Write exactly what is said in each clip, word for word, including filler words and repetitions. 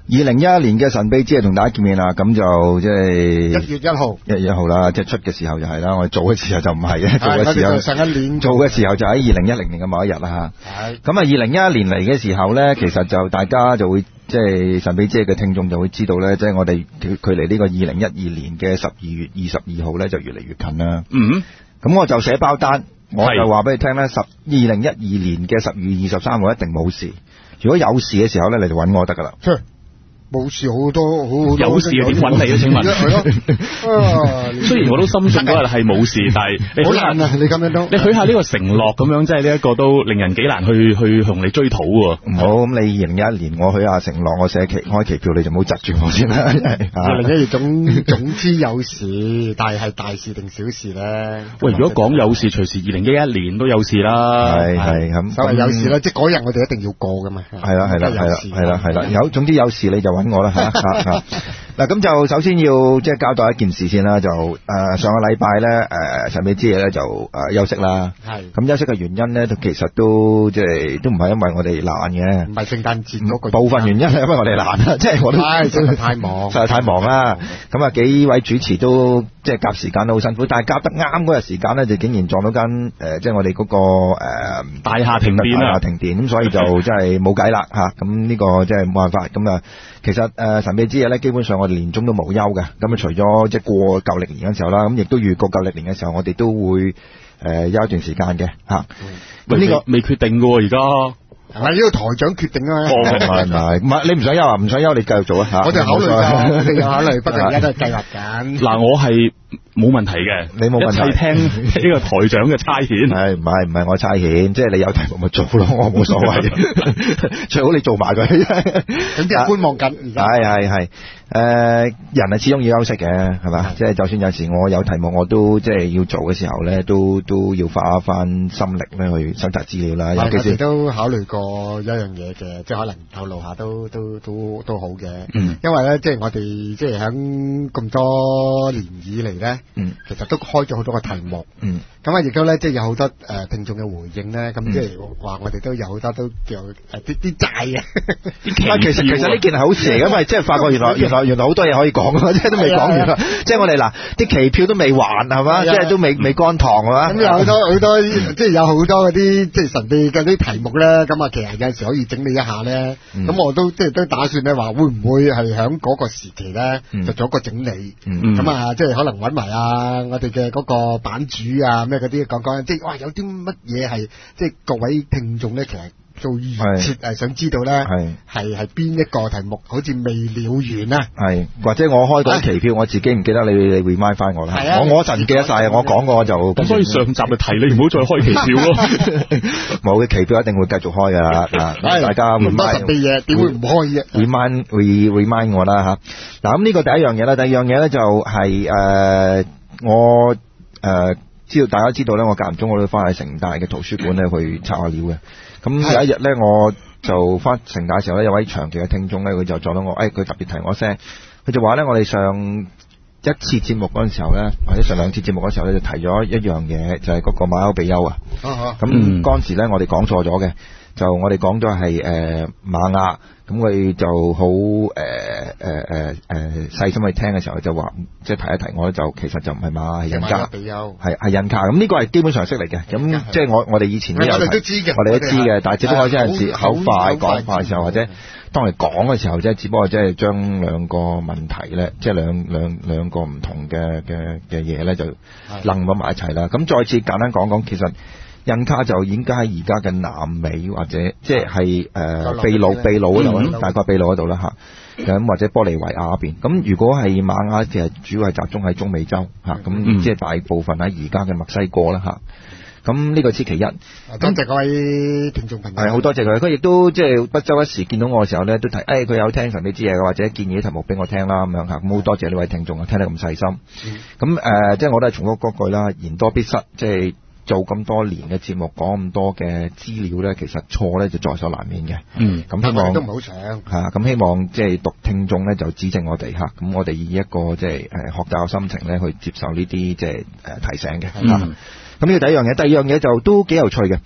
二零一一年嘅神秘之夜同大家見面啦，咁就即係一月一號， 一月一號啦，即係出嘅時候就係啦，我哋做嘅時候就唔係嘅，做嘅時候上一年做嘅時候就喺二零一零年嘅某一日啦吓。係咁啊，二零一一年嚟嘅時候咧，其實就大家就會即係神秘之夜嘅聽眾就會知道咧，即係我哋距離呢個二零一二年嘅十二月二十二號咧就越嚟越近啦。 嗯， 咁我就寫包單，我就話俾你聽咧，十二零一二年嘅十二月二十三號一定冇事。如果有事嘅時候咧，你就揾我得噶啦。 冇事好多，好有事點揾你啊？請問係咯。雖然我都深信嗰日係冇事，但係你好難啊！你咁樣都， 你許下呢個承諾咁樣，即係呢一個都令人幾難去去同你追討喎。 唔好咁，你二零一一年我許下承諾，我寫期開期票，你就唔好窒住我先啦。 二零一二年總總之有事，但係係大事定小事咧？ 喂，如果講有事，隨時二零一一年都有事啦。 係係咁， 所謂有事啦，即係嗰日我哋一定要過噶嘛。 係啦係啦係啦係啦係啦，有總之有事你就揾我啦嚇嚇。嗱咁就首先要即係交代一件事先啦，就誒、呃、上個禮拜咧誒神秘之夜咧就誒、呃、休息啦。係咁休息嘅原因咧，其實都即係都唔係因為我哋懶嘅， 唔係聖誕節嗰個部分原因係因為我哋懶啦，即係我都真係太忙， 實在太忙啦。咁啊幾位主持都即係夾時間都好辛苦，但係夾得啱嗰日時間咧，就竟然撞到間誒、呃、即係我哋嗰、那個誒、呃、 大廈停電啦， 大廈停電咁，所以就真係冇計啦嚇。咁呢個即係冇辦法咁啊。其實誒、呃、神秘之夜咧，基本上我哋年中都冇休嘅。咁啊，除咗即係過舊歷年嘅時候啦，咁亦都預過舊歷年嘅時候，我哋都會誒、呃、休一段時間嘅嚇。咁呢個未決定嘅喎，而家。 係呢個台長決定啊嘛。 唔係唔係，唔係你唔想休啊？唔想休你繼續做啊嚇。 我哋考慮㗎，我哋有考慮，不過而家都係計劃緊。 嗱，我係冇問題嘅， 你冇問題。 一齊聽呢個台長嘅差遣。 係唔係唔係我差遣？即係你有題目咪做咯，我冇所謂。最好你做埋佢。 咁啲人觀望緊而家。係係係。誒、呃，人係始終要休息嘅，係嘛？即係就算有時我有題目，我都即係要做嘅時候咧，都都要花翻心力咧去搜集資料啦。尤其是都考慮過一樣嘢嘅，即係可能透露下都都都都好嘅。 嗯， 因為咧，即係我哋即係喺咁多年以嚟咧，嗯，其實都開咗好多個題目。嗯，咁啊，亦都咧，即係有好多誒、呃、聽眾嘅回應咧，咁、嗯、即係話我哋都有好多都叫誒啲啲債啊。 其實其實呢件係好事嚟，因為即係發覺原來原來。原來好多嘢可以講啊，即係都未講完啦。即係我哋嗱，啲期票都未還係嘛，即係都未未乾塘係嘛。咁有好多好多，即係有好多嗰啲即係神秘嘅啲題目咧。咁啊，其實有陣時可以整理一下咧。咁、嗯、我都即係都打算咧話，會唔會係喺嗰個時期咧、嗯、就做一個整理？咁、嗯、啊，即係可能揾埋啊我哋嘅嗰個版主啊咩嗰啲講講，即係哇有啲乜嘢係即係各位聽眾咧，其實。做預設誒，想知道咧，係係係邊一個題目好似未了完啊？係或者我開嗰期票，我自己唔記得，你你 remind 翻我啦。我我陣記得晒，我講過就咁。所以上集就提你唔好再開期票咯。冇嘅期票一定會繼續開噶啦，大家 remind 特別嘢，點會唔開嘅 ？remind remind 我啦吓。嗱咁呢個第一樣嘢啦，第二樣嘢咧就係、是、誒、呃、我誒、呃、知道大家知道咧，我間唔中我都翻去城大嘅圖書館咧去抄下料嘅。咁有一日咧，我就翻城大嘅時候咧，有位長期嘅聽眾咧，佢就撞到我，誒、哎，佢特別提我聲，佢就話咧，我哋上一次節目嗰陣時候咧，或者上兩次節目嗰時候咧，就提咗一樣嘢，就係、是、嗰個馬丘比丘啊。咁嗰陣時咧，我哋講錯咗嘅，就我哋講咗係誒瑪雅。咁佢就好誒誒誒誒細心去聽嘅時候，就話即係提一提我咧，就其實就唔係馬，係印加，係係印加。咁呢個係基本常識嚟嘅。咁即係我我哋以前都有，我哋都知嘅，我哋都知嘅。但係只不過即係有時口快講快嘅時候，或者當你講嘅時候，即係只不過即係將兩個問題咧，即係兩兩兩個唔同嘅嘅嘅嘢咧，就楞咗埋一齊啦。咁再次簡單講講，其實。印卡就應該喺而家嘅南美或者即係誒秘魯秘魯嗰度、嗯，大概秘魯嗰度啦嚇，咁、嗯、或者玻利維亞嗰邊。咁如果係瑪雅，其實主要係集中喺中美洲嚇，咁、嗯、即係大部分喺而家嘅墨西哥啦嚇。咁呢個先其一。多謝各位聽眾朋友。係好多謝佢，佢亦都即係不周一時見到我嘅時候咧，都提誒佢、哎、有聽神秘之夜嘅，或者建議啲題目俾我聽啦咁樣嚇。咁好多謝呢位聽眾啊，聽得咁細心。咁、嗯、誒、呃，即係我都係重複嗰句啦，言多必失，即係。做咁多年嘅節目，講咁多嘅資料咧，其實錯咧就在所難免嘅。嗯，咁希望都唔好想嚇，咁希望即係讀聽眾咧就指正我哋嚇，咁我哋以一個即係誒學習嘅心情咧去接受呢啲即係誒提醒嘅嚇。咁、嗯、呢個第一樣嘢，第二樣嘢就都幾有趣嘅，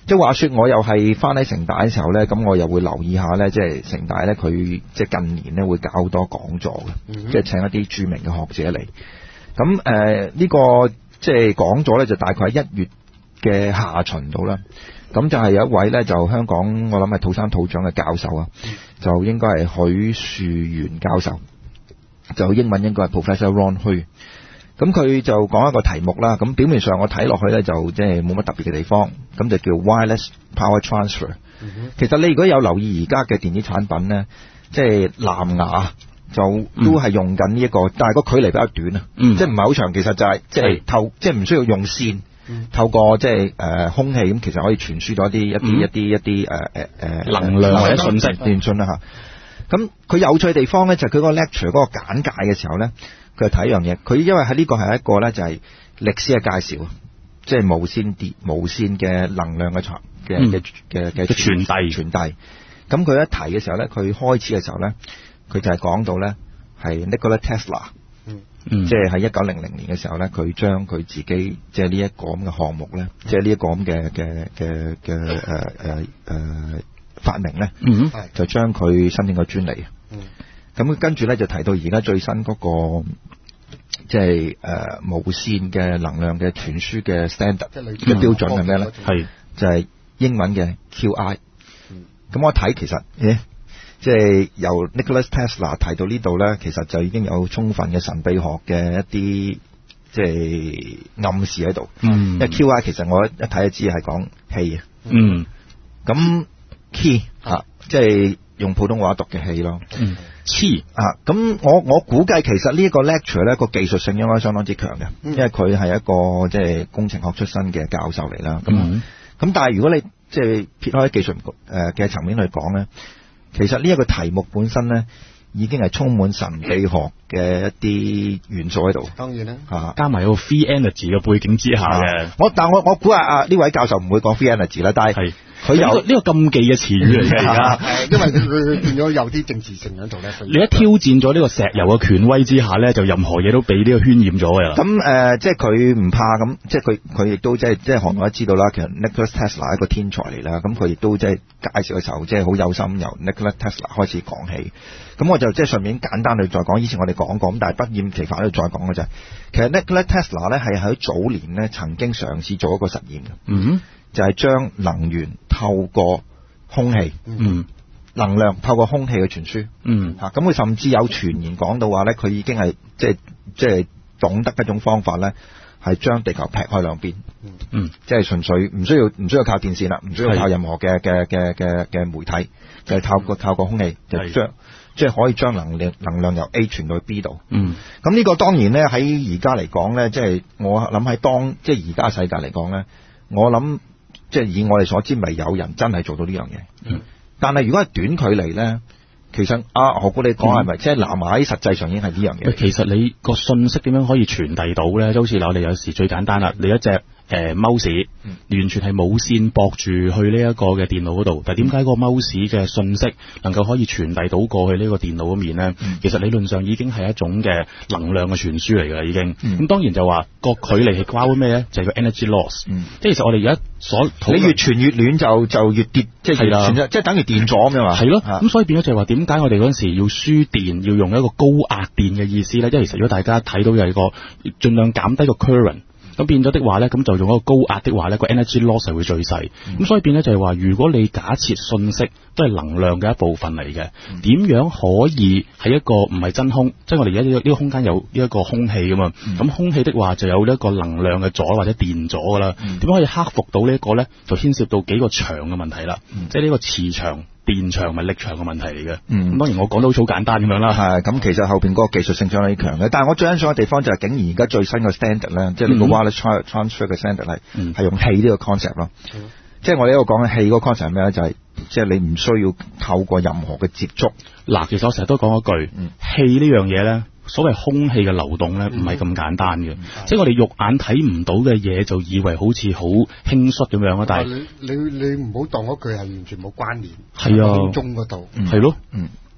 即係話說，我又係翻喺城大嘅時候咧，咁我又會留意下咧，即係城大咧，佢即係近年咧會搞好多講座嘅，嗯、即係請一啲著名嘅學者嚟。咁誒呢個即係講座咧，就大概喺一月嘅下旬度啦。咁就係有一位咧，就香港我諗係土生土長嘅教授啊，就應該係許樹元教授，就英文應該係 Professor Ron Hui。咁佢就講一個題目啦，咁表面上我睇落去咧就即係冇乜特別嘅地方，咁就叫 Wireless Power Transfer。嗯、其實你如果有留意而家嘅電子產品咧，即係藍牙就都係用緊呢一個，但係個距離比較短啊，嗯、即係唔係好長，其實就係即係透，即係唔需要用線，嗯、透過即係誒空氣咁，其實可以傳輸到一啲一啲一啲一啲誒誒誒能量或者信息電訊啦嚇。咁佢有趣嘅地方咧，就係佢個 lecture 嗰個簡介嘅時候咧。佢睇一樣嘢，佢因為喺呢個係一個咧就係歷史嘅介紹，即係無線電無線嘅能量嘅傳嘅嘅嘅嘅傳遞傳遞。咁佢一提嘅時候咧，佢開始嘅時候咧，佢就係講到咧係 Nikola Tesla，嗯，即係喺一九零零年嘅時候咧，佢將佢自己即係呢一個咁嘅項目咧，即係呢一個咁嘅嘅嘅嘅誒誒誒發明咧，嗯，就將佢申請個專利。嗯。咁跟住咧就提到而家最新嗰、那個即係誒無線嘅能量嘅傳輸嘅 standard 嘅標準係咩咧？係就係英文嘅 Q I。咁、嗯、我睇其實，誒即係由 Nikola Tesla 提到呢度咧，其實就已經有充分嘅神秘學嘅一啲即係暗示喺度。嗯，因為 Q I 其實我一睇就知係講氣啊。嗯，咁 key 啊，即係用普通話讀嘅氣咯。嗯。黐啊！咁我我估計其實呢一個 lecture 咧個技術性應該相當之強嘅，嗯、因為佢係一個即係工程學出身嘅教授嚟啦。咁咁、嗯、但係如果你即係撇開技術誒嘅層面去講咧，其實呢一個題目本身咧已經係充滿神秘學嘅一啲元素喺度。當然啦，啊加埋個 free energy 嘅背景之下嘅、啊。我但我我估下啊呢位教授唔會講 free energy 啦，但係。佢有呢個禁忌嘅詞語嚟嘅，而家，因為佢佢變咗有啲政治性喺度咧。你一挑戰咗呢個石油嘅權威之下咧，就任何嘢都俾呢個渲染咗嘅啦。咁誒、呃，即係佢唔怕咁，即係佢佢亦都即係即係行內都知道啦。其實 Nikola Tesla 係一個天才嚟啦。咁佢亦都即係介紹嘅時候，即係好有心由 Nikola Tesla 開始講起。咁我就即係順便簡單去再講。以前我哋講過，咁但係不厭其煩喺度再講嘅就係，其實 Nikola Tesla 咧係喺早年咧曾經嘗試做一個實驗嘅。嗯。就係將能源透過空氣，嗯，能量透過空氣嘅傳輸，嗯，嚇咁佢甚至有傳言講到話咧，佢已經係即係即係懂得一種方法咧，係將地球劈開兩邊，嗯，即係純粹唔需要唔需要靠電線啦，唔需要靠任何嘅嘅嘅嘅嘅媒體，就係透過透過空氣就將即係可以將能量能量由 A 傳到去 B 度，嗯，咁呢個當然咧喺而家嚟講咧，即係我諗喺當即係而家世界嚟講咧，我諗。即係以我哋所知，未有人真係做到呢樣嘢。嗯，但係如果係短距離咧，其實啊，何故你講係咪？即係藍牙喺實際上已經係呢樣嘢。其實你個信息點樣可以傳遞到咧？就好似我哋有時最簡單啦，你一隻誒 mouse，嗯、完全係冇線駁住去呢一個嘅電腦嗰度，但係點解個 mouse 嘅信息能夠可以傳遞到過去呢個電腦嗰面咧？嗯、其實理論上已經係一種嘅能量嘅傳輸嚟㗎啦，已經。咁、嗯、當然就話個距離係關咩咧？就係、是、個 energy loss、嗯。即係其實我哋而家所你越傳越遠就就越跌，即係傳即係等於電阻咁樣嘛。係咯，咁所以變咗就係話點解我哋嗰陣時要輸電，要用一個高壓電嘅意思咧？因為其實如果大家睇到有一個盡量減低個 current。咁變咗的話咧，咁就用一個高壓的話咧，個 energy loss 係會最細。咁、嗯、所以變咗就係話，如果你假設信息都係能量嘅一部分嚟嘅，點、嗯、樣可以係一個唔係真空？即係我哋而家呢個空間有呢一個空氣噶嘛？咁、嗯、空氣的話就有呢一個能量嘅阻或者電阻噶啦。點、嗯、樣可以克服到呢一個咧？就牽涉到幾個場嘅問題啦。嗯、即係呢個磁場、電場咪力場嘅問題嚟嘅。咁、嗯、當然我講到好似好簡單咁樣啦。係咁，其實後邊嗰個技術性相當強嘅。但係我最欣賞嘅地方就係竟然而家最新嘅 standard 咧，即係呢個 wireless transfer 嘅 standard 係係用氣呢個 concept 咯。嗯、即係我哋呢度講嘅氣嗰個 concept 係咩咧？就係即係你唔需要透過任何嘅接觸。嗱，其實我成日都講一句，嗯、氣呢樣嘢咧。所謂空氣嘅流動咧，唔係咁簡單嘅，嗯、即係我哋肉眼睇唔到嘅嘢，就以為好似好輕率咁樣啊！但係你你你唔好當嗰句係完全冇關聯，係啊，中嗰度係咯，嗯，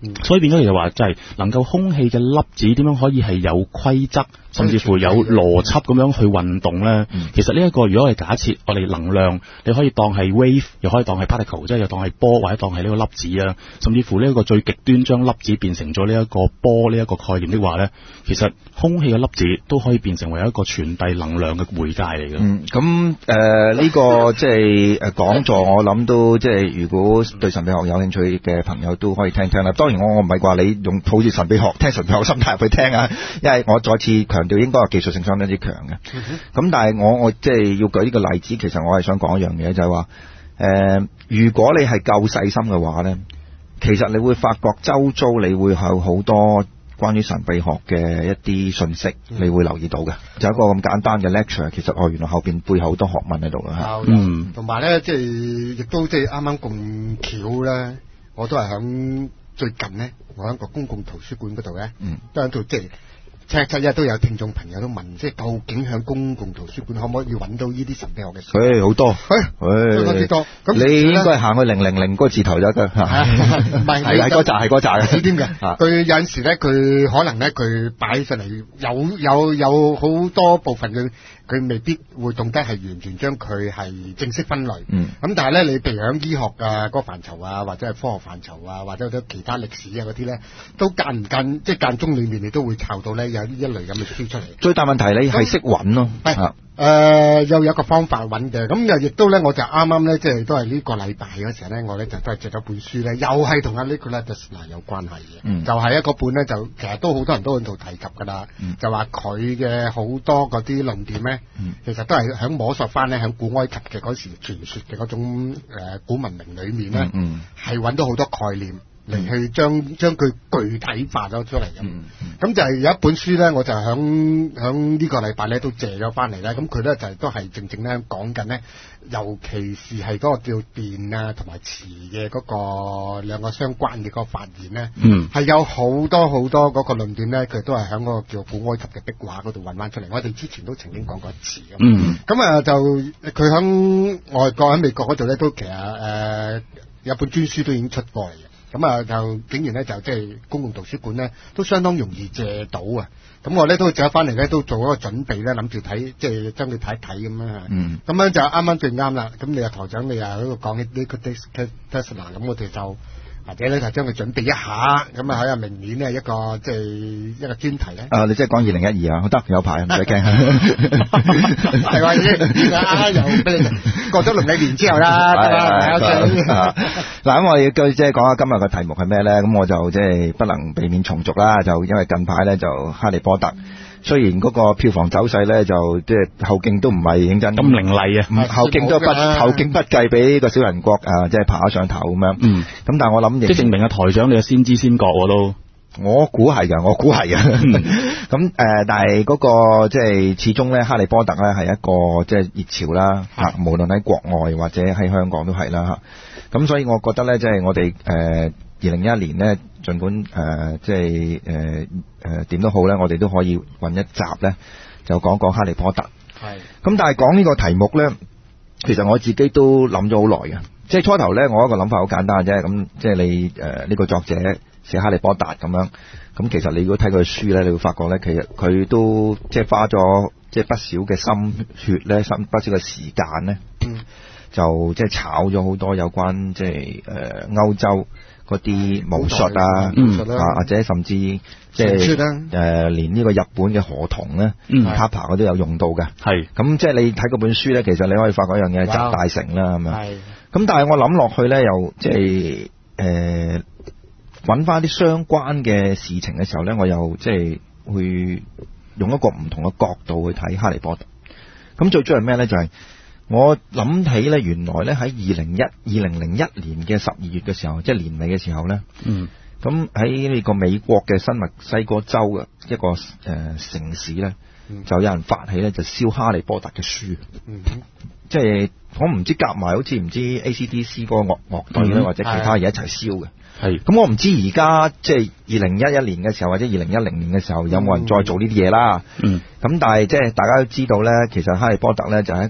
所以變咗就話，即係能夠空氣嘅粒子點樣可以係有規則，甚至乎有邏輯咁樣去運動咧、嗯？其實呢一個，如果我哋假設我哋能量，你可以當係 wave， 又可以當係 particle， 即係又當係波或者當係呢個粒子啊，甚至乎呢一個最極端將粒子變成咗呢一個波呢一個概念的話咧，其實空氣嘅粒子都可以變成為一個傳遞能量嘅媒介嚟嘅。 嗯，咁誒呢個即係誒講座，我諗都即係如果對神秘學有興趣嘅朋友都可以聽聽啦。當然我我唔係話你用抱住神秘學聽神秘學心態入去聽啊，因為我再次強調應該係技術性相當之強嘅。咁、嗯、但係我我即係要舉呢個例子，其實我係想講一樣嘢，就係話誒，如果你係夠細心嘅話咧，其實你會發覺周遭你會有好多關於神秘學嘅一啲信息，你會留意到嘅。就一個咁簡單嘅 lecture， 其實哦原來後邊背後好多學問喺度嘅。 嗯，同埋咧，即係亦都即係啱啱咁巧咧，我都係響最近咧，我喺個公共圖書館嗰度咧，嗯，都喺度即係。七七日都有聽眾朋友都問，即係究竟喺公共圖書館可唔可以揾到呢啲神秘學嘅書？ 誒，好多， 誒，相當之多。咁你應該行去零零零嗰個字頭就得㗎，唔係係嗰扎係嗰扎嘅， 點嘅？佢有陣時咧，佢可能咧，佢擺上嚟有有有好多部分佢佢未必會懂得係完全將佢係正式分類。嗯。咁但係咧，你譬如喺醫學啊嗰個範疇啊，或者係科學範疇啊，或者好多其他歷史啊嗰啲咧，都間唔間即係間中裏面你都會抄到咧有。呢一類咁嘅書出嚟， 最大問題你係識揾咯， 係誒、呃、又有一個方法揾嘅，咁又亦都咧，我就啱啱咧，即係都係呢個禮拜嗰時候咧，我咧就都係借咗本書咧，又係同阿 Nikola Tesla 有關係嘅、嗯，就係、是、一個本咧，就其實都好多人都喺度提及㗎啦、嗯，就話佢嘅好多嗰啲論點咧、嗯，其實都係響摸索翻咧，響古埃及嘅嗰時傳說嘅嗰種誒、呃、古文明裏面咧，係、嗯、揾、嗯、到好多概念。嚟去將將佢具體化咗出嚟咁，咁、嗯、就係有一本書咧，我就響響呢個禮拜咧都借咗翻嚟咧，咁佢咧就係都係正正咧講緊咧，尤其是係嗰個叫電啊同埋磁嘅嗰個兩個相關嘅嗰個發現咧，係、嗯、有好多好多嗰個論點咧，佢都係響嗰個叫古埃及嘅壁畫嗰度揾翻出嚟。我哋之前都曾經講過一次咁，咁、嗯、啊就佢響外國喺美國嗰度咧都其實誒、呃、有本專書都已經出過嚟嘅。咁啊，就竟然咧就即係公共圖書館咧，都相當容易借到啊！咁我咧都借翻嚟咧，都做一個準備咧，諗住睇，即係將佢睇一睇咁樣。嗯。咁樣就啱啱最啱啦！咁你啊台長，你又喺度講起呢個 Tesla， 咁我哋就或者咧就將佢準備一下，咁啊喺啊明年呢，一個即係一個專題咧。啊， 你即係講二零一二啊？得有排唔使驚。 係話已經又俾你過咗農曆年之後啦。 嗱，咁我要即係講下今日嘅題目係咩咧？咁我就即係不能避免重複啦，就因為近排咧就哈利波特。雖然嗰個票房走勢咧，就即係後勁都唔係認真咁凌厲啊， 後勁都不後勁不計俾個小人國啊，即係爬咗上頭咁樣。嗯，咁但係我諗， 即係證明啊台長你有先知先覺我都， 我估係㗎，我估係㗎。咁誒、呃，但係嗰、那個即係始終咧，哈利波特咧係一個即係熱潮啦嚇，無論喺國外或者喺香港都係啦嚇。咁所以我覺得咧，即係我哋誒二零一一年咧，儘管誒、呃、即係誒誒點都好咧，我哋都可以揾一集咧，就講講哈利波特。係。咁但係講呢個題目咧，其實我自己都諗咗好耐嘅。即係初頭咧，我一個諗法好簡單嘅啫。咁即係你誒呢、呃這個作者寫哈利波特咁樣，咁其實你如果睇佢嘅書咧，你會發覺咧，其實佢都即係花咗即係不少嘅心血咧，心不少嘅時間咧。嗯。就即係炒咗好多有關即係誒歐洲嗰啲巫術啊，嗯、啊或者甚至即係誒連呢個日本嘅河童咧，卡帕嗰都有用到嘅。係咁即係你睇嗰本書咧，其實你可以發覺一樣嘢，集大成啦咁樣。係咁，但係我諗落去咧，又即係誒揾翻啲相關嘅事情嘅時候咧，我又即係會用一個唔同嘅角度去睇哈利波特。咁最主要係咩咧？就係、是我諗起咧，原來咧喺二零一二零零一年嘅十二月嘅時候，即係年尾嘅時候咧，嗯，咁喺呢個美國嘅新墨西哥州嘅一個誒、呃、城市咧、嗯，就有人發起咧就燒哈利波特嘅書，嗯，即係我唔知夾埋好似唔知 A C D C 嗰個樂樂隊咧、嗯，或者其他嘢一齊燒嘅。係，咁我唔知而家即係二零一一年嘅時候，或者二零一零年嘅時候，有冇人再做呢啲嘢啦？嗯，咁但係即係大家都知道咧，其實哈利波特咧就係一個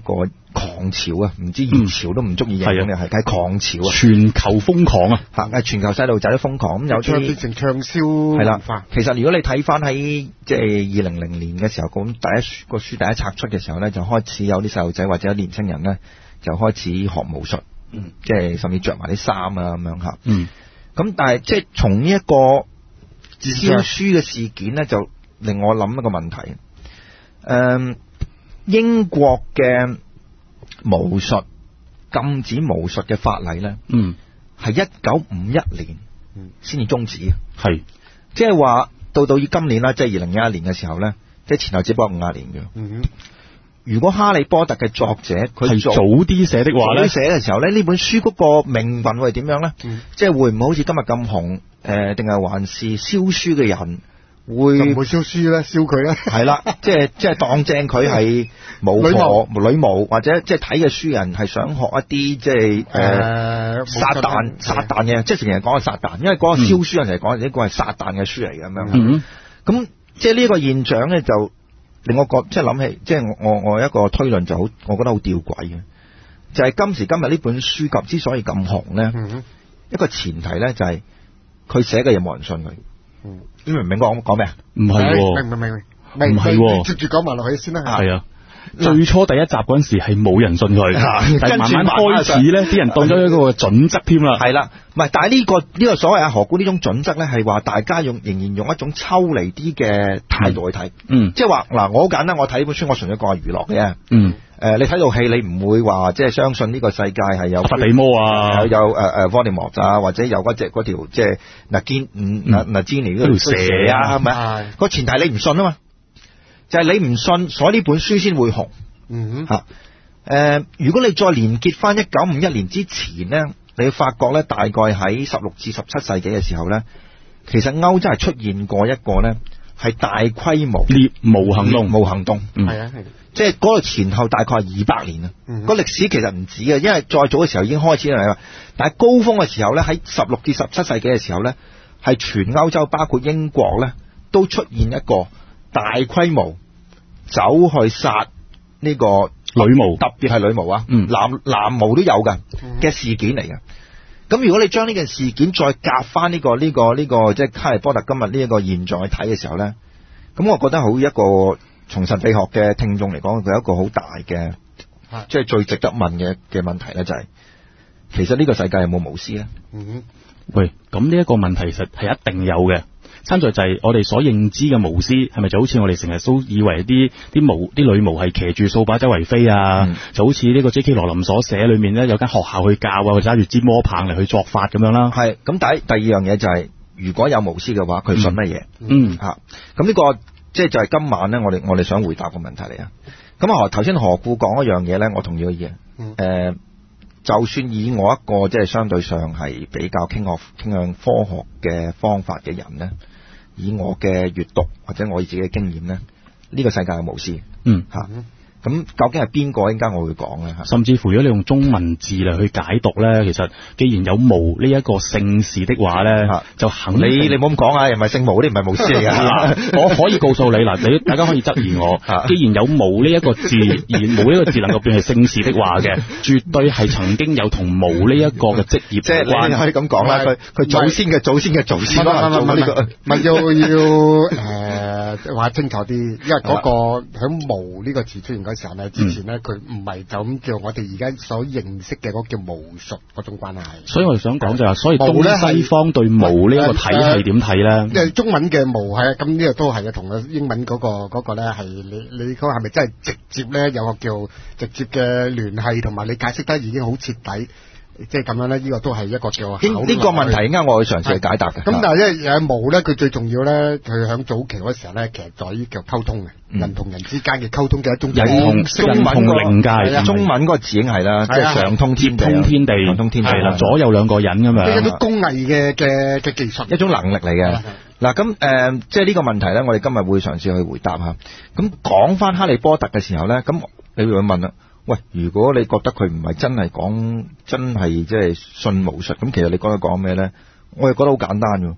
狂潮啊，唔知熱潮都唔足以形容嘅，係係狂潮啊， 全球瘋狂啊， 嚇！全球細路仔都瘋狂，咁有啲變成暢銷係啦。其實如果你睇翻喺即係二零零年嘅時候，咁第一個書第一冊出嘅時候咧，就開始有啲細路仔或者年青人咧，就開始學武術，嗯，即係甚至着埋啲衫啊咁樣嚇，嗯。咁但係即係從呢一個燒書嘅事件咧，就令我諗一個問題，誒、嗯，英國嘅巫術禁止巫術嘅法例咧，嗯，係一九五一年先至終止嘅，係，即係話到到今年啦，即係二零一一年嘅時候咧，即係前後只不過五十年嘅。嗯，如果哈利波特嘅作者佢係早啲寫的話咧，寫嘅時候咧，呢本書嗰個命運會係點樣咧？嗯，即係會唔會好似今日咁紅？誒、呃，定係還是燒書嘅人？會就唔會燒書咧，燒佢咧， 係啦，即係即係當正佢係巫婆、女巫或者即係睇嘅書人係想學一啲即係誒、呃、撒旦、撒旦嘅，即係成日講係撒旦，因為嗰個燒書人嚟講呢個係撒旦嘅書嚟嘅咁樣。嗯，咁即係呢個現象咧，就令我覺即係諗起，即係我我我一個推論就好，我覺得好吊詭嘅，就係、是、今時今日呢本書集之所以咁紅咧、嗯，一個前提咧就係佢寫嘅嘢冇人信佢。嗯，你明唔明講講咩啊？唔係， 明明明明，唔係，接住講埋落去先啦。 係啊，最初第一集嗰陣時係冇人信佢，但係慢慢開始咧，啲人當咗一個準則添啦。 係啦，唔係，但係呢個呢個所謂阿何故呢種準則咧，係話大家用仍然用一種抽離啲嘅態度去睇。嗯，即係話嗱，我好簡單，我睇呢本書，我純粹講係娛樂嘅。嗯。誒、呃，你睇套戲，你唔會話即係相信呢個世界係有佛地魔啊， 有有誒誒伏地魔啊，或者有嗰隻嗰條即係嗱堅嗯嗱嗱 Jenny 嗰條蛇啊，係咪？個前提你唔信啊嘛，就係、是、你唔信，所以呢本書先會紅。嗯吓，誒、呃，如果你再連結翻一九五一年之前咧，你會發覺咧，大概喺十六至十七世紀嘅時候咧，其實歐洲係出現過一個咧係大規模獵巫行動， 獵巫行動，係啊係。即係嗰個前後大概係二百年啊，嗯，個歷史其實唔止啊，因為再早嘅時候已經開始啦。但係高峰嘅時候咧，喺十六至十七世紀嘅時候咧，係全歐洲包括英國咧，都出現一個大規模走去殺呢個女巫， 特別係女巫啊，嗯，男男巫都有嘅嘅事件嚟嘅。咁、嗯、如果你將呢件事件再夾翻呢個呢、呢個呢、呢個即係哈利波特今日呢一個現象去睇嘅時候咧，咁我覺得好一個。從神秘學嘅聽眾嚟講，佢有一個好大嘅，即係最值得問嘅嘅問題咧，就係其實呢個世界有冇巫師咧？ 嗯，喂，咁呢一個問題其實係一定有嘅。參在就係我哋所認知嘅巫師，係咪就好似我哋成日都以為啲啲巫啲女巫係騎住掃把周圍飛啊？嗯、就好似呢個 J K 羅琳所寫裏面咧，有間學校去教啊，或者揸住支魔棒嚟去作法咁樣啦。 係，咁第第二樣嘢就係、是，如果有巫師嘅話，佢信乜嘢？嗯，吓、嗯，咁呢、這個。即係就係今晚咧，我哋我哋想回答個問題嚟啊！咁啊，頭先何故講一樣嘢咧，我同意嘅嘢。誒、嗯呃，就算以我一個即係相對上係比較傾向傾向科學嘅方法嘅人咧，以我嘅閱讀或者我自己嘅經驗咧，呢、這個世界有巫師。嗯，吓、嗯。咁究竟係邊個？應該我會講咧， 甚至乎如果你用中文字嚟去解讀咧，其實既然有巫呢一個姓氏的話咧，就肯定你你唔好咁講啊，又唔係姓巫，啲唔係巫師嚟噶。 我可以告訴你嗱，你大家可以質疑我，既然有巫呢一個字，而巫呢個字能夠變係姓氏的話嘅，絕對係曾經有同巫呢一個嘅職業即係你可以咁講啦，佢佢祖先嘅祖先嘅祖先可能做呢個，咪要要誒話清楚啲，因為嗰個響巫呢個詞出現嗰時候咧，之前咧佢唔係就咁叫我哋而家所認識嘅嗰個叫巫術嗰種關係。 所以我哋想講就係，所以東西方對巫呢一個體系點睇咧？ 因為中文嘅巫係啊，咁呢個都係啊，同英文嗰個嗰個咧係你你講係咪真係直接咧有個叫直接嘅聯繫，同埋你解釋得已經好徹底。即係咁樣咧，呢、這個都係一個叫考呢、這個問題，啱啱我去嘗試去解答嘅。 咁但係因為誒巫咧，佢最重要咧，佢響早期嗰時候咧，其實在於叫溝通嘅、嗯，人同人之間嘅溝通嘅一種人同中文靈界， 中文嗰個字已經係啦，即係上通天地， 通天地，上通天地啦，左右兩個人咁樣， 即係一種工藝嘅嘅嘅技術， 一種能力嚟嘅。嗱咁誒，即係呢個問題咧，我哋今日會嘗試去回答下。咁講翻哈利波特嘅時候咧，咁你會問啦。喂，如果你覺得佢唔係真係講真係即係信巫術，咁其實你覺得講咩咧？我又覺得好簡單嘅。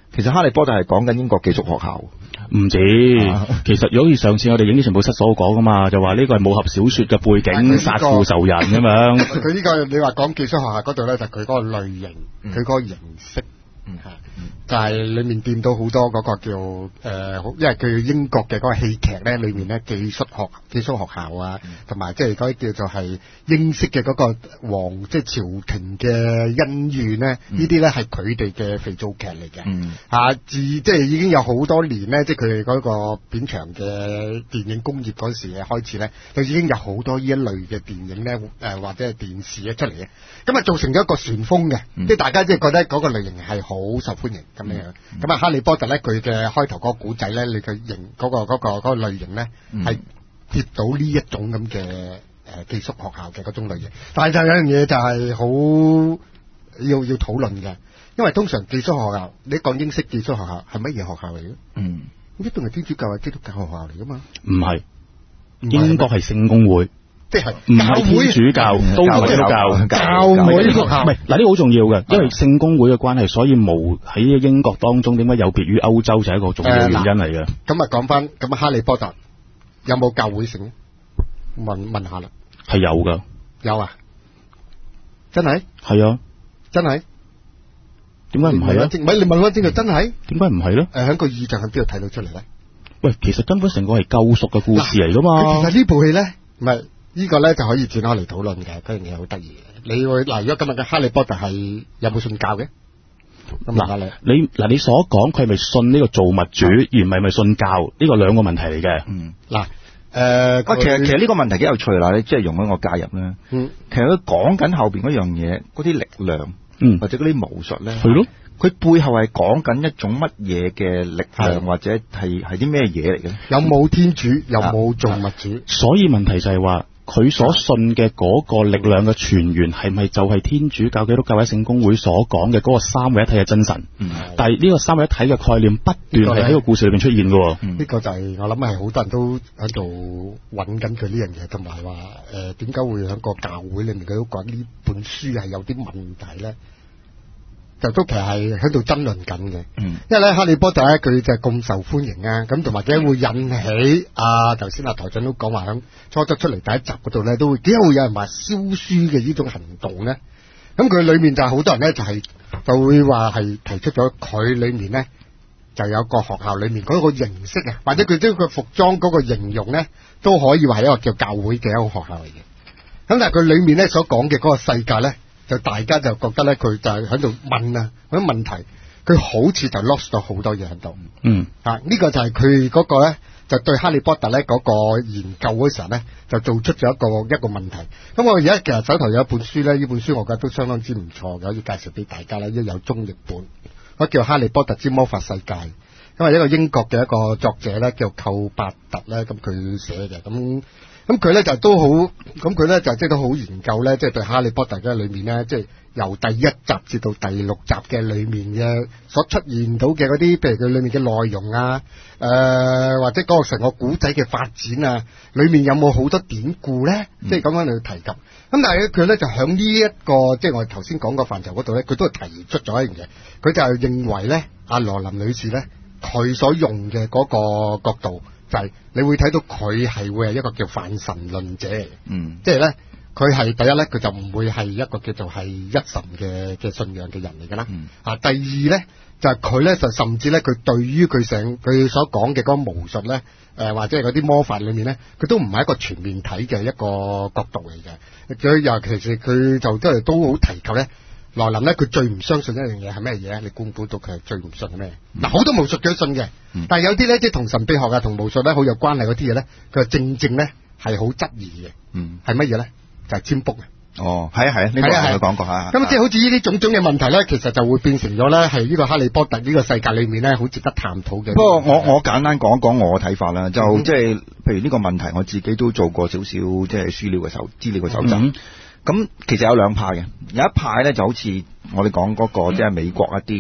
其實哈利波特係講緊英國寄宿學校。 唔止，其實如果好似上次我哋影啲情報室所講噶嘛，就話呢個係武俠小說嘅背景，殺父仇人咁樣。 佢呢個你話講寄宿學校嗰度咧，就佢、是、嗰個類型，佢嗰、嗯、個形式。嗯，就係、是、裏面掂到好多嗰個叫誒、呃，因為佢英國嘅嗰個戲劇咧，裏面咧寄宿學寄宿學校啊，同埋即係嗰啲叫做係英式嘅嗰個皇即係朝廷嘅恩怨咧，嗯、呢啲咧係佢哋嘅肥皂劇嚟嘅。嗯，啊自即係已經有好多年咧，即係佢哋嗰個片場嘅電影工業嗰時嘅開始咧，就已經有好多呢一類嘅電影咧，誒、呃、或者係電視咧出嚟嘅，咁啊造成咗一個旋風嘅，嗯、即係大家即係覺得嗰個類型係好好受歡迎咁樣樣，咁啊、嗯、哈利波特咧，佢嘅開頭嗰個古仔咧，你嘅型嗰個嗰、嗰個嗰、嗰個類型咧，係貼到呢一種咁嘅誒寄宿學校嘅嗰種類型。但係就有樣嘢就係好要要討論嘅，因為通常寄宿學校，你講英式寄宿學校係乜嘢學校嚟嘅？嗯，一定係天主教係基督教學校嚟噶嘛？唔係， 英國係聖公會。 即係唔係天主教，都唔係基督教， 教會學校。 唔係嗱，呢個好重要嘅，因為聖公會嘅關係，所以冇喺英國當中點解有別於歐洲就係一個重要原因嚟嘅。 咁啊，講翻咁啊，哈利波特有冇教會性？問問下啦。 係有噶。 有啊？真係？ 係啊。 真係？ 點解唔係咧？ 唔係你問翻正就真係？ 點解唔係咧？ 誒，喺個意象喺邊度睇到出嚟咧？ 喂，其實根本成個係救贖嘅故事嚟噶嘛。 其實呢部戲咧，唔係。呢個咧就可以轉開嚟討論嘅，嗰樣嘢好得意嘅。你會嗱，如果今日嘅哈利波特係有冇信教嘅？ 嗱，你嗱你所講佢係咪信呢個造物主，嗯、而唔係咪信教？呢個兩個問題嚟嘅。嗯， 嗱，誒， 其實其實呢個問題幾有趣啦，你即係容許我介入咧。嗯，其實佢講緊後邊嗰樣嘢，嗰啲力量，嗯，或者嗰啲巫術咧， 係咯。 佢背後係講緊一種乜嘢嘅力量，或者係係啲咩嘢嚟嘅？ 有冇天主？有冇造物主？ 所以問題就係話。佢所信嘅嗰個力量嘅泉源係咪就係天主教、基督教或者聖公會所講嘅嗰個三位一體嘅真神？嗯、但係呢個三位一體嘅概念不斷係喺個故事裏邊出現嘅。呢、 嗯、個就係、是、我諗係好多人都喺度揾緊佢呢樣嘢，同埋話誒點解會喺個教會裏面佢都講呢本書係有啲問題咧？就都其實係喺度爭論緊嘅，嗯、因為咧哈利波特咧佢就係咁受歡迎啊，咁同埋點解會引起啊頭先阿台長都講話響初初出嚟第一集嗰度咧，都會點解會有人話燒書嘅呢種行動咧？咁佢裏面就係好多人咧就係、是、就會話係提出咗佢裏面咧就有個學校裏面嗰個形式啊，或者佢將佢服裝嗰個形容咧都可以話係一個叫教會嘅一個學校嚟嘅。咁但係佢裏面咧所講嘅嗰個世界咧。就大家就覺得咧，佢就係喺度問啊嗰啲問題，佢好似就 lost 咗好多嘢喺度。嗯，啊呢、這個就係佢嗰個咧，就對哈利波特咧嗰個研究嗰時候咧，就做出咗一個一個問題。咁我而家其實手頭有一本書咧，呢本書我覺得都相當之唔錯嘅，可以介紹俾大家咧，一有中譯本，我叫《哈利波特之魔法世界》，因為一個英國嘅一個作者咧叫寇伯特咧，咁佢寫嘅咁。咁佢咧就都好，咁佢咧就即係都好研究咧，即係對哈利波特嘅裏面咧，即係由第一集至到第六集嘅裏面嘅所出現到嘅嗰啲，譬如佢裏面嘅內容啊，誒、呃、或者嗰個成個古仔嘅發展啊，裏面有冇好多典故咧？即係咁樣嚟提及。咁但係咧，佢咧就響呢一個即係我哋頭先講個範疇嗰度咧，佢都係提出咗一樣嘢，佢就係認為咧，阿羅琳女士咧，佢所用嘅嗰個角度。就係你會睇到佢係會係一個叫泛神論者嚟嘅，嗯，即係咧佢係第一咧佢就唔會係一個叫做係一神嘅嘅信仰嘅人嚟㗎啦，嗯、啊第二咧就係佢咧就甚至咧佢對於佢成佢所講嘅嗰個巫術咧，誒、呃、或者係嗰啲魔法裏面咧，佢都唔係一個全面睇嘅一個角度嚟嘅，佢尤其是佢就真係都好提及咧。羅琳咧，佢最唔相信一樣嘢係咩嘢？你估唔估到佢係最唔信係咩？嗱、嗯，好多巫術佢都信嘅，嗯、但係有啲咧，即係同神秘學啊、同巫術咧好有關係嗰啲嘢咧，佢正正咧係好質疑嘅。嗯，係乜嘢咧？就係、是、占卜啊！ 哦，係啊係啊，呢、這個我有講過嚇。 咁即係好似呢啲種種嘅問題咧，其實就會變成咗咧係呢個哈利波特呢個世界裏面咧好值得探討嘅。不過我我簡單講講我嘅睇法啦，就即係、嗯、譬如呢個問題，我自己都做過少少即係資料嘅搜資料嘅搜集。嗯咁其實有兩派嘅，有一派咧就好似我哋講嗰個即係美國一啲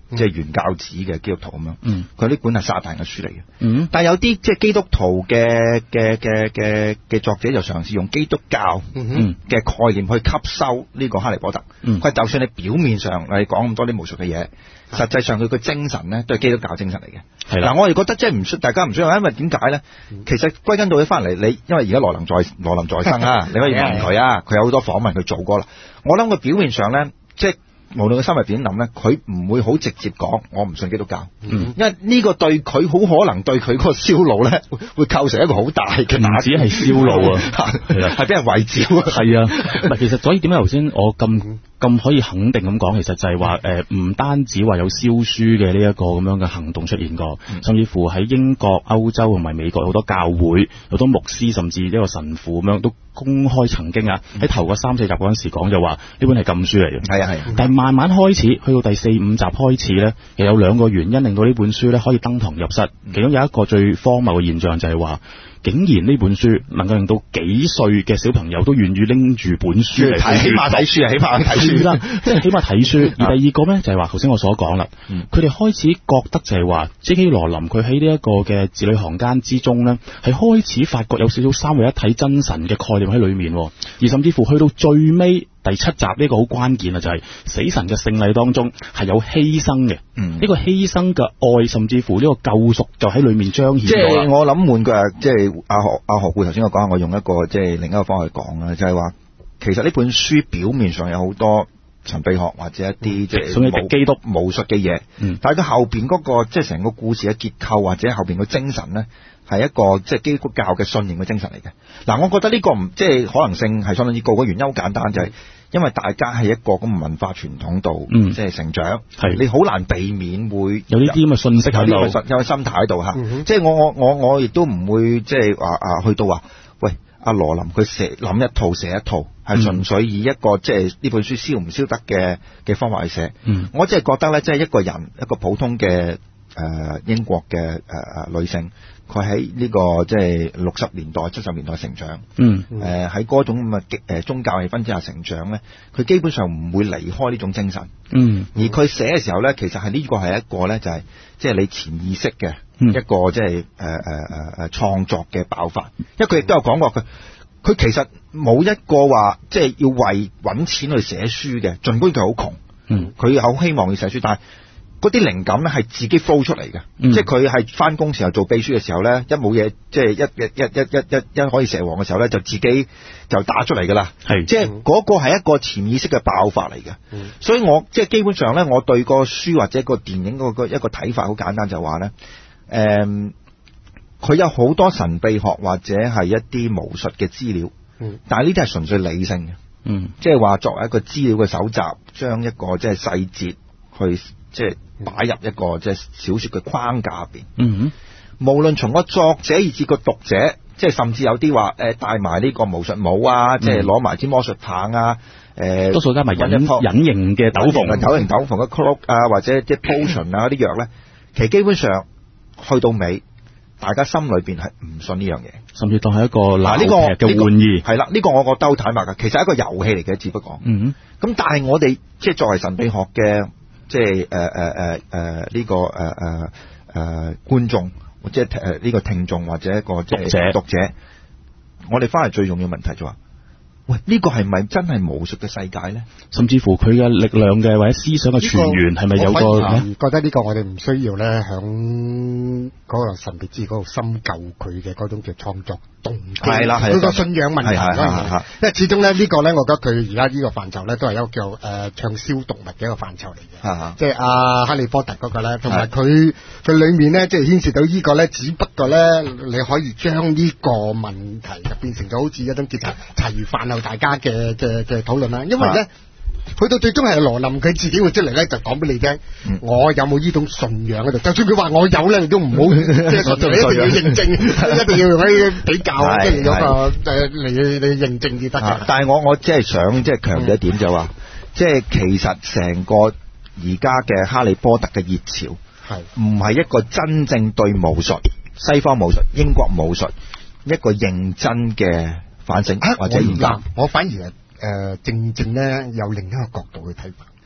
即係原教旨嘅基督徒咁樣。 嗯， 佢呢本係撒旦嘅書嚟嘅。 嗯， 但係有啲即係基督徒嘅嘅嘅嘅嘅作者就嘗試用基督教嘅概念去吸收呢個哈利波特。嗯，佢就算你表面上你講咁多啲巫術嘅嘢，實際上佢個精神咧都係基督教精神嚟嘅。係啦，嗱我哋覺得即係唔需大家唔需要，因為點解咧？其實歸根到底翻嚟，你因為而家羅琳在羅琳在生啊，你可以問佢啊，佢有好多訪問佢做過啦。我諗佢表面上咧，即係無論佢心入點諗咧，佢唔會好直接講我唔信基督教，嗯、因為呢個對佢好可能對佢個燒腦咧會構成一個好大嘅打擊， 唔止係燒腦啊， 係俾人圍剿啊，係啊，其實所以點解頭先我咁咁可以肯定咁講，其實就係話誒唔單止話有燒書嘅呢一個咁樣嘅行動出現過，嗯、甚至乎喺英國、歐洲同埋美國好多教會、好多牧師甚至一個神父咁樣都公開曾經啊喺頭嗰三四集嗰陣時講就話呢本係禁書嚟嘅，係啊係，但係慢慢開始去到第四五集開始咧，其實有兩個原因令到呢本書咧可以登堂入室，其中有一個最荒謬嘅現象就係話，竟然呢本書能夠令到幾歲嘅小朋友都願意拎住本書嚟睇，起碼睇書啊，起碼睇書啦，即係起碼睇書。而第二個咧就係話，頭先我所講啦，佢哋開始覺得就係話，J K 羅琳佢喺呢一個嘅字裏行間之中咧，係開始發覺有少少三位一體真神嘅概念喺裏面，而甚至乎去到最尾第七集呢個好關鍵啊，就係死神嘅聖禮當中係有犧牲嘅，呢、嗯、個犧牲嘅愛，甚至乎呢個救贖就喺裏面彰顯。即係我諗換句啊，即係阿何阿何故頭先我講，我用一個即係另一個方法去講啦，就係、是、話其實呢本書表面上有好多神秘學或者一啲即係無基督巫術嘅嘢，嗯、但係佢後邊嗰、那個即係成個故事嘅結構或者後邊個精神咧，係一個即係基督教嘅信念嘅精神嚟嘅。嗱，我覺得呢個唔即係可能性係相當之高，個原因好簡單，就係、是、因為大家喺一個咁嘅文化傳統度，嗯、即係成長，係你好難避免會有呢啲咁嘅信息喺度，有個心態喺度嚇。嗯、即係我我我我亦都唔會即係話啊去到話，喂阿羅琳佢寫諗一套寫一套，係純粹以一個即係呢本書燒唔燒得嘅嘅方法去寫。嗯、我只係覺得咧，即係一個人一個普通嘅誒、呃、英國嘅誒誒女性。佢喺呢個即係六十年代、七十年代成長，嗯，誒喺嗰種咁嘅極誒宗教氣氛之下成長咧，佢基本上唔會離開呢種精神，嗯，而佢寫嘅時候咧，其實係呢個係一個咧就係即係你潛意識嘅一個即係誒誒誒誒創作嘅爆發，因為佢亦都有講過佢，佢其實冇一個話即係要為揾錢去寫書嘅，儘管佢好窮，嗯，佢好希望要寫書，但係嗰啲靈感咧係自己 flow 出嚟嘅，嗯、即係佢係翻工時候做秘書嘅時候咧，一冇嘢，即係一一一一一一一可以蛇王嘅時候咧，就自己就打出嚟噶啦，係，即係嗰個係一個潛意識嘅爆發嚟嘅，嗯、所以我即係基本上咧，我對個書或者個電影嗰個一個睇法好簡單，就話咧，誒、嗯，佢有好多神秘學或者係一啲巫術嘅資料，嗯、但係呢啲係純粹理性嘅，嗯，即係話作為一個資料嘅搜集，將一個即係細節去即係。擺入一個即係小說嘅框架入邊，嗯哼，無論從個作者以至個讀者，即係甚至有啲話誒帶埋呢個巫術帽啊，嗯、即係攞埋支魔術棒啊，誒、呃，多數加埋隱隱形嘅斗篷、隱形斗篷嘅 cloak 啊，或者即係 potion 啊啲藥咧，其實基本上去到尾，大家心裏邊係唔信呢樣嘢，甚至當係一個嗱呢個嘅玩意，係啦，呢、這個我覺得好坦白噶，其實係一個遊戲嚟嘅，只不過，嗯哼，咁但係我哋即係作為神秘學嘅。即係誒誒誒誒呢個誒誒誒觀眾，或者誒呢個聽眾或者一個即係讀者，讀者，我哋翻嚟最重要問題就話，喂，呢個係咪真係巫術嘅世界咧？甚至乎佢嘅力量嘅或者思想嘅泉源係咪有個？我反而覺得呢個我哋唔需要咧，響嗰個神秘之嗰度深究佢嘅嗰種叫創作動機。係啦，係嗰個信仰問題啦。因為始終咧呢個咧，我覺得佢而家呢個範疇咧都係一個叫誒暢銷讀物嘅一個範疇嚟嘅。即係阿哈利波特嗰個咧，同埋佢佢裏面咧，即係牽涉到呢個咧，只不過咧你可以將呢個問題就變成咗好似一種叫做茶餘飯後大家嘅嘅嘅討論啦。因為咧。去到最終係羅琳佢自己會出嚟咧，就講俾你聽，嗯、我有冇呢種信仰喺度？就算佢話我有咧，你都唔好即係一定要認證，一定要用啲比較即係嗰個誒嚟嚟認證至得嘅。 但係我我即係想即係強調一點就話，即係、嗯、其實成個而家嘅哈利波特嘅熱潮係唔係一個真正對巫術、西方巫術、英國巫術一個認真嘅反省、啊、或者研究？ 我反而係。誒、呃，正正咧有另一個角度去睇法，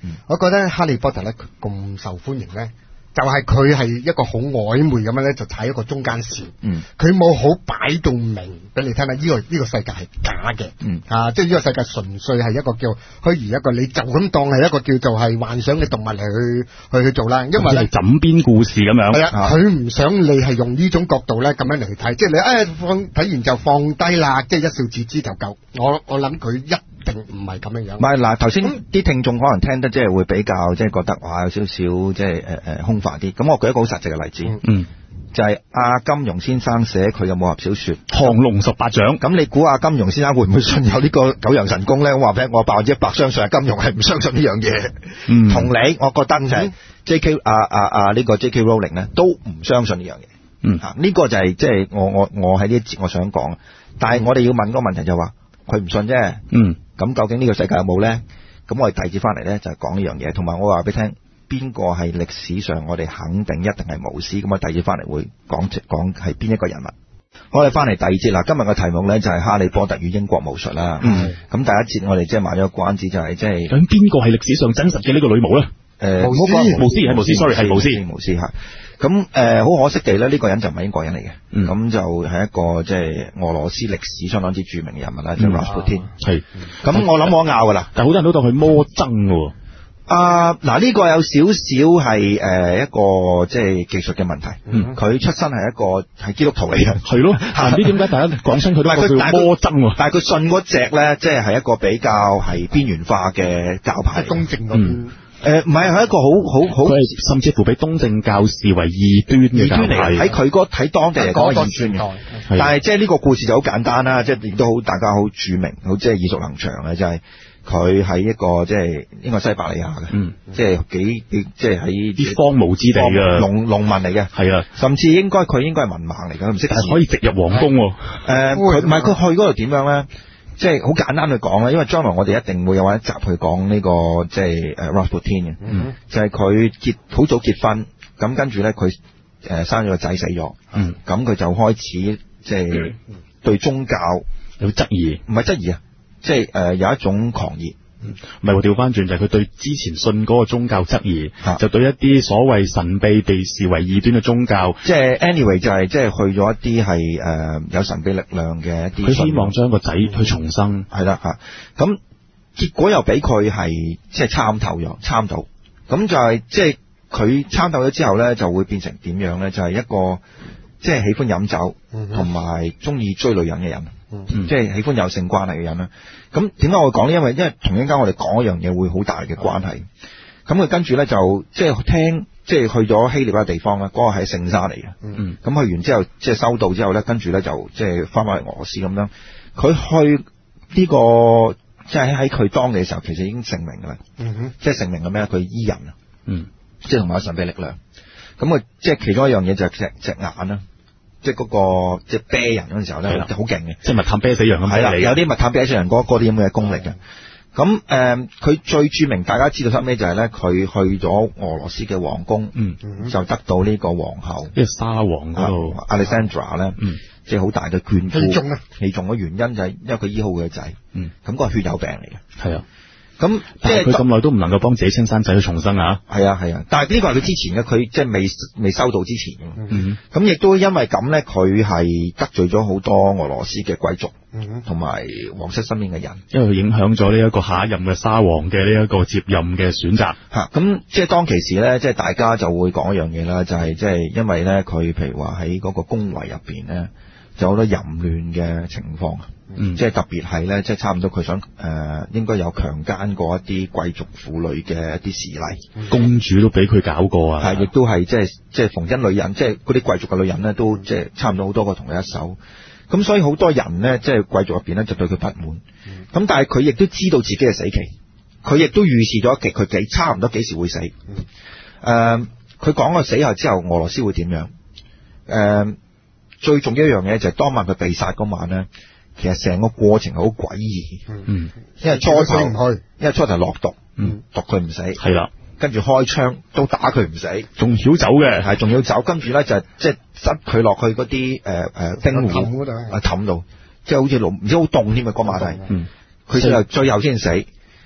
嗯、我覺得哈利波特咧咁受歡迎咧。就係佢係一個好曖昧咁樣咧，就踩一個中間線。嗯，佢冇好擺到明俾你聽啦。呢、這個呢、這個世界係假嘅。嗯，啊，即係呢個世界純粹係一個叫虛擬一個，你就咁當係一個叫做係幻想嘅動物嚟去去去做啦。因為咧枕邊故事咁樣。係啊，佢唔想你係用呢種角度咧咁樣嚟睇，即係你誒、哎、放睇完就放低啦，即係一笑置之就夠。我我諗佢一定唔係咁樣樣。 唔係嗱，頭先啲聽眾可能聽得即係會比較即係覺得哇有少少即係誒誒空泛啲。咁我舉一個好實際嘅例子，嗯，就係阿金庸先生寫佢嘅武俠小說《 降龍十八掌》。 咁你估阿金庸先生會唔會信有呢個九陽神功咧？我話俾你，我百分之一百相信阿金庸係唔相信呢樣嘢。嗯，同理，我覺得就係 J K 啊啊啊呢個 J K Rowling 咧都唔相信呢樣嘢。嗯，吓、這、呢個就係即係我我我喺呢一節我想講，但係我哋要問嗰個問題就話佢唔信啫。嗯，咁究竟呢個世界有冇咧？咁我哋第二節翻嚟咧就係講呢樣嘢，同埋我話俾你聽。邊個係歷史上我哋肯定一定係巫師？咁我第二節翻嚟會講講係邊一個人物。我哋翻嚟第二節啦，今日嘅題目咧就係哈利波特與英國巫術啦。嗯，咁第一節我哋即係賣咗個關子，就係即係咁邊個係歷史上真實嘅呢個女巫咧？誒、呃，巫師，巫師係巫師 ，sorry 係巫師， 巫師係。咁誒，好、呃、可惜地咧，呢、這個人就唔係英國人嚟嘅。咁、嗯、就係一個即係俄羅斯歷史相當之著名嘅人物啦，就係 Rasputin。係。咁我諗我拗噶啦， 但係好多人都當佢魔僧喎。 啊，嗱、這、呢個有少少係誒一個即係技術嘅問題。嗯，佢出身係一個係基督徒嚟嘅。係咯，唔知點解大家講親佢都話佢魔僧喎。但係佢信嗰隻咧，即係係一個比較係邊緣化嘅教派。東正嗰邊。誒，唔係，係一個好好好， 甚至乎俾東正教視為異端嘅教派。 喺佢嗰喺當地嚟講係異端嘅。但係即係呢個故事就好簡單啦，即係亦都好大家好著名，好即係耳熟能詳嘅，就係、是。佢喺一個即係應該西伯利亞嘅，嗯，即係幾即係喺啲荒蕪之地嘅農農民嚟嘅， 係啊， 甚至應該佢應該係文盲嚟嘅，唔識字， 可以直入皇宮喎。 誒，佢唔係佢去嗰度點樣咧？即係好簡單去講啦，因為將來我哋一定會有一集去講呢、這個即係誒 Rasputin 嘅，嗯，就係、是、佢結好早結婚，咁跟住咧佢誒生咗個仔死咗，嗯，咁佢就開始即係對宗教有質疑， 唔係質疑啊。即係誒、呃、有一種狂熱， 唔係喎，調翻轉就係、是、佢對之前信嗰個宗教質疑，啊、就對一啲所謂神秘被視為異端嘅宗教， 即係 anyway 就係即係去咗一啲係誒有神秘力量嘅一啲， 佢希望將個仔去重生， 係啦嚇，咁、啊、結果又俾佢係即係參透咗，參到，咁就係即係佢參透咗之後咧，就會變成點樣咧？就係、是、一個即係喜歡飲酒同埋中意追女人嘅人。嗯、即係喜歡有性關係嘅人啦。咁點解我會講呢？因為因為同一間我哋講一樣嘢會好大嘅關係。咁佢跟住咧就即係聽，即係去咗希臘嘅地方啦。嗰、那個係聖沙嚟嘅。嗯。咁去完之後，即係收到之後咧，跟住咧就即係翻返嚟俄羅斯咁樣。佢去呢、這個即係喺佢當地嘅時候，其實已經成名㗎啦。嗯哼。即係成名嘅咩？佢醫人啊。嗯。即係同埋有神秘力量。咁啊，即係其中一樣嘢就係隻隻眼啦。即係嗰個即係啤人嗰陣時候咧，好勁嘅， 即係密探啤死人咁。 係啦，有啲密探啤死人嗰嗰啲咁嘅功力嘅。咁誒，佢、呃、最著名，大家知道出咩就係咧，佢去咗俄羅斯嘅皇宮，嗯，就得到呢個皇后， 即係沙皇嗰度 Alexandra 咧，嗯，即係好大嘅眷顧。器重啊！器重嘅原因就係因為佢醫好佢嘅仔，嗯，咁、嗰個血友病嚟嘅，係啊。咁即係佢咁耐都唔能夠幫自己親生仔去重生啊！ 係啊係啊，但係呢個係佢之前嘅，佢即係未未收到之前嘅。嗯，咁亦都因為咁咧，佢係得罪咗好多俄羅斯嘅貴族，同埋皇室身邊嘅人， 因為佢影響咗呢一個下一任嘅沙皇嘅呢一個接任嘅選擇。 吓，咁即係當其時咧，即係大家就會講一樣嘢啦，就係即係因為咧，佢譬如話喺嗰個宮闱入邊咧，就好多淫亂嘅情況。嗯，即係特別係咧，即係差唔多佢想誒、呃，應該有強姦過一啲貴族婦女嘅一啲事例， 公主都俾佢搞過啊， 係亦都係即係即係逢親女人，即係嗰啲貴族嘅女人咧，都即係差唔多好多個同佢一手，咁所以好多人咧，即係貴族入邊咧就對佢不滿，咁、嗯、但係佢亦都知道自己嘅死期，佢亦都預示咗極佢幾差唔多幾時會死，誒、嗯，佢講個死後之後俄羅斯會點樣？誒、嗯，最重要一樣嘢就係當晚佢被殺嗰晚咧。其實成個過程好詭異，嗯，因為初頭唔去，因為初頭落毒，嗯，毒佢唔死，係啦，跟住開槍都打佢唔死， 仲曉走嘅， 係仲要走，跟住咧就即係塞佢落去嗰啲誒誒冰湖啊氹度，即係好似爐唔知好凍添啊嗰晚係，嗯，佢最後最後先死，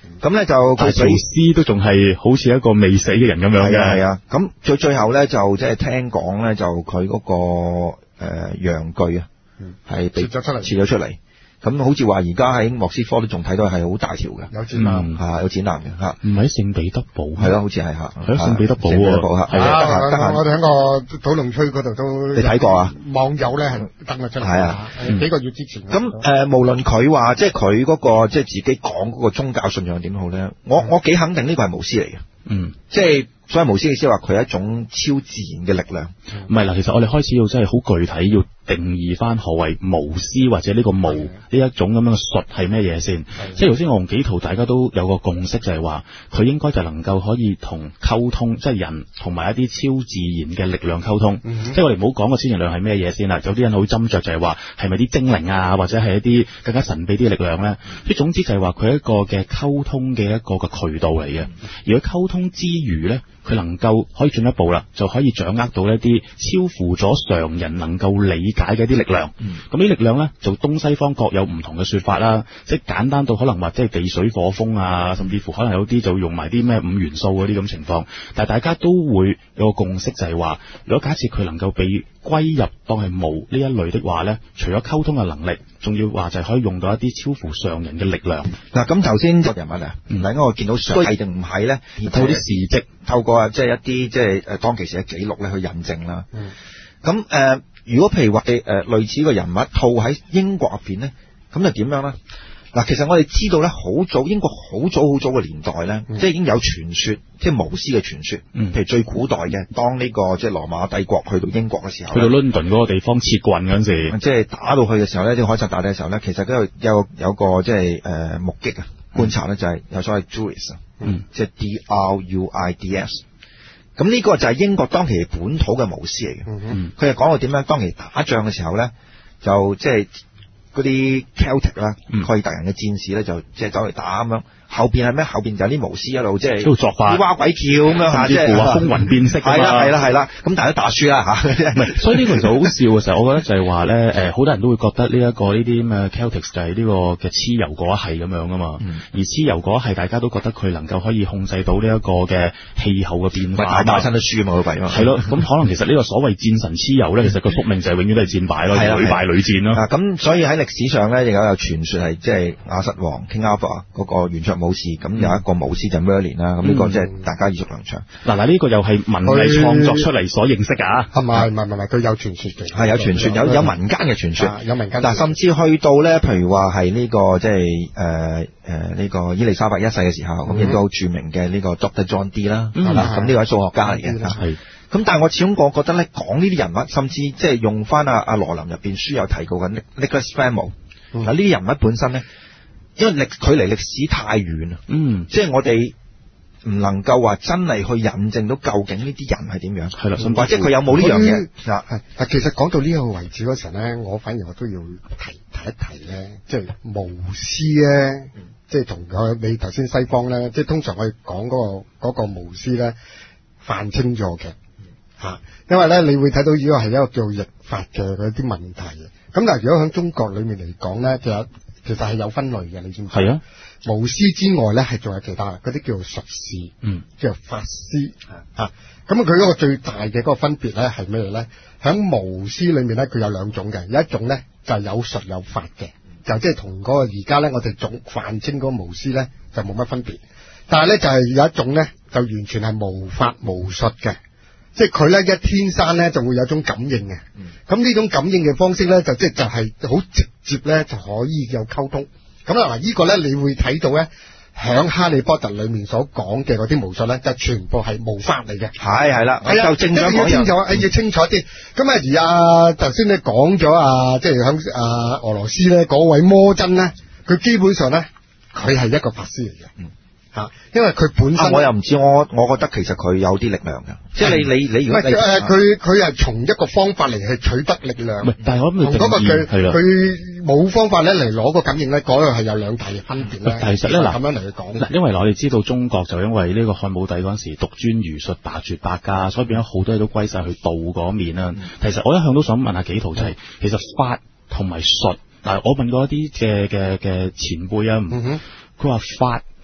咁咧就佢做詩都仲係好似一個未死嘅人咁樣嘅。 係啊，咁最最後咧就即係聽講咧就佢嗰、那個誒、呃、陽具啊，係被切咗出嚟， 切咗出嚟。咁好似話而家喺莫斯科都仲睇到係好大條嘅， 有展覽嚇，有展覽嘅嚇。 唔係聖彼得堡， 係咯，好似係嚇， 喺聖彼得堡喎。 係啊，得閒得閒。 我哋喺個討論區嗰度都你睇過啊？ 網友咧係登咗出嚟， 係啊， 幾個月之前。 咁誒，無論佢話即係佢嗰個即係自己講嗰個宗教信仰點好咧，我我幾肯定呢個係巫師嚟嘅。 嗯， 即係所謂巫師嘅意思話佢係一種超自然嘅力量。 唔係啦，其實我哋開始要真係好具體要定義翻何謂巫師或者呢個巫呢一種咁樣嘅術係咩嘢先。即係頭先我同紀陶大家都有個共識，就係話佢應該就能夠可以同溝通，即係人同埋一啲超自然嘅力量溝通。嗯、即係我哋唔好講個超自然力量係咩嘢先啦。有啲人好斟酌就係話係咪啲精靈啊，或者係一啲更加神秘啲嘅力量咧。即係總之就係話佢係一個嘅溝通嘅一個嘅渠道嚟嘅。而佢溝通之餘咧，佢能夠可以進一步啦，就可以掌握到一啲超乎咗常人能夠理解嘅一啲力量。咁呢、嗯、力量咧，就東西方各有唔同嘅說法啦。即係簡單到可能話即係地水火風啊，甚至乎可能有啲就用埋啲咩五元素嗰啲咁情況。但係大家都會有個共識，就係話，如果假設佢能夠被歸入當係巫呢一類的話咧，除咗溝通嘅能力，仲要話就係可以用到一啲超乎常人嘅力量。嗱，咁頭先個人物啊，唔係、嗯、我見到相係定唔係咧？透過啲事蹟，透過即係一啲即係誒當其時嘅記錄咧去印證啦。咁誒、嗯呃，如果譬如話誒誒類似個人物套喺英國入邊咧，咁就點樣咧？嗱，其實我哋知道咧，好早英國好早好早嘅年代咧，嗯、即係已經有傳說，即係巫師嘅傳說。嗯、譬如最古代嘅，當呢、這個即係羅馬帝國去到英國嘅時候， 去到倫敦嗰個地方切棍嗰陣時， 即係打到去嘅時候咧，啲凱撒大帝嘅時候咧，其實都有有有個即係誒目擊啊觀察咧，就係有所謂 Druids 啊，嗯，即係 D R U I D S。咁呢個就係英國當其本土嘅巫師嚟嘅。佢係講到點樣？當其打仗嘅時候咧，就即係。嗰啲 Celtic 啦，蓋爾特人嘅戰士咧就即係走嚟打咁樣，後邊係咩？後邊就有啲巫師一路即係作法， 哇鬼叫咁樣嚇，即係話風雲變色。 係啦係啦係啦，咁大家打輸啦嚇。唔係， 所以呢個就好笑嘅時候，我覺得就係話咧誒，好多人都會覺得呢、這、一個呢啲咁嘅 Celtic 就係呢個嘅蚩尤嗰一系咁樣啊嘛。嗯、而蚩尤嗰一系大家都覺得佢能夠可以控制到呢一個嘅氣候嘅變化。 打親都輸嘛，好弊嘛。 係咯，咁可能其實呢個所謂戰神蚩尤咧，其實個宿命就係永遠都係戰敗咯，屢敗屢戰咯。 咁所以喺歷史上咧，亦有有傳說係即係亞瑟王 King Arthur 嗰個圓桌武士，咁有一個巫師就 Merlin 啦，咁呢個即係大家耳熟能詳。嗱嗱， 呢個又係文藝創作出嚟所認識㗎。 係咪？唔係唔係，佢有傳說嘅。 係有傳說，有有民間嘅傳說， 有民間。 但甚至去到咧，譬如話係呢個即係誒誒呢個伊麗莎白一世嘅時候，咁亦都好著名嘅呢個 Doctor John Dee 啦，係嘛？咁呢位數學家嚟嘅。係。咁但係我始終我覺得咧，講呢啲人物，甚至即係用翻阿阿羅琳入邊書有提過嘅 Nicholas Flamel。嗱，呢啲人物本身咧，因為歷距離歷史太遠啦，嗯，即係我哋唔能夠話真係去印證到究竟呢啲人係點樣，係啦，或者佢有冇呢樣嘢嗱？ 係，但其實講到呢個位置嗰時候咧，我反而我都要提提一提咧，即係巫師咧，嗯、即係同佢你頭先西方咧，即係通常我哋講嗰個嗰個巫師咧，泛清咗嘅嚇，因為咧你會睇到呢個係一個叫譯法嘅嗰啲問題。咁但係如果喺中國裏面嚟講咧，其實其實係有分類嘅，你知唔知？係啊，巫師之外咧，係仲有其他嗰啲叫做術士，嗯，叫做法師，啊，咁佢嗰個最大嘅嗰個分別咧係咩咧？喺巫師裏面咧，佢有兩種嘅，有一種咧就係有術有法嘅，就即係同嗰個而家咧我哋總泛稱嗰個巫師咧就冇乜分別，但係咧就係有一種咧就完全係無法無術嘅。即係佢咧一天生咧就會有種感應嘅，咁呢、嗯、種感應嘅方式咧就即係就係好直接咧就可以有溝通。咁啊嗱，呢個咧你會睇到咧響哈利波特裏面所講嘅嗰啲巫術咧，就全部係巫法嚟嘅。係係啦，係啊，就正想講清楚，誒要清楚啲。咁啊而啊頭先你講咗啊，即係響啊俄羅斯咧嗰位摩真咧，佢基本上咧佢係一個法師嚟嘅。嗯啊，因為佢本身、啊、我又唔知，我我覺得其實佢有啲力量嘅，即係你你你如果唔係誒，佢佢係從一個方法嚟去取得力量，但係我諗同嗰個佢佢冇方法咧嚟攞個感應咧，嗰個係有兩大嘅分別咧。其實咧嗱，咁樣嚟去講嗱，因為我哋知道中國就因為呢個漢武帝嗰陣時獨尊儒術，罷黜百家，所以變咗好多嘢都歸晒去道嗰面啦。嗯、其實我一向都想問下紀陶就係、是，其實法同埋術嗱，我問過一啲嘅嘅嘅前輩啊，佢話、嗯、哼法。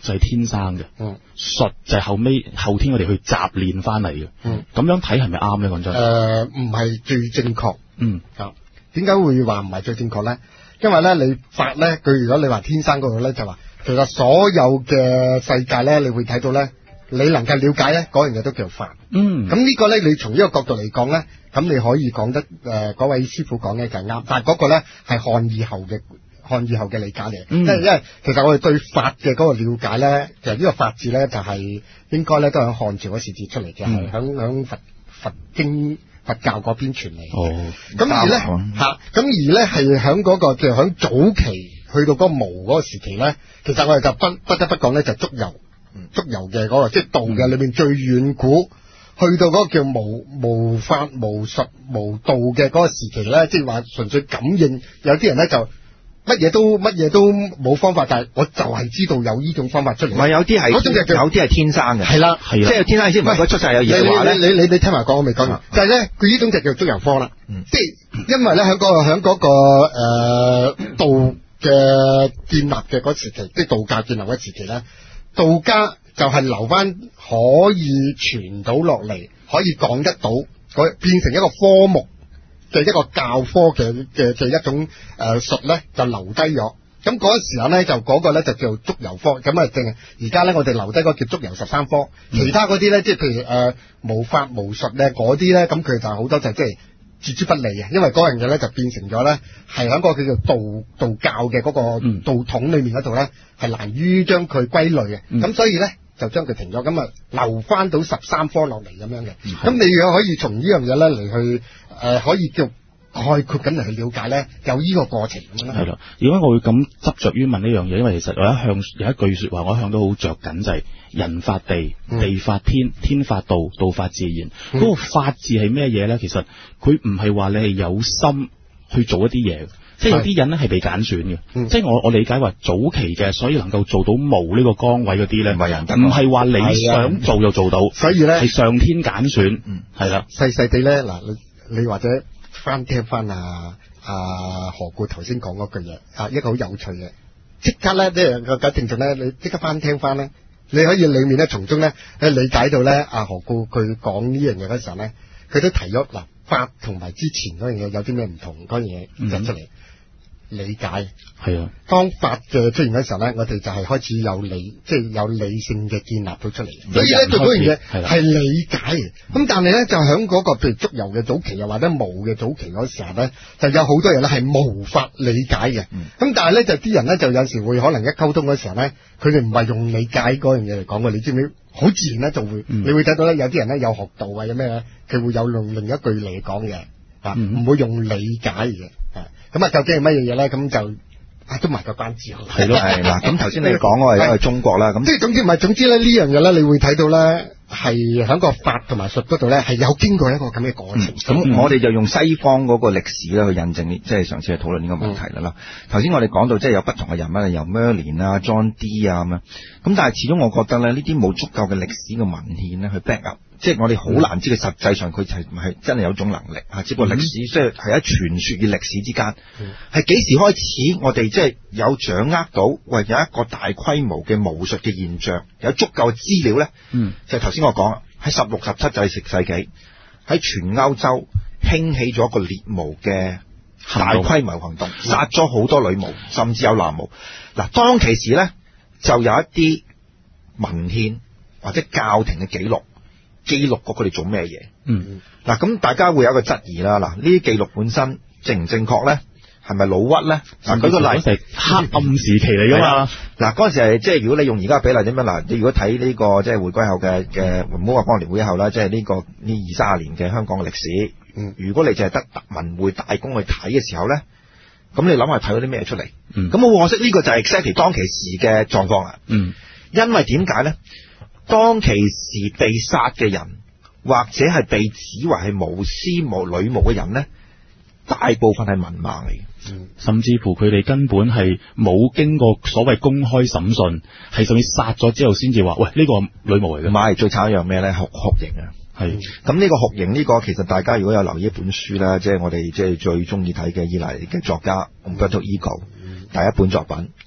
就係天生嘅， 嗯， 術就係後尾後天我哋去習練翻嚟嘅，嗯，咁樣睇係咪啱咧？講真， 誒唔係最正確， 嗯啊，點解會話唔係最正確咧？因為咧你法咧，佢如果你話天生嗰度咧，就話其實所有嘅世界咧，你會睇到咧，你能夠了解咧，嗰樣嘢都叫法，嗯，咁呢個咧，你從呢個角度嚟講咧，咁你可以講得誒嗰、呃、位師傅講嘅就係啱，但係嗰個咧係漢以後嘅。漢以後嘅理解嚟，因為因為其實我哋對法嘅嗰個了解咧，其實呢個法字咧就係應該咧都喺漢朝嗰時節出嚟嘅，係響響佛佛經佛教嗰邊傳嚟。哦，咁而咧嚇，咁而咧係響嗰個就響早期去到嗰個巫嗰個時期咧，其實我哋就不不得不講咧就足油，足油嘅嗰個即係道嘅裏面最遠古，去到嗰個叫無無法無術無道嘅嗰個時期咧，即係話純粹感應，有啲人咧就。乜嘢都乜嘢都冇方法，但係我就係知道有呢種方法出嚟。 唔係有啲係，嗰種就叫有啲係天生嘅。係啦，係啦，即係天生先唔係佢出世有嘢嘅話咧。你你你你聽埋講，我未講完。就係咧，佢呢種就叫足油科啦。嗯，即係因為咧喺嗰個喺嗰個誒道嘅建立嘅嗰時期，即係道教建立嗰時期咧，道家就係留翻可以傳到落嚟，可以講得到，佢變成一個科目。嘅一個教科嘅嘅嘅一種誒術咧，就留低咗。咁嗰時候咧，就嗰個咧就叫足油科。咁啊，淨係而家咧，我哋留低嗰個叫足油十三科。嗯、其他嗰啲咧，即係譬如誒、呃、無法無術咧，嗰啲咧，咁佢就好多就即係置之不理嘅。因為嗰樣嘢咧就變成咗咧，係喺個叫做道道教嘅嗰個道統裏面嗰度咧，係難於將佢歸類嘅。咁、嗯、所以咧就將佢停咗，咁啊留翻到十三科落嚟咁樣嘅。咁、嗯、你如果可以從呢樣嘢咧嚟去。誒、呃，可以叫概括咁嚟去了解咧，有呢個過程咁樣。係啦，點解我會咁執着於問呢樣嘢？因為其實我一向有一句說話，我一向都好着緊，就係、是、人法地，地法天，天法道，道法自然。嗰、嗯、個法字係咩嘢咧？其實佢唔係話你係有心去做一啲嘢，即係有啲人咧係被揀選嘅。嗯、即係我我理解話早期嘅，所以能夠做到巫呢個崗位嗰啲咧，唔係人得，唔係話你想做就做到，所以咧係上天揀選。嗯，係啦， 細細地咧嗱。你或者翻聽翻啊啊何故頭先講嗰句嘢啊，一個好有趣嘅，即刻咧即係個個聽眾咧，你即刻翻聽翻咧，你可以裏面咧從中咧誒理解到咧啊何故佢講呢樣嘢嗰時候咧，佢都提咗嗱法同埋之前嗰樣嘢有啲咩唔同嗰樣嘢引出嚟。理解係啊，當法嘅出現嘅時候咧，我哋就係開始有理，即係有理性嘅建立到出嚟。所以咧，對嗰樣嘢係理解嘅。咁但係咧，就喺嗰個譬如足油嘅早期，又或者巫嘅早期嗰時候咧，就有好多人咧係無法理解嘅。咁、嗯、但係咧，就啲人咧就有時會可能一溝通嗰時候咧，佢哋唔係用理解嗰樣嘢嚟講嘅，你知唔知？好自然咧就會，嗯、你會睇到咧有啲人咧有學道啊，有咩咧，佢會有用另一句嚟講嘅，啊，唔、嗯、會用理解嘅。咁啊，究竟係乜嘢嘢咧？咁就啊，都埋個關子。 係咯，係嗱。咁頭先你講我係因為中國啦，咁即係總之唔係，總之咧呢樣嘢咧，你會睇到咧係喺個法同埋術嗰度咧係有經過一個咁嘅過程。咁、 嗯嗯、我哋就用西方嗰個歷史咧去印證，即係上次去討論呢個問題啦。頭、嗯、先我哋講到即係有不同嘅人物，由 Merlin 啊、John Dee 啊咁樣。咁但係始終我覺得咧，呢啲冇足夠嘅歷史嘅文獻咧去 back up。即係我哋好難知佢實際上佢係唔係真係有種能力啊？只不過歷史即係係喺傳說與歷史之間，係幾時開始我哋即係有掌握到，喂有一個大規模嘅巫術嘅現象，有足夠嘅資料咧？嗯，就係頭先我講喺十六、十七、十七世紀喺全歐洲興起咗一個獵巫嘅大規模行動，殺咗好多女巫，甚至有男巫。嗱，當其時咧就有一啲文獻或者教廷嘅記錄。記錄過佢哋做咩嘢？嗯，嗱，咁大家會有一個質疑啦。嗱，呢啲記錄本身正唔正確咧？係咪老屈咧？嗱，舉個例，係黑暗時期嚟噶嘛？嗱，嗰陣時係即係如果你用而家嘅比例點樣？嗱，你如果睇呢、這個即係回歸後嘅嘅，唔好話光年回歸後啦，即係呢個呢二三十年嘅香港嘅歷史。嗯，如果你淨係得文匯大公去睇嘅時候咧，咁你諗下睇到啲咩出嚟？嗯，咁好可惜呢個就係 exactly 當其時嘅狀況啦。嗯，因為點解咧？當其時被殺嘅人，或者係被指為係巫師、巫女巫嘅人咧，大部分係文盲嚟嘅，嗯， 甚至乎佢哋根本係冇經過所謂公開審訊，係甚至殺咗之後先至話，喂，呢、這個女巫嚟嘅。唔係，最慘一樣咩咧？酷酷刑啊！係咁呢個酷刑呢個，其實大家如果有留意一本書啦，即係我哋即係最中意睇嘅伊犁嘅作家 Umberto Eco 第一本作品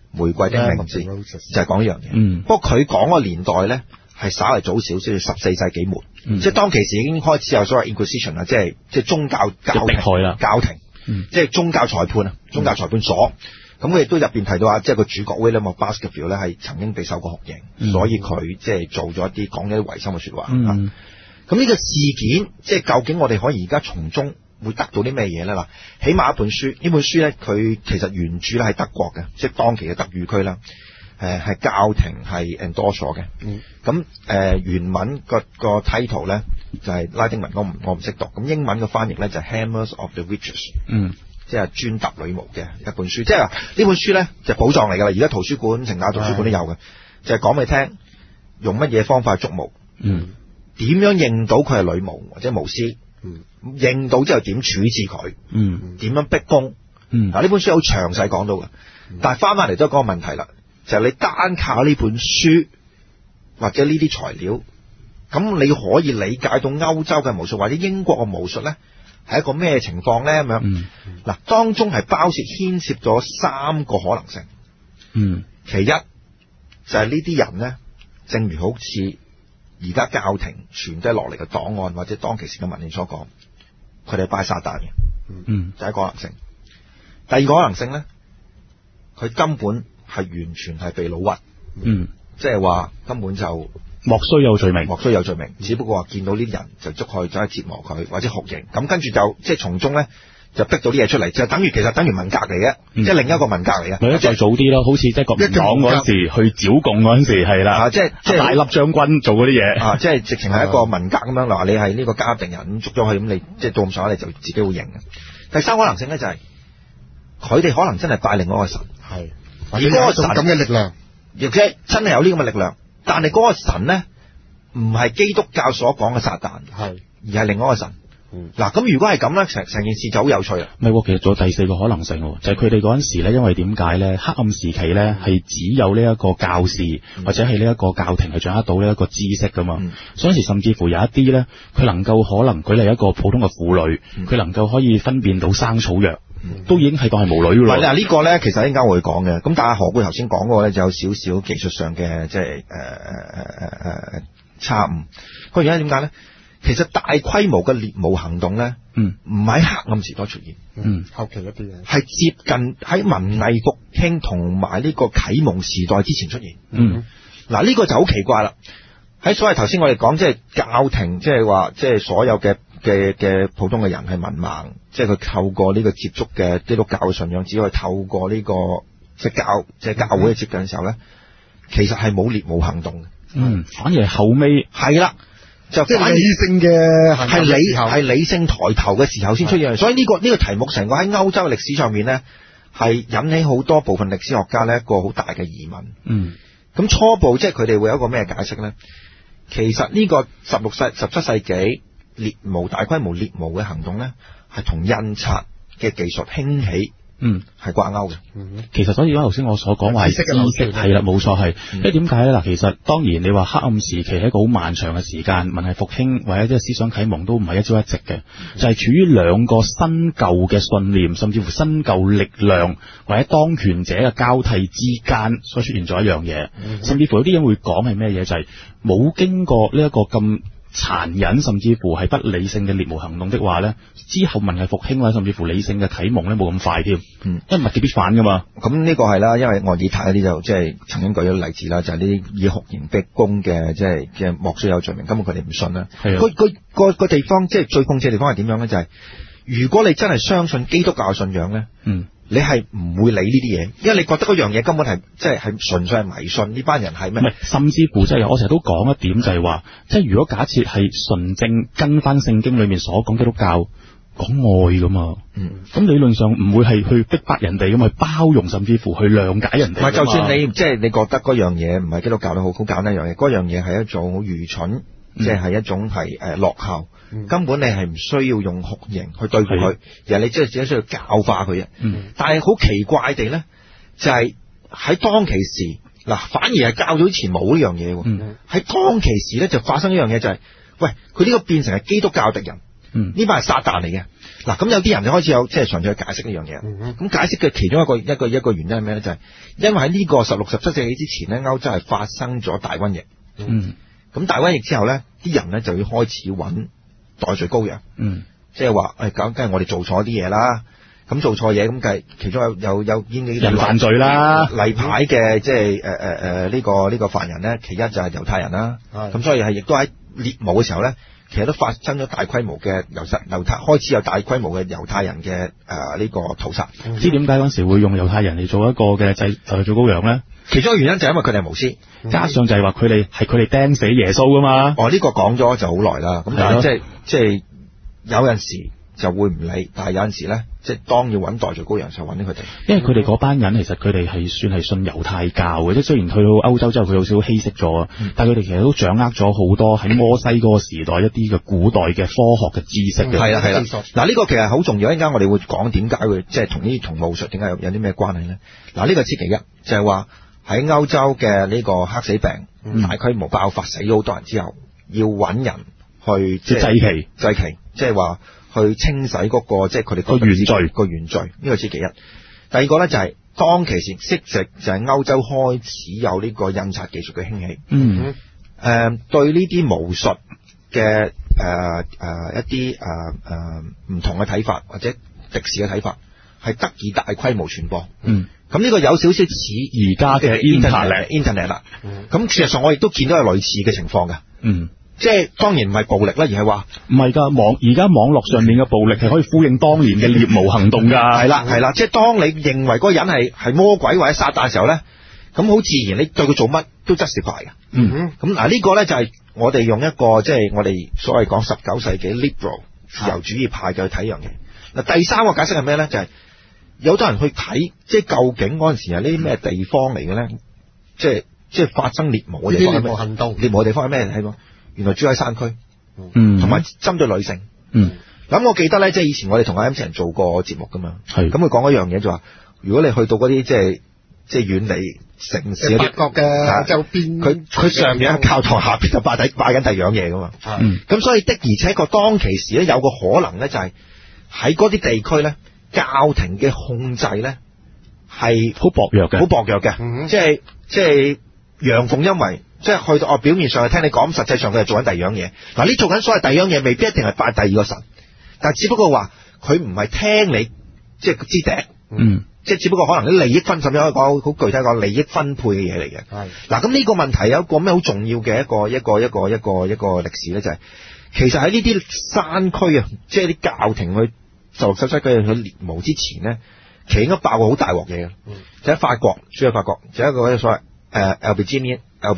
玫瑰的名字，就係講呢樣嘢。 嗯， 不過佢講個年代咧係稍為早少少，十四世紀末，嗯、即係當其時已經開始有所謂 Inquisition 啦，即係即係宗教教廷啦， 教廷， 嗯、 即係宗教裁判啊，宗教裁判所。咁佢亦都入邊提到啊，即係個主角 William of Baskerville 咧係曾經被受過酷刑，嗯、所以佢即係做咗一啲講咗啲違心嘅説話。咁呢、嗯、個事件即係究竟我哋可以而家從中會得到啲咩嘢咧？嗱，起碼一本書，呢本書咧佢其實原著咧係德國嘅，即係當期嘅德語區啦。誒係教廷係 endorse 咗嘅。咁誒、呃、原文個個 title 咧就係、是、拉丁文，我唔我唔識讀。咁英文嘅翻譯咧就係、是、Hammers of the Witches。嗯。即係專揼女巫嘅一本書，即係呢本書咧就寶藏嚟㗎啦！而家圖書館、成大圖書館都有嘅，就係講俾你聽用乜嘢方法去捉巫，嗯，點樣認到佢係女巫或者巫師，嗯，認到之後點處置佢，嗯，點樣逼供，嗯，嗱呢本書好詳細講到嘅，嗯、但係翻返嚟都係嗰個問題啦，就係、是、你單靠呢本書或者呢啲材料，咁你可以理解到歐洲嘅巫術或者英國嘅巫術咧？係一個咩情況咧？咁樣，嗱、嗯，當中係包涉牽涉咗三個可能性。嗯，其一就係呢啲人咧，正如好似而家教廷傳低落嚟嘅檔案或者當其時嘅文獻所講，佢哋係拜撒旦嘅。嗯，第一個可能性。第二個可能性咧，佢根本係完全係被擄屈。嗯，即係話根本就。 莫須有罪名， 莫須有罪名，只不過話見到呢啲人就捉佢走去折磨佢或者酷刑，咁跟住就即係從中咧就逼到啲嘢出嚟，就等於其實等於文革嚟嘅，嗯、即係另一個文革嚟嘅。 咪再早啲咯，好似即係國民黨嗰陣時去剿共嗰陣時係啦、 啊，即係即係大粒將軍做嗰啲嘢啊，即係直情係一個文革咁樣，話你係呢個加定人咁捉咗佢，咁你即係到咁上下你就自己會認嘅。第三可能性咧就係佢哋可能真係拜另外一個神，係而嗰個神咁嘅力量，亦即係真係有呢咁嘅力量，但係嗰個神咧。唔係基督教所講嘅撒旦，係而係另外一個神。嗱、嗯，咁如果係咁咧，成成件事就好有趣啦。 唔係，其實仲有第四個可能性，就係佢哋嗰陣時咧，因為點解咧？黑暗時期咧係只有呢一個教士、嗯、或者係呢一個教廷係掌握到呢一個知識噶嘛。嗯、所以時甚至乎有一啲咧，佢能夠可能舉例一個普通嘅婦女，佢、嗯、能夠可以分辨到生草藥，嗯、都已經係當係巫女噶啦。 嗱、嗯，呢個咧其實一陣間會講嘅。咁但係何貝頭先講嗰個咧，就有少少技術上嘅即係誒誒誒誒誒差誤。個原因點解咧？其實大規模嘅獵巫行動咧，嗯，唔喺黑暗時代出現，嗯，後期一啲嘢係接近喺文藝復興同埋呢個啟蒙時代之前出現，嗯，嗱呢個就好奇怪啦。喺所謂頭先我哋講，即係教廷，即係話，即係所有嘅嘅嘅普通嘅人係文盲，即係佢透過呢個接觸嘅基督教嘅信仰，只可以透過呢個即係教即係教會嘅接近嘅時候咧，其實係冇獵巫行動嘅， 嗯，反而係後尾係啦。就即係理性嘅係理係理性抬頭嘅時候先出現，所以呢個呢個題目成個喺歐洲嘅歷史上面咧，係引起好多部分歷史學家咧一個好大嘅疑問。嗯，咁初步即係佢哋會有一個咩解釋咧？其實呢個十六世十七世紀獵巫大規模獵巫嘅行動咧，係同印刷嘅技術興起。嗯，係掛鈎嘅。嗯， 其實所以講頭先我所講話係知識係啦，冇錯係。因為點解咧？嗱，其實當然你話黑暗時期係一個好漫長嘅時間，文藝復興或者即係思想啟蒙都唔係一朝一夕嘅，嗯、就係處於兩個新舊嘅信念，甚至乎新舊力量或者當權者嘅交替之間所出現咗一樣嘢。嗯、甚至乎有啲人會講係咩嘢？就係、是、冇經過呢一個咁殘忍甚至乎係不理性嘅獵巫行動的話咧，之後文藝復興或者甚至乎理性嘅啟蒙咧冇咁快添，嗯，因為物極必反噶嘛。咁呢個係啦，因為愛爾蘭嗰啲就即係曾經舉咗例子啦，就係呢啲以酷刑逼供嘅，即係嘅莫須有罪名，根本佢哋唔信啦。係啊，個個個個地方即係最諷刺嘅地方係點樣咧？就係、是、如果你真係相信基督教信仰咧，嗯。你係唔會理呢啲嘢，因為你覺得嗰樣嘢根本係即係係純粹係迷信，呢班人係咩？唔係， 甚至乎即係我成日都講一點就係話，即係如果假設係純正跟翻聖經裏面所講基督教講愛噶嘛，嗯，咁理論上唔會係去逼迫人哋咁去包容，甚至乎去諒解人哋。唔係， 就算你即係你覺得嗰樣嘢唔係基督教都好，好簡單一樣嘢，嗰樣嘢係一種好愚蠢。即係係一種係誒落後，嗯、根本你係唔需要用酷刑去對付佢，而係你即係只係需要教化佢嘅。嗯、但係好奇怪地咧，就係、是、喺當其時嗱，反而係教咗以前冇呢樣嘢喎。喺、嗯、當其時咧就發生一樣嘢就係、是，喂佢呢個變成係基督教敵人， 嗯，呢班係撒旦嚟嘅。嗱，咁有啲人就開始有即係嘗試去解釋呢樣嘢。咁、嗯、解釋嘅其中一個一個一個原因係咩咧？就係、是、因為喺呢個十六十七世紀之前咧，歐洲係發生咗大瘟疫。嗯，咁大瘟疫之後咧，啲人咧就要開始揾代罪羔羊。嗯，即係話誒，咁梗係我哋做錯啲嘢啦。咁做錯嘢咁計，其中有有有邊啲人犯罪啦？ 例牌嘅即係誒誒誒呢個呢、這個犯人咧，其一就係猶太人啦。咁所以係亦都喺獵巫嘅時候咧，其實都發生咗大規模嘅猶實猶太開始有大規模嘅猶太人嘅誒呢個屠殺。 唔知點解嗰陣時會用猶太人嚟做一個嘅祭誒做羔羊咧？ 其中一個原因就係因為佢哋係巫師， 嗯、加上就係話佢哋係佢哋釘死耶穌噶嘛。 哦，呢、這個講咗就好耐啦。咁但係即係即係有陣時就會唔理，但係有陣時咧，即係當要揾代罪羔羊就揾佢哋。 因為佢哋嗰班人其實佢哋係算係信猶太教嘅，即係雖然去到歐洲之後佢有少少稀釋咗，嗯、但係佢哋其實都掌握咗好多喺摩西嗰個時代一啲嘅古代嘅科學嘅知識嘅。係啦係啦，嗱呢個其實好重要。一陣間我哋會講點解會即係同呢同巫術點解有有啲咩關係咧？嗱呢個知其一就係話喺歐洲嘅呢個黑死病、嗯、大規模爆發死咗好多人之後，要揾人去即係祭旗祭旗，即係話。去清洗嗰、那個即係佢哋個原罪個原罪，呢、這個知其一。第二個咧就係、是、當其時適值就係歐洲開始有呢個印刷技術嘅興起。嗯，誒、呃、對呢啲巫術嘅誒誒一啲誒誒唔同嘅睇法或者敵視嘅睇法係得以大規模傳播。嗯，咁呢個有少少似而家嘅 internet internet 啦。嗯，咁事實上我亦都見到係類似嘅情況嘅。嗯。即係當然唔係暴力啦，而係話唔係㗎，網而家網絡上面嘅暴力係可以呼應當年嘅獵巫行動㗎。 係啦係啦，即係當你認為嗰個人係係魔鬼或者撒旦嘅時候咧，咁好自然你對佢做乜都 justify 嘅。嗯，咁嗱呢個咧就係我哋用一個即係我哋所謂講十九世紀 liberal 自由主義派嘅去睇樣嘢。嗱第三個解釋係咩咧？就係、是、有好多人去睇，即係究竟嗰陣時係呢啲咩地方嚟嘅咧？即係即係發生獵巫嘅地方係咩？獵巫行動，獵巫嘅地方係咩睇？原來住喺山區，嗯，同埋針對女性，嗯，咁我記得咧，即係以前我哋同阿 M 人做過節目噶嘛，係，咁佢講一樣嘢就話，如果你去到嗰啲即係即係遠離城市嗰啲，法國嘅周邊，佢佢上面喺教堂下邊就擺底擺緊第二樣嘢噶嘛，嗯，咁所以的而且確當其時咧有個可能咧就係喺嗰啲地區咧教廷嘅控制咧係好薄弱嘅， 好薄弱嘅，嗯，即係即係陽奉陰違。即係去到我表面上係聽你講，實際上佢係做緊第二樣嘢。嗱，你做緊所謂第二樣嘢，未必一定係拜第二個神，但係只不過話佢唔係聽你即係支笛，嗯，即係只不過可能啲利益分，甚至可以講好具體講利益分配嘅嘢嚟嘅。係嗱，咁呢個問題有一個咩好重要嘅一個一個一個一個一個歷史咧，就係、是、其實喺呢啲山區啊，即係啲教廷去就十七世紀去獵巫之前咧，其實應該爆過好大鑊嘢嘅。嗯，就喺法國，主要法國就一個所謂誒 Albigensian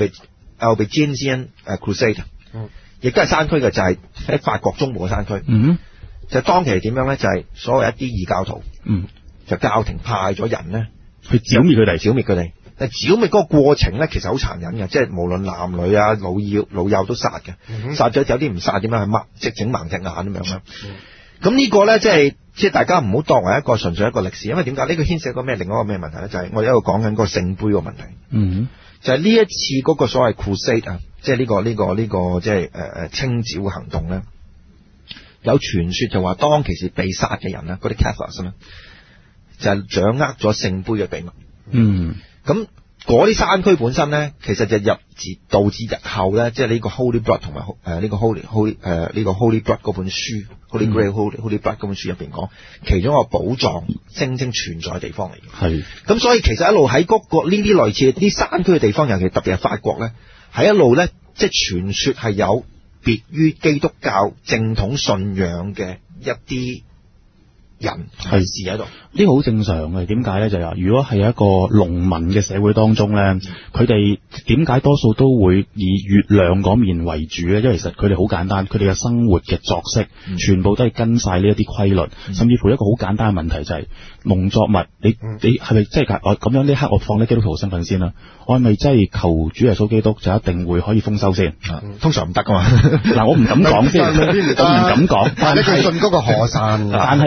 Albigensian Crusade，嗯，亦都係山區嘅，就係、是、喺法國中部嘅山區，嗯，就當其點樣咧？就係、是、所謂一啲異教徒，嗯，就教廷派咗人咧去剿滅佢哋， 剿滅佢哋。但係剿滅嗰個過程咧，其實好殘忍嘅，即係無論男女啊、老幼老幼都殺嘅，嗯，殺咗有啲唔殺，點樣去掹即整盲隻眼咁樣啦。咁、嗯、呢個咧，即係即係大家唔好當為一個純粹一個歷史，因為點解呢個牽涉一個咩？另外一個咩問題咧？就係、是、我哋喺度講緊嗰個聖杯個問題，嗯。就係、是、呢一次嗰個所謂 crusade 啊，即係呢個呢、這個呢、這個即係誒誒清剿嘅行動咧，有傳說就話當其時被殺嘅人咧，嗰啲 Catholics 咧，就係掌握咗聖杯嘅秘密。嗯，咁嗰啲山區本身咧，其實就入自導致日後咧，即係呢個 Holy Blood 同埋誒呢個 Holy Holy 誒、呃、呢、這個 Holy Blood 嗰本書、嗯、Holy Grail Holy Holy Blood 嗰本書入邊講，其中一個寶藏正正存在嘅地方嚟嘅。係，咁所以其實一路喺嗰個呢啲類似啲山區嘅地方，尤其特別係法國咧，係一路咧即係傳說係有別於基督教正統信仰嘅一啲人係事喺度， 呢個好正常嘅。點解咧？就係話，如果係一個農民嘅社會當中咧，佢哋點解多數都會以月亮嗰面為主咧？因為其實佢哋好簡單，佢哋嘅生活嘅作息、嗯、全部都係跟晒呢一啲規律、嗯，甚至乎一個好簡單嘅問題就係、是、農作物，你、嗯、你係咪即係我咁樣呢刻我放低基督徒身份先啦？我係咪真係求主耶穌基督就一定會可以豐收先？ 嗯、通常唔得噶嘛。 嗱，我唔敢講先，我唔敢講。 但係佢信嗰個河神， 但係咧嗱。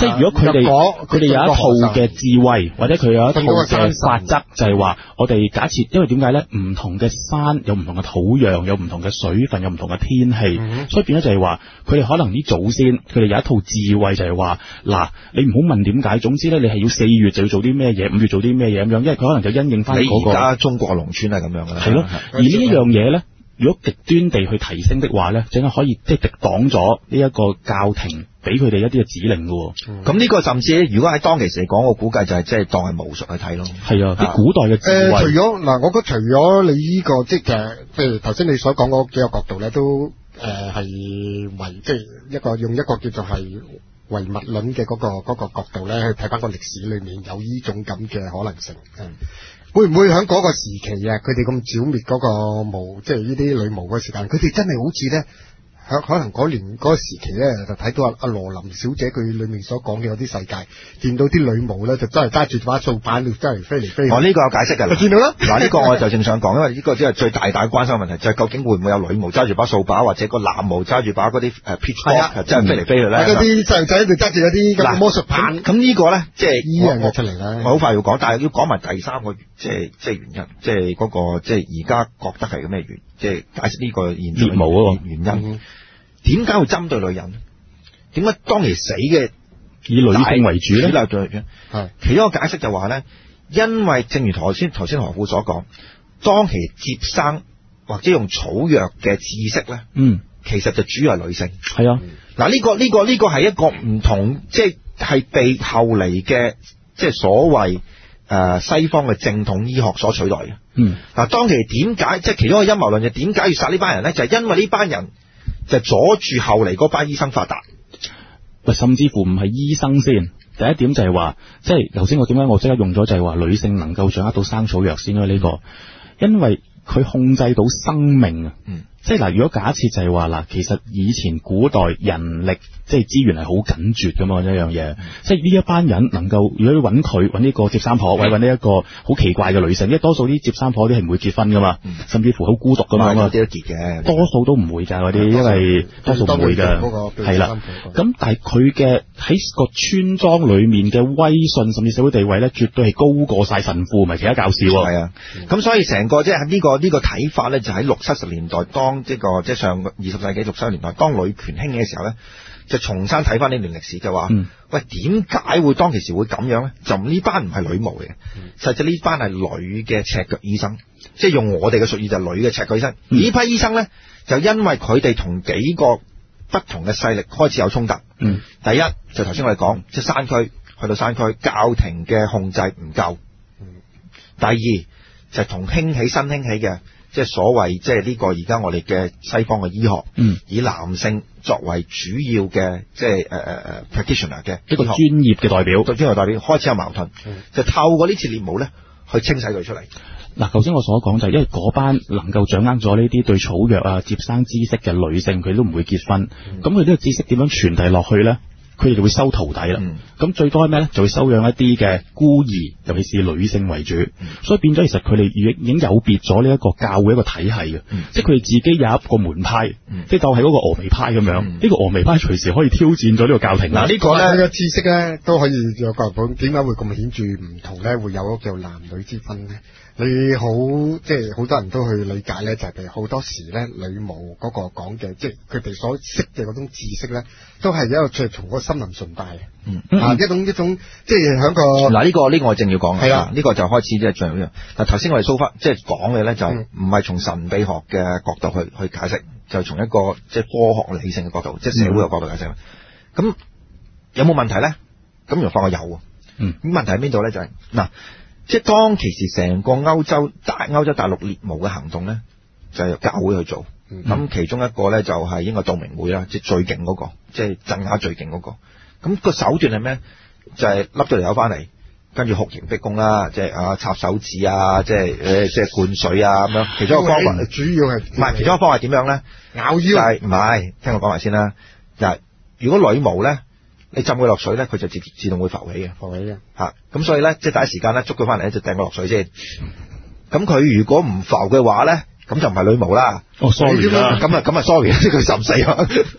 即係如果佢哋佢哋有一套嘅智慧，或者佢有一套嘅法則，就係話我哋假設，因為點解咧？唔同嘅山有唔同嘅土壤，有唔同嘅水分，有唔同嘅天氣，嗯、所以變咗就係話佢哋可能啲祖先佢哋有一套智慧，就係話嗱，你唔好問點解，總之咧你係要四月就要做啲咩嘢，五月做啲咩嘢咁樣，因為佢可能就因應翻嗰個。而家中國農村係咁樣嘅。係咯， 而呢一樣嘢咧。如果極端地去提升的話咧，淨係可以即係敵擋咗呢一個教廷俾佢哋一啲嘅指令嘅。 咁呢、嗯、個甚至如果喺當其時嚟講，我估計就係即係當係巫術去睇咯。 係啊，啲古代嘅智慧。 誒、呃，除咗嗱，我覺得除咗你呢、這個即係譬如頭先你所講嗰幾個角度咧，都誒係為即係一個用一個叫做係唯物論嘅嗰個嗰、那個角度咧去睇翻個歷史裏面有呢種咁嘅可能性。嗯會唔會喺嗰個時期啊？佢哋咁剿滅嗰個巫，即係呢啲女巫嘅時間，佢哋真係好似咧，可可能嗰年嗰個時期咧，就睇到阿阿羅琳小姐佢裏面所講嘅有啲世界，見到啲女巫咧就真係揸住把掃把，真係飛嚟飛去。 哦，呢、這個有解釋㗎。 你見到啦？ 嗱，呢個我就正想講，因為呢個只係最大大關心嘅問題，就係、是、究竟會唔會有女巫揸住把掃把，或者個男巫揸住把嗰啲誒 pitchfork，真係飛嚟飛去咧？ 嗰啲細路仔喺度揸住嗰啲咁嘅魔術棒。 咁呢個咧，即係呢樣嘢出嚟啦。 我好快要講，但係要講埋第三個，即係即係原因，即係嗰個即係而家覺得係咩原，即係解釋呢個現象獵巫嗰個原因。點解會針對女人？點解當其死嘅以女性為主咧？ 係其中一個解釋就話咧，因為正如頭先頭先何父所講，當其接生或者用草藥嘅知識咧，嗯，其實就主要係女性。 係啊， 嗱呢個呢個呢個係一個唔同，即係係被後嚟嘅即係所謂誒西方嘅正統醫學所取代嘅。嗯，嗱當其點解即係其中一個陰謀論就點解要殺呢班人咧？就係因為呢班人。就阻住後嚟嗰班醫生發達， 喂，甚至乎唔係醫生先。第一點就係話，即係頭先我點解我即刻用咗就係話女性能夠掌握到生草藥先啦。呢個，因為佢控制到生命啊。嗯。即係嗱，如果假設就係話嗱，其實以前古代人力即係資源係好緊絕噶嘛，一樣嘢。嗯、即係呢一班人能夠，如果揾佢揾呢個接生婆，或者揾呢一個好奇怪嘅女性，因為多數啲接生婆啲係唔會結婚噶嘛，嗯、甚至乎好孤獨噶嘛。 有啲都結嘅， 多數都唔會㗎嗰啲，因為多數唔會㗎。係啦，咁但係佢嘅喺個村莊裡面嘅威信，甚至社會地位咧，絕對係高過晒神父，唔係其他教士。 係啊，咁、嗯、所以成個即係呢個呢、呢個睇法咧，就喺六七十年代當。即個即係上個二十世紀六十年代，當女權興起嘅時候咧，就重新睇翻呢段歷史，就話：嗯、喂，點解會當其時會咁樣咧？就呢班唔係女巫嚟嘅，嗯、實際呢班係女嘅赤腳醫生，即係用我哋嘅術語就係女嘅赤腳醫生。嗯、而呢批醫生咧，就因為佢哋同幾個不同嘅勢力開始有衝突。嗯、第一就頭先我哋講，即係山區去到山區，教廷嘅控制唔夠。嗯、第二就係同興起新興起嘅。即係所謂，即係呢個而家我哋嘅西方嘅醫學，嗯、以男性作為主要嘅，即係誒誒誒 practitioner 嘅一個專業嘅代表， 專業代表開始有矛盾，嗯、就透過呢次獵巫咧去清洗佢出嚟。 嗱，頭先我所講就係因為嗰班能夠掌握咗呢啲對草藥啊、接生知識嘅女性，佢都唔會結婚，咁佢呢個知識點樣傳遞落去咧？佢哋就會收徒弟啦，咁、嗯、最多係咩咧？就會收養一啲嘅孤兒，尤其是女性為主，嗯、所以變咗其實佢哋已已經有別咗呢一個教會一個體系嘅，嗯、即係佢哋自己有一個門派，嗯、即係就係嗰個峨眉派咁樣，呢、嗯、個峨眉派隨時可以挑戰咗呢個教廷。嗱、嗯、呢個咧嘅知識咧都可以有個本，點解會咁顯著唔同咧？會有一個叫男女之分咧？你好，即係好多人都去理解咧，就係譬如好多時咧，女巫嗰個講嘅，即係佢哋所識嘅嗰種知識咧，都係一個即係從嗰個心靈順帶嘅，嗯啊一種一種即係喺個嗱呢個呢個我正要講係啦，呢個就開始即係進入呢樣。嗱頭先我哋蘇翻即係講嘅咧，就係唔係從神秘學嘅角度去去解釋，就係從一個即係科學理性嘅角度，即係社會嘅角度解釋。咁、嗯、有冇問題咧？咁又發覺有，嗯，咁問題喺邊度咧？就係、是、嗱。即係當其時成個歐洲大歐洲大陸獵巫嘅行動咧，就係由教會去做。咁、嗯、其中一個咧就係應該道明會啦，即係最勁嗰個，即係鎮壓最勁嗰個。咁個手段係咩？就係笠咗條友翻嚟，跟住酷刑逼供啦，即係啊插手指啊，即係誒即係灌水啊咁樣。其中一個方法主要係唔係？其中一個方法係點樣咧？ 咬腰係唔係？聽我講埋先啦。就係如果女巫咧。你浸佢落水咧，佢就自自動會浮起嘅， 浮起嘅嚇。咁、啊、所以咧，即係第一時間咧捉佢翻嚟咧，就掟佢落水先。咁佢如果唔浮嘅話咧，咁就唔係女巫啦。 哦，sorry 啦。 咁啊咁啊，sorry，即係佢浸死啊。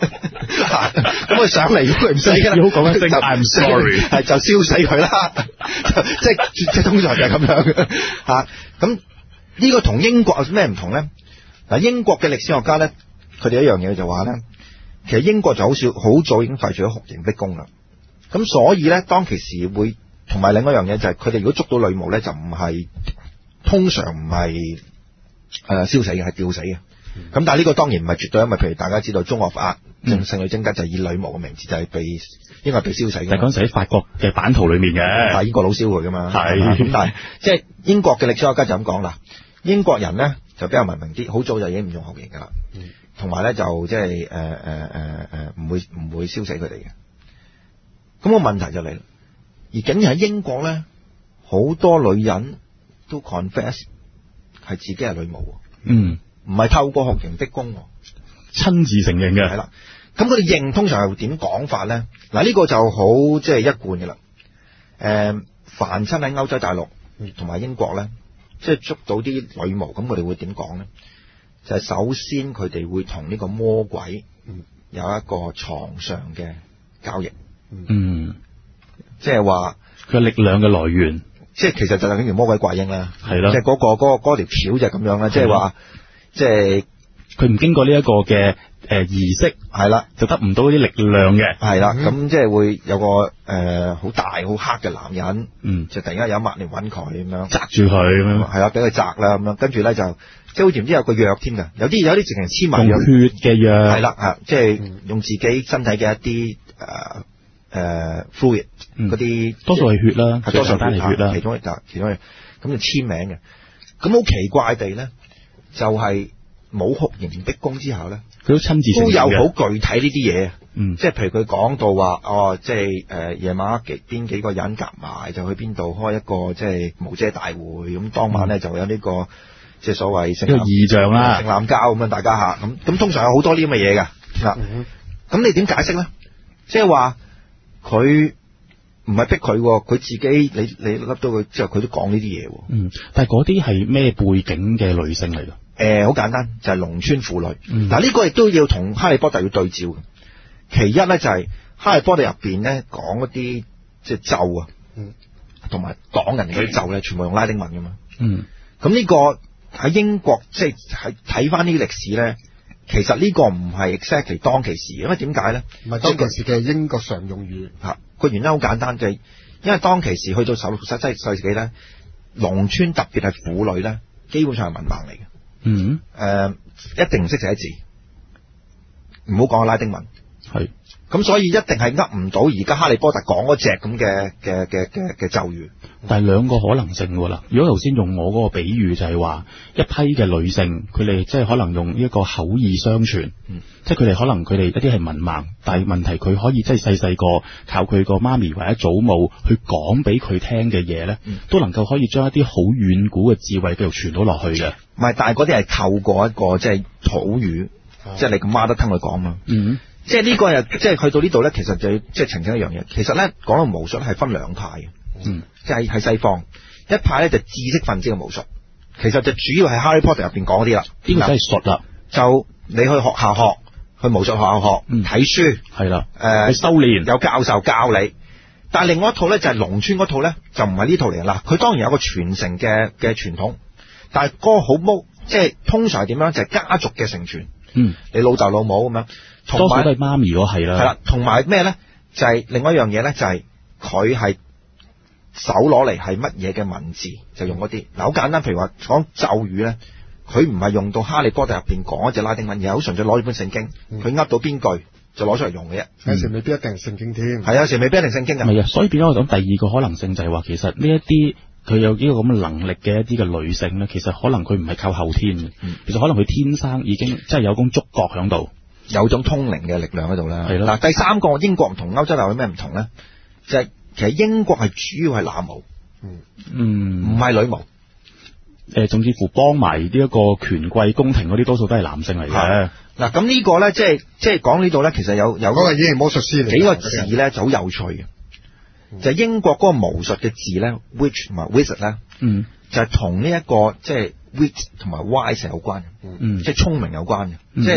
咁佢上嚟咁佢唔死㗎啦， 要講一聲 I'm sorry， 係就燒死佢啦，即係即係通常就係咁樣嘅嚇。咁呢個同英國有咩唔同咧？嗱，英國嘅歷史學家咧，佢哋一樣嘢就話咧，其實英國就好少好早已經廢除咗酷刑逼供啦。咁所以咧，當其時會同埋另一樣嘢就係佢哋如果捉到女巫咧，就唔係通常唔係誒燒死嘅，係吊死嘅。咁、嗯、但係呢個當然唔係絕對，因為譬如大家知道中學法聖聖女貞德就係以女巫嘅名字就係被應該係被燒死嘅。 但係嗰陣時喺法國嘅版圖裏面嘅， 但係英國佬燒佢噶嘛。 係咁，但係即係英國嘅歷史學家就咁講啦。英國人咧就比較文明啲，好早就已經唔用酷刑噶啦。同埋咧就即係誒誒誒誒唔會唔會燒死佢哋嘅。咁、那個問題就嚟啦，而竟然喺英國咧，好多女人都 confess 係自己係女巫。 嗯。 唔係透過酷刑逼供， 親自承認嘅。 係啦，咁佢哋認通常係點講法咧？嗱，呢個就好即係一貫嘅啦。誒，凡親喺歐洲大陸同埋英國咧，即係捉到啲女巫，咁佢哋會點講咧？就係首先佢哋會同呢個魔鬼有一個床上嘅交易。 嗯， 即係話佢力量嘅來源， 即係其實就係等於魔鬼怪嬰啦。 係咯， 即係嗰個嗰個嗰條橋就係咁樣啦。即係話。即係佢唔經過呢一個嘅誒儀式， 係啦， 就得唔到啲力量嘅， 係啦。咁即係會有個誒好、呃、大好黑嘅男人，嗯，就突然間有一晚嚟揾佢咁樣， 擲住佢咁樣， 係啦，俾佢擲啦咁樣，跟住咧就即係好似唔知有個藥添㗎，有啲有啲直情黐埋用血嘅藥， 係啦啊，即係用自己身體嘅一啲誒誒 fluid 嗰啲，多數係血啦，係多數單係血啦，其中一笪，其中一咁就簽名嘅，咁好奇怪地咧。就係冇酷刑逼供之後咧，佢都親自都有好具體呢啲嘢，嗯，即係譬如佢講到話，哦，即係誒夜晚幾邊幾個人夾埋就去邊度開一個即係無遮大會，咁當晚咧就有呢、這個即係所謂聖異象啦，聖濫交咁樣大家嚇，咁咁通常有好多呢啲咁嘅嘢㗎嗱，咁、嗯、你點解釋咧？即係話佢唔係逼佢，佢自己你你笠到佢之後，佢都講呢啲嘢，嗯， 但係嗰啲係咩背景嘅女性嚟㗎？ 誒、呃，好簡單，就係、是、農村婦女。嗱、嗯，呢、這個亦都要同哈利波特要對照嘅。其一咧就係、是、哈利波特入邊咧講嗰啲即係咒啊，同埋講人哋嗰啲咒咧，全部用拉丁文噶嘛。嗯，咁呢個喺英國即係係睇翻呢啲歷史咧，其實呢個唔係 exactly 當其時，因為點解咧？唔係當其時嘅英國常用語吓，個原因好簡單，就係、是、因為當其時去到十六、十七世紀咧，農村特別係婦女咧，基本上係文盲嚟嘅。嗯，誒、呃，一定唔識寫字，唔好講拉丁文，係，咁所以一定係噏唔到而家哈利波特講嗰隻咁嘅嘅嘅嘅嘅咒語。 但係兩個可能性㗎啦。如果頭先用我嗰個比喻就係話，一批嘅女性，佢哋即係可能用一個口耳相傳，嗯、即係佢哋可能佢哋一啲係文盲，但係問題佢可以即係細細個靠佢個媽咪或者祖母去講俾佢聽嘅嘢咧，嗯、都能夠可以將一啲好遠古嘅智慧繼續傳到落去嘅。 唔係，但係嗰啲係透過一個即係土語，啊、即係你個媽都聽佢講嘛。嗯，即係呢個又即係去到呢度咧，其實就要即係澄清一樣嘢。其實咧講到巫術係分兩派嘅。嗯，即係喺西方一派咧就知識分子嘅巫術，其實就主要係哈利波特入邊講嗰啲啦。 呢個真係術啦， 就你去學校學，去巫術學校學，睇、嗯、書係啦，誒、呃， 去修煉， 有教授教你。但係另外一套咧就係農村嗰套咧，就唔係呢套嚟啦。佢當然有個傳承嘅嘅傳統，但係嗰個好冇，即係通常係點樣？就係、是、家族嘅承傳。嗯，你老豆老母咁樣， 多數都係媽咪嗰係啦。 係啦，同埋咩咧？就係、是、另外一樣嘢咧，就係佢係。手攞嚟係乜嘢嘅文字就用嗰啲。嗱，好簡單，譬如話講咒語咧，佢唔係用到哈利波特入邊講一隻拉丁文，而係好純粹攞住本聖經，佢噏到邊句就攞出嚟用嘅啫。有時未必一定係聖經添，係有時未必一定聖經㗎。 係啊，所以變咗我講第二個可能性就係話，其實呢一啲佢有呢個咁嘅能力嘅一啲嘅女性咧，其實可能佢唔係靠後天嘅，嗯、其實可能佢天生已經即係有種觸覺喺度， 有種通靈嘅力量喺度啦。係咯。嗱，第三個英國唔同歐洲有咩唔同咧？就係、是。其實英國係主要係男巫，嗯嗯，唔係女巫， 誒，甚至乎幫埋呢一個權貴宮廷嗰啲，多數都係男性嚟嘅。 嗱，咁呢個咧，即係即係講呢度咧，其實有有嗰個已經魔術師嚟，幾個字咧就好有趣嘅，嗯、就係英國嗰個巫術嘅字咧 ，witch 同埋 wizard 咧，嗯，就係同呢一個即係 wit 同埋 wise 有關嘅，嗯，即係聰明有關嘅，嗯、即係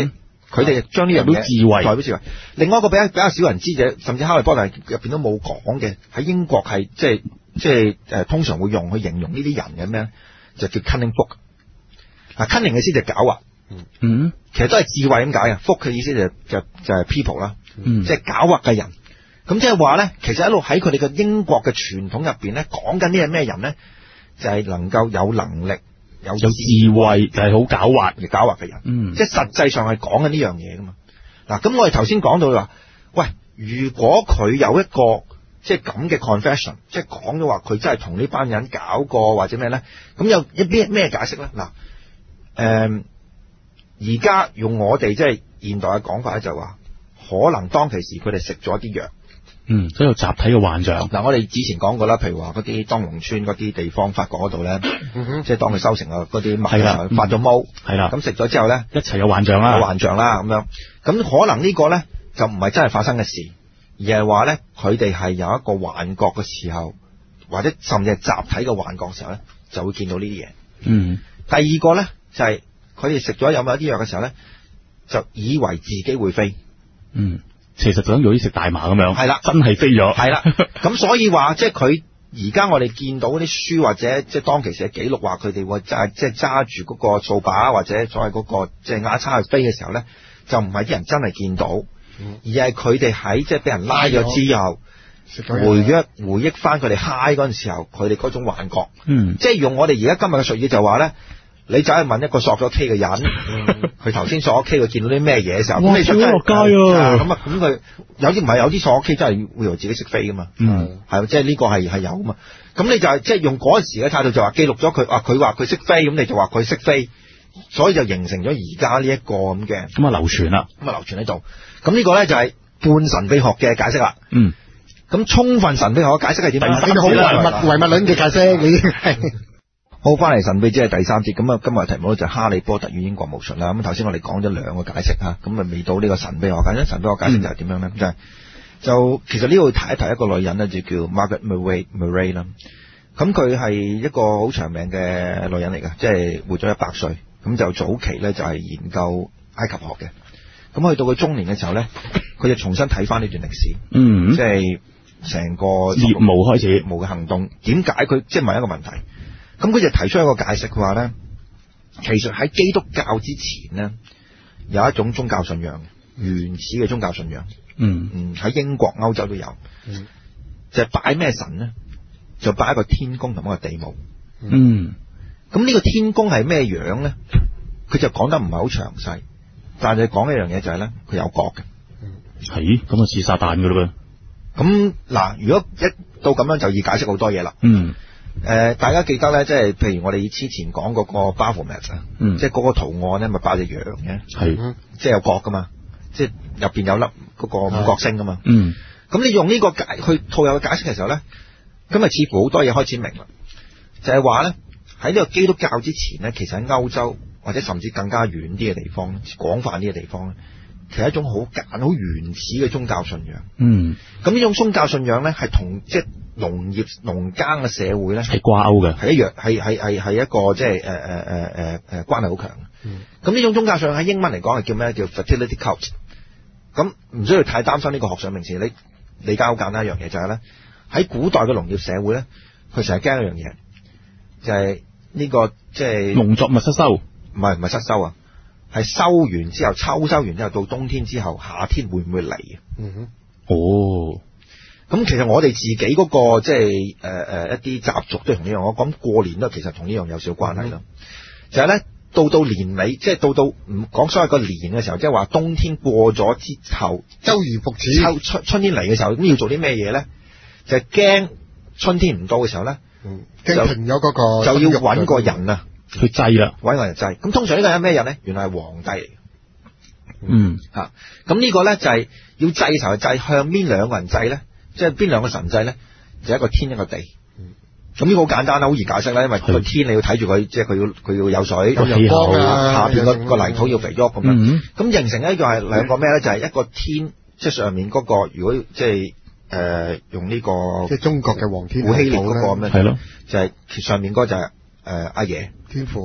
佢哋將呢樣嘢智慧， 代表智慧。另外一個比較比較少人知嘅，甚至哈利波特入邊都冇講嘅，喺英國係即係即係誒通常會用去形容呢啲人嘅咩咧，就叫 cunning book。嗱 cunning 嘅意思就係狡猾， 嗯， 其實都係智慧咁解啊。book 嘅意思就就就係 people 啦， 嗯， 即係狡猾嘅人。咁即係話咧，其實一路喺佢哋嘅英國嘅傳統入邊咧，講緊呢係咩人咧？就係、是、能夠有能力、有智慧， 就係好狡猾嘅狡猾嘅人。 嗯， 即係實際上係講緊呢樣嘢噶嘛。嗱，咁我哋頭先講到話，喂，如果佢有一個即係咁嘅 confession， 即係講咗話佢真係同呢班人搞過或者咩咧，咁有一咩咩解釋咧？嗱，誒、呃，而家用我哋即係現代嘅講法咧，就話可能當其時佢哋食咗啲藥。 嗯，都有集體嘅幻象。 嗱，我哋之前講過啦，譬如話嗰啲當農村嗰啲地方，法國嗰度咧，即係當佢收成啊嗰啲麥啊發咗毛， 係啦， 咁食咗之後咧， 一齊有幻象啦， 有幻象啦咁樣。咁可能呢個咧就唔係真係發生嘅事，而係話咧佢哋係有一個幻覺嘅時候，或者甚至係集體嘅幻覺嘅時候咧，就會見到呢啲嘢。 嗯。 第二個咧就係佢哋食咗有冇一啲藥嘅時候咧，就以為自己會飛。 嗯。其實就等於好似食大麻咁樣， 係啦， 真係飛咗， 係啦。咁所以話，即係佢而家我哋見到嗰啲書或者即係當其時嘅記錄話，佢哋會揸即係揸住嗰個掃把或者所謂嗰個即係啞叉去飛嘅時候咧，就唔係啲人真係見到，嗯、而係佢哋喺即係俾人拉咗之後，回憶回憶翻佢哋 high 嗰陣時候，佢哋嗰種幻覺。嗯，即係用我哋而家今日嘅術語就話咧。你走去問一個索咗 K 嘅人，佢頭先索咗 K，佢見到啲咩嘢嘅時候，咁你就真係落街啊！咁啊，咁佢有啲唔係有啲索咗 K 真係會以為自己識飛噶嘛？嗯，係即係呢個係係有嘛？咁你就係即係用嗰陣時嘅態度就話記錄咗佢啊，佢話佢識飛，咁你就話佢識飛，所以就形成咗而家呢一個咁嘅咁啊流傳啦， 咁啊流傳喺度。咁呢個咧就係半神秘學嘅解釋啦。嗯，咁充分神秘學嘅解釋係點啊？ 第三節啦，唯物唯物論嘅解釋，你係。 好，翻嚟神秘之係第三節，咁啊，今日嘅題目咧就係哈利波特與英國巫術啦。咁頭先我哋講咗兩個解釋吓，咁啊未到呢個神秘學解釋。神秘學解釋就係點樣咧？就係就其實呢度提一提一個女人咧，就叫 Margaret Murray Murray 啦。咁佢係一個好長命嘅女人嚟㗎，即係活咗一百歲。咁就早期咧就係研究埃及學嘅。咁去到佢中年嘅時候咧，佢就重新睇翻呢段歷史，嗯，即係成個業務開始業務嘅行動。點解佢即係問一個問題？咁佢就提出一個解釋，佢話咧，其實喺基督教之前咧，有一種宗教信仰，原始嘅宗教信仰，嗯嗯，喺英國、歐洲都有，嗯，就係拜咩神咧？就拜一個天公同一個地母，嗯，咁呢個天公係咩樣咧？佢就講得唔係好詳細，但係講一樣嘢就係咧，佢有角嘅， 係咁啊，似撒旦噶啦噃， 咁嗱，如果一到咁樣就易解釋好多嘢啦，嗯。誒、呃，大家記得咧，即係譬如我哋之前講嗰個 Baphomet 啊，嗯，即係嗰個圖案咧，咪擺隻羊嘅，係，即係有角噶嘛，即係入邊有粒嗰個五角星噶嘛，嗯，咁你用呢個解去套有嘅解釋嘅時候咧，咁啊似乎好多嘢開始明啦，就係話咧喺呢個基督教之前咧，其實喺歐洲或者甚至更加遠啲嘅地方，廣泛啲嘅地方咧，其實一種好簡好原始嘅宗教信仰，嗯，咁呢種宗教信仰咧係同即係。農業農耕嘅社會咧係掛鈎嘅， 係一樣，係係係係一個即係誒誒誒誒誒關係好強。嗯，咁呢種宗教上喺英文嚟講係叫咩？叫 fertility cult。咁唔需要太擔心呢個學上名詞，你理解好簡單一樣嘢就係咧，喺古代嘅農業社會咧，佢成日驚一樣嘢，就係、是、呢、這個即係農作物失收， 唔係唔係失收啊，係收完之後秋收完之後到冬天之後夏天會唔會嚟啊？嗯哼，哦。咁其實我哋自己嗰、那個即係誒誒一啲習俗都同呢樣，我講過年都其實同呢樣有少少關係啦。嗯、就係咧，到到年尾，即係到到唔講所謂個年嘅時候，即係話冬天過咗之後， 周而復始， 秋春春天嚟嘅時候，咁要做啲咩嘢咧？就係、是、驚春天唔到嘅時候咧，嗯， 就停咗嗰個， 就要揾個人啊去祭啦， 揾個人祭。咁通常呢個係咩人咧？原來係皇帝嚟。 嗯， 嚇、啊，咁呢個咧就係、是、要祭嘅時候，祭向邊兩個人祭咧？即係邊兩個神祭咧？就一個天一個地。咁呢個好簡單啦，好易解釋啦。因為個天你要睇住佢，即係佢要佢要有水，咁陽光啊，下邊個個泥土要肥沃咁樣。咁、嗯、形成呢個係兩個咩咧？就係、是、一個天，即係上面嗰、那個，如果即係誒用呢、這個即係中國嘅黃天古希臘嗰個咁樣， 係咯， 就係、是、上面嗰個就係誒阿爺天父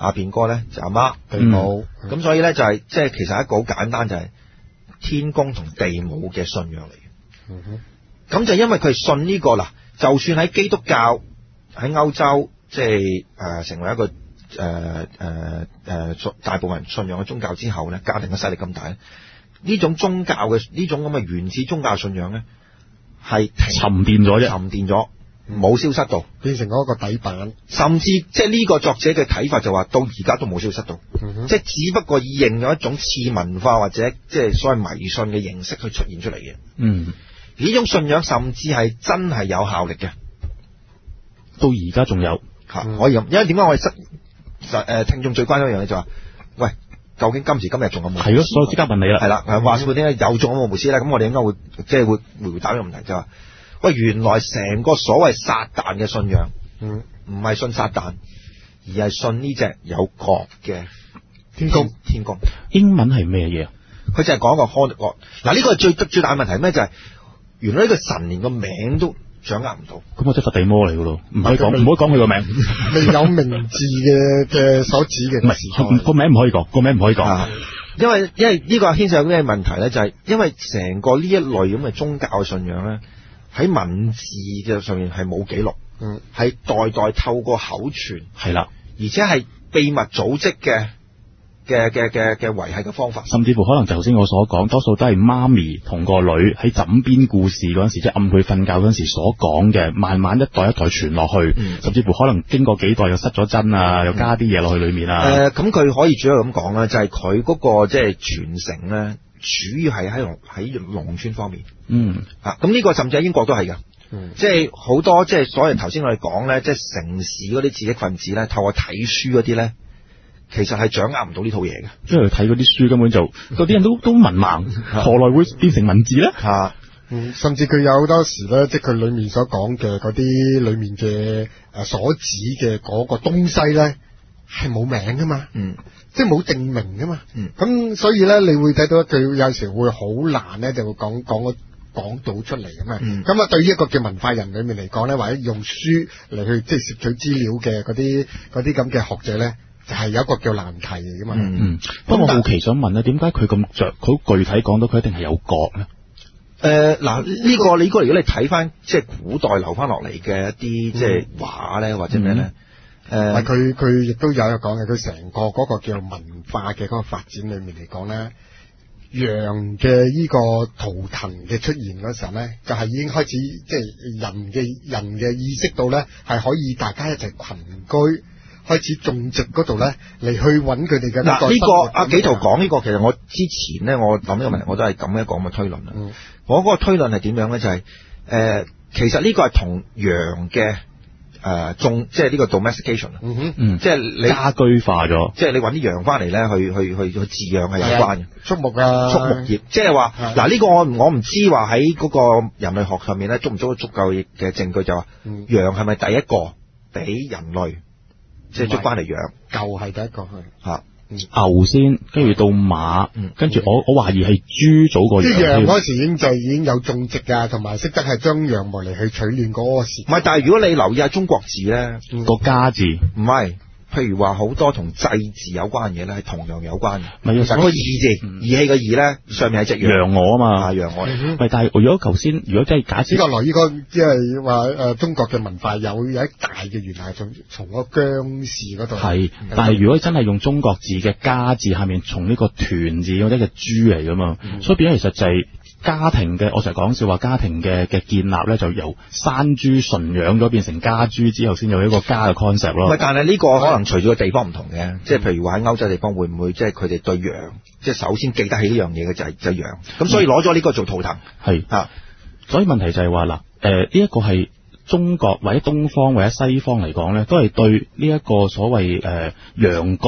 下邊個咧就阿媽地母， 咁、嗯、所以咧就係即係其實一個好簡單就係天公同地母嘅信仰嚟嘅。咁、嗯、就因為佢係信呢、這個啦，就算喺基督教喺歐洲即係誒成為一個誒誒誒大部分人信仰嘅宗教之後咧，家庭嘅勢力咁大咧，呢種宗教嘅呢種咁嘅原始宗教信仰咧係沉澱咗啫， 沉澱咗。冇消失到， 變成嗰個底板， 甚至即係呢個作者嘅睇法就話，到而家都冇消失到， 嗯、 即係只不過以應咗一種次文化或者即係所謂迷信嘅形式去出現出嚟嘅。 嗯， 呢種信仰甚至係真係有效力嘅， 到而家仲有吓、嗯、可以咁。因為點解我哋實誒聽眾最關心一樣嘢就話，喂，究竟今時今日仲有冇？ 係咯，所以即刻問你啦。 係啦，話說點解有仲有冇巫師咧？咁我哋應該會即係會回答呢個問題，就話。喂，原來成個所謂撒旦嘅信仰，嗯，唔係信撒旦，而係信呢隻有角嘅天公。天公英文係咩嘢啊？ 佢就係講個 God God。嗱，呢個係最最大嘅問題咩？就係、是、原來呢個神連個名都掌握唔到。咁我即係佛地魔嚟噶咯，唔可以講，唔可以講佢個名。 未有名字嘅嘅所指嘅。唔係個名唔可以講，個名唔可以講、啊。 因為因為呢個牽涉有咩問題咧？就係、是、因為成個呢一類咁嘅宗教嘅信仰咧。喺文字嘅上面係冇記錄，嗯，係代代透過口傳， 係啦， 而且係秘密組織嘅嘅嘅嘅嘅維繫嘅方法， 甚至乎可能就頭先我所講，多數都係媽咪同個女喺枕邊故事嗰陣時，即係暗佢瞓覺嗰陣時所講嘅，慢慢一代一代傳落去、嗯，甚至乎可能經過幾代又失咗真啊，又加啲嘢落去裏面啊。誒、 呃，咁佢可以主要咁講啦，就係佢嗰個即係傳承咧。主要係喺喺農村方面，嗯啊，咁呢個甚至喺英國都係噶，嗯，即係好多即係所謂頭先我哋講咧，即係城市嗰啲知識分子咧，透過睇書嗰啲咧，其實係掌握唔到呢套嘢嘅， 因為睇嗰啲書根本就嗰啲人都都文盲，何來會變成文字咧？ 吓，嗯，甚至佢有好多時咧，即係佢裏面所講嘅嗰啲裏面嘅誒所指嘅嗰個東西咧，係冇名噶嘛，嗯。即係冇定名噶嘛，咁、嗯、所以咧，你會睇到佢有時會好難咧，就會講講講到出嚟咁啊。咁、嗯、啊，對於一個叫文化人裏面嚟講咧，或者用書嚟去即係攝取資料嘅嗰啲嗰啲咁嘅學者咧，就係、是、有一個叫難題嚟噶嘛。嗯嗯。 不過我好奇想問咧，點解佢咁着好具體講到佢一定係有角咧？ 誒，嗱，呢個你如果你睇翻即係古代留翻落嚟嘅一啲即係畫咧，或者咩咧？誒， 佢佢亦都有一個講嘅，佢成個嗰個叫文化嘅嗰個發展裏面嚟講咧，羊嘅呢個圖騰嘅出現嗰時候咧，就係、是、已經開始即係人嘅人嘅意識到咧，係可以大家一齊群居，開始種植嗰度咧嚟去揾佢哋嘅。嗱，呢個阿紀陶講呢個，其實我之前咧，我諗呢個問題，我都係咁樣講嘅推論啦、嗯。我嗰個推論係點樣咧？就係、是、誒、呃，其實呢個係同羊嘅。誒、呃，種即係呢個 domestication，嗯哼，嗯，即係你家居化咗， 即係你搵啲羊翻嚟咧，去去去去飼養係有關嘅， 畜牧啊， 畜牧業，即係話嗱呢個我我唔知話喺嗰個人類學上面咧，足唔足足夠嘅證據就話、嗯，羊係咪第一個俾人類即係捉翻嚟養？ 舊係第一個係吓。 牛先，跟住到馬，跟、嗯、住我我懷疑係豬早過羊。 啲羊嗰時已經就已經有種植啊，同埋識得係將羊毛嚟去取暖嗰個時。 唔係，但係如果你留意下中國字咧， 個、嗯、家字唔係，譬如話好多同祭字有關嘅嘢咧，係同樣有關嘅。咪要嗰個義字，義氣嘅義咧，上面係隻羊鵝啊嘛， 係羊鵝。咪、 嗯、但係如果頭先，如果真係假設， 呢個來呢個即係話誒，中國嘅文化有有一大嘅源係從從嗰個姜氏嗰度。係、嗯， 但係如果真係用中國字嘅家字下面，從呢個團字或者嘅豬嚟噶嘛，嗯、所以變咗其實就係、是。家庭嘅，我成日講笑話，家庭嘅嘅建立咧，就由山豬馴養咗變成家豬之後，先有一個家嘅 concept 咯。 唔係，但係呢個可能隨住個地方唔同嘅、嗯，即係譬如話喺歐洲地方會唔會即係佢哋對羊，即係首先記得起呢樣嘢嘅就係就係羊，咁所以攞咗呢個做圖騰。係、嗯、啊， 所以問題就係話嗱，誒呢一個係中國或者東方或者西方嚟講咧，都係對呢一個所謂誒、呃、羊角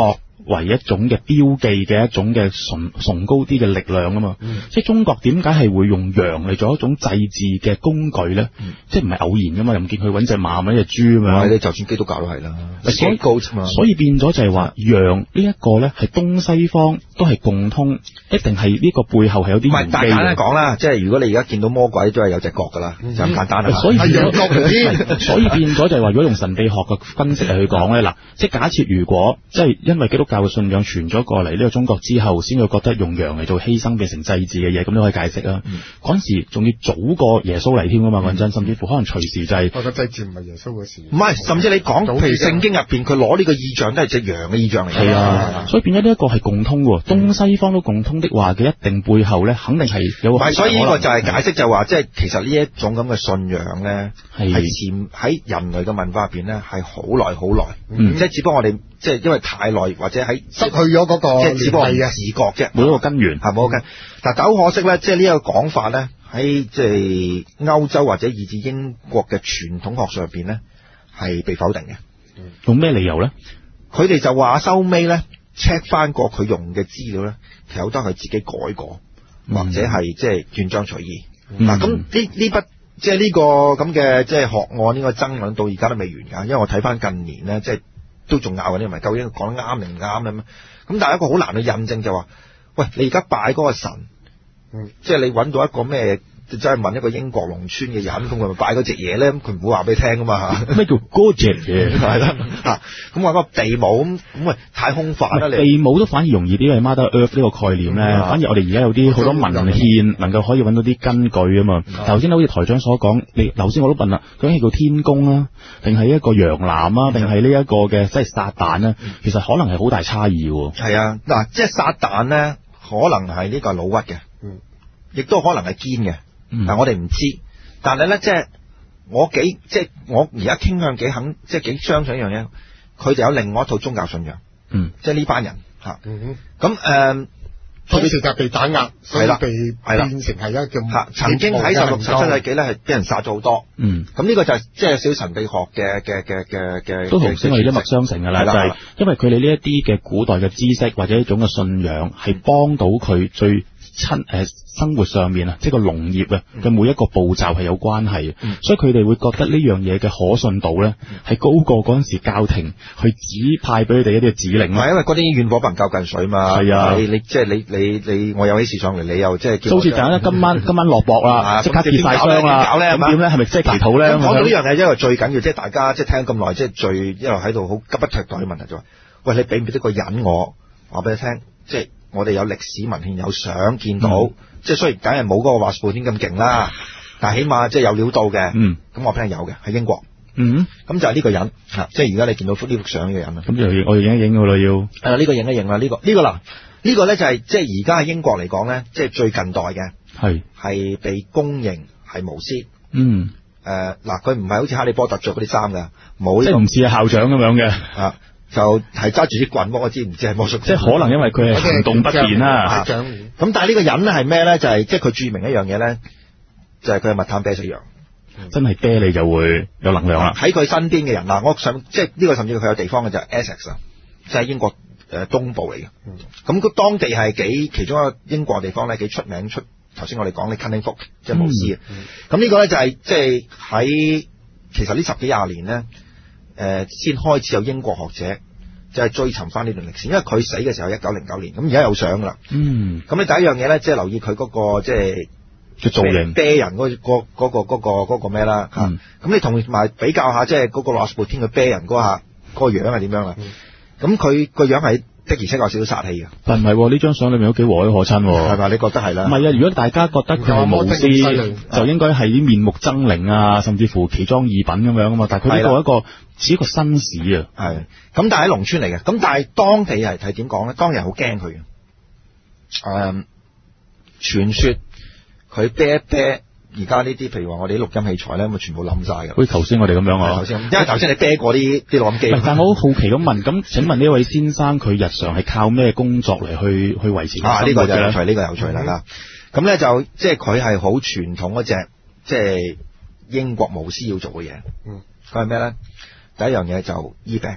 為一種嘅標記嘅一種嘅崇崇高啲嘅力量啊嘛。嗯、即係中國點解係會用羊嚟做一種祭祀嘅工具咧？嗯、即係唔係偶然噶嘛？又唔見佢揾隻馬揾隻豬咁樣。 你就算基督教都係啦， 所以高嘛。所以變咗就係話羊呢一個咧係東西方都係共通，一定係呢個背後係有啲。唔係，但係簡單講啦， 即係如果你而家見到魔鬼都係有隻角噶啦，嗯、就咁簡單啦。 所以變咗，所以變咗就係話，如果用神秘學嘅分析嚟去講咧，嗱，即係假設如果即係因為基督教嘅信仰傳咗過嚟呢個中國之後，先會覺得用羊嚟做犧牲變成祭祀嘅嘢，咁都可以解釋啦。嗰陣、嗯、時仲要早過耶穌嚟添啊嘛，講真，甚至乎可能隨時就係、是。 我覺得祭祀唔係耶穌嘅事。 唔係，甚至你講，譬如聖經入邊，佢攞呢個意象都係隻羊嘅意象嚟。 係啊，所以變咗呢一個係共通喎，東西方都共通的話，佢一定背後咧肯定係有。 唔係，所以呢個就係解釋就話，即係其實呢一種咁嘅信仰咧，係潛喺人類嘅文化入邊咧，係好耐好耐。嗯、即係只不過我哋即係因為太耐或者喺失去咗嗰個， 即係只不過係視覺啫， 冇一個根源係冇根。但係好可惜咧，即係呢一個講法咧，喺即係歐洲或者以至英國嘅傳統學術入邊咧，係被否定嘅。 用咩理由咧？ 佢哋就話收尾咧 check 翻過佢用嘅資料咧，其實好多係自己改過，嗯、或者係即係斷章取義。嗱、嗯，咁呢呢筆即係呢個咁嘅即係學案呢個爭論到而家都未完㗎，因為我睇翻近年咧，即係都仲拗緊啲，唔係究竟講得啱定唔啱咧？咁但係一個好難去印證就話，喂，你而家拜嗰個神，嗯、即係你揾到一個咩？即係問一個英國農村嘅人，咁佢咪拜嗰隻嘢咧？咁佢唔會話俾你聽噶嘛？ 咩叫嗰隻嘢？ 係啦，嚇咁話個地母咁咁喂，太空泛啦！你地母都反而容易啲，係 Mother Earth 呢個概念咧。嗯、反而我哋而家有啲好多文獻能夠可以揾到啲根據啊嘛。頭先好似台長所講，你頭先我都問啦，究竟係叫天公啊，定係一個羊男啊，定係呢一個嘅即係撒旦啊？其實可能係好大差異喎。 係啊，嗱，即係撒旦咧，可能係呢個老屈嘅，嗯，亦都可能係堅嘅。嗱，我哋唔知，但係咧，即係我幾，即係我而家傾向幾肯，即係幾相信一樣嘢，佢哋有另外一套宗教信仰，嗯，即係呢班人吓，嗯咁誒， 佢哋就被打壓，所以被變成係一個吓，曾經喺十六、十七世紀咧係俾人殺咗好多，嗯，咁呢個就係即係有少少神秘學嘅嘅嘅嘅嘅， 都同先我哋一脈相承噶啦，就係因為佢哋呢一啲嘅古代嘅知識或者一種嘅信仰係幫到佢最。親誒生活上面啊，即係個農業啊嘅每一個步驟係有關係嘅，嗯、所以佢哋會覺得呢樣嘢嘅可信度咧係高過嗰陣時教廷去指派俾佢哋一啲指令。唔係因為嗰啲怨火不能夠近水嘛。係啊，你你即係你你你我有啲事上嚟，你又即係。 好似講咧，今晚今晚落雹啦，即刻跌晒霜啦，搞咧點咧？係咪即係祈禱咧？ 講到呢樣嘢，因為最緊要即係大家即係聽咁耐，即係最一路喺度好急不可待嘅問題就係：喂，你俾唔俾得個人我話俾你聽？即係。我哋有歷史文獻有相見到，嗯、即係雖然梗係冇嗰個華士布天咁勁啦，但係起碼即係有料到嘅。嗯，咁我聽有嘅喺英國。嗯，咁就係呢個人嚇，即係而家你見到呢幅相呢個人啦。咁就我哋影一影佢咯，要。 係啦，呢個影一影啦，呢個呢個嗱，呢個咧就係即係而家喺英國嚟講咧，即係最近代嘅，係係被公認係巫師。嗯。誒嗱，佢唔係好似哈利波特着嗰啲衫㗎，冇。即係唔似係校長咁樣嘅。 啊。就係揸住啲棍，我知唔知係魔術？ 即係可能因為佢係行動不便啦。 咁但係呢個人咧係咩咧？就係即係佢著名一樣嘢咧，就係佢係密探啤水羊， 嗯、真係啤你就會有能量啦。 喺佢身邊嘅人嗱，我想即係呢個甚至佢有地方嘅就係 Essex 啊，即係英國誒東部嚟嘅。咁佢、嗯、當地係幾其中一個英國地方咧幾出名出頭先我哋講嘅 Cunning Folk 即係巫師啊。咁呢、嗯嗯、個咧就係即係喺其實呢十幾廿年咧。誒、呃，先開始有英國學者就係追尋翻呢段歷史，因為佢死嘅時候一九零九年，咁而家有相噶啦。嗯，咁你第一樣嘢咧，即係留意佢嗰、那個即係嘅造型， 啤人嗰、那個嗰、那個嗰、那個嗰、那個咩啦吓。咁、嗯、你同埋比較下，即係嗰個羅斯布天佢啤人嗰下嗰個樣係點樣啊？咁佢個樣係。的而且確有少少殺氣嘅， 但唔係呢張相裏面都幾和藹可親， 係咪？你覺得係啦？ 唔係啊！如果大家覺得佢係巫師，就應該係啲面目猙獰啊，甚至乎奇裝異品咁樣啊嘛。但係佢呢個一個似一個紳士啊， 係咁，但係喺農村嚟嘅。咁但係當地係係點講咧？當地好驚佢嘅，誒、嗯，傳說佢啤一啤。而家呢啲，譬如話我哋啲錄音器材咧，咁啊全部冧晒㗎。 好似頭先我哋咁樣啊， 頭先，因為頭先你啤過啲啲錄音機。 但係我好好奇咁問，咁請問呢位先生佢日常係靠咩工作嚟去去維持生活嘅？啊，呢、呢個就有趣，呢、呢個有趣啦。咁咧、嗯、就即係佢係好傳統嗰隻，即係英國巫師要做嘅嘢。嗯，佢係咩咧？第一樣嘢就醫病。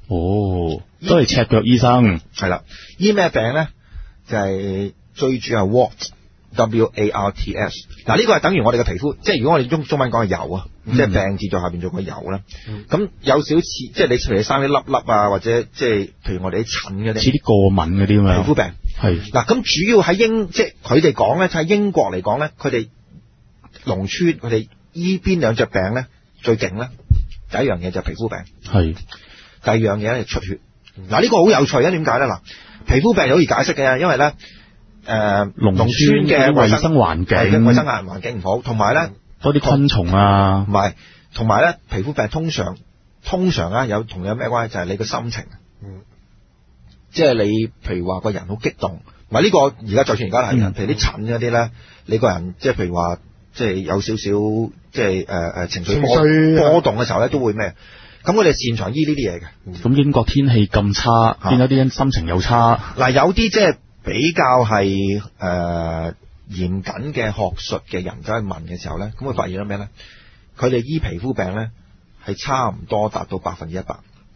哦，都係赤腳醫生。 係啦，醫咩病咧？就係、是、最主要係 wart，W A R T S。嗱，呢個係等於我哋嘅皮膚，即係如果我哋中中文講係疣啊，嗯、即係病字在下邊做個疣啦。咁、嗯、有少似，即係你譬如生啲粒粒啊，或者即係譬如我哋啲疹嗰啲， 似啲過敏嗰啲咁樣皮膚病。係嗱，咁主要喺英，即係佢哋講咧，就喺英國嚟講咧，佢哋農村佢哋醫邊兩隻病咧最勁咧？第一樣嘢就係皮膚病，係第二樣嘢咧出血。嗱、嗯、呢個好有趣啊！點解咧？嗱，皮膚病好易解釋嘅，因為咧誒農村嘅衛生環境、衛生環境唔好，同埋咧多啲昆蟲啊， 唔係，同埋咧皮膚病通常通常啊有同你有咩關係？就係、是、你個心情，嗯，即係你譬如話個人好激動，唔係呢個而家就算而家係人，譬如啲疹嗰啲咧，你個人即係譬如話。即係有少少即係誒誒情緒波波動嘅時候咧，都會咩？咁我哋擅長醫呢啲嘢嘅。 咁英國天氣咁差，變咗啲人心情又差。 嗱，有啲即係比較係誒嚴謹嘅學術嘅人走去問嘅時候咧，咁會發現咗咩咧？佢哋醫皮膚病咧係差唔多達到百分之一百。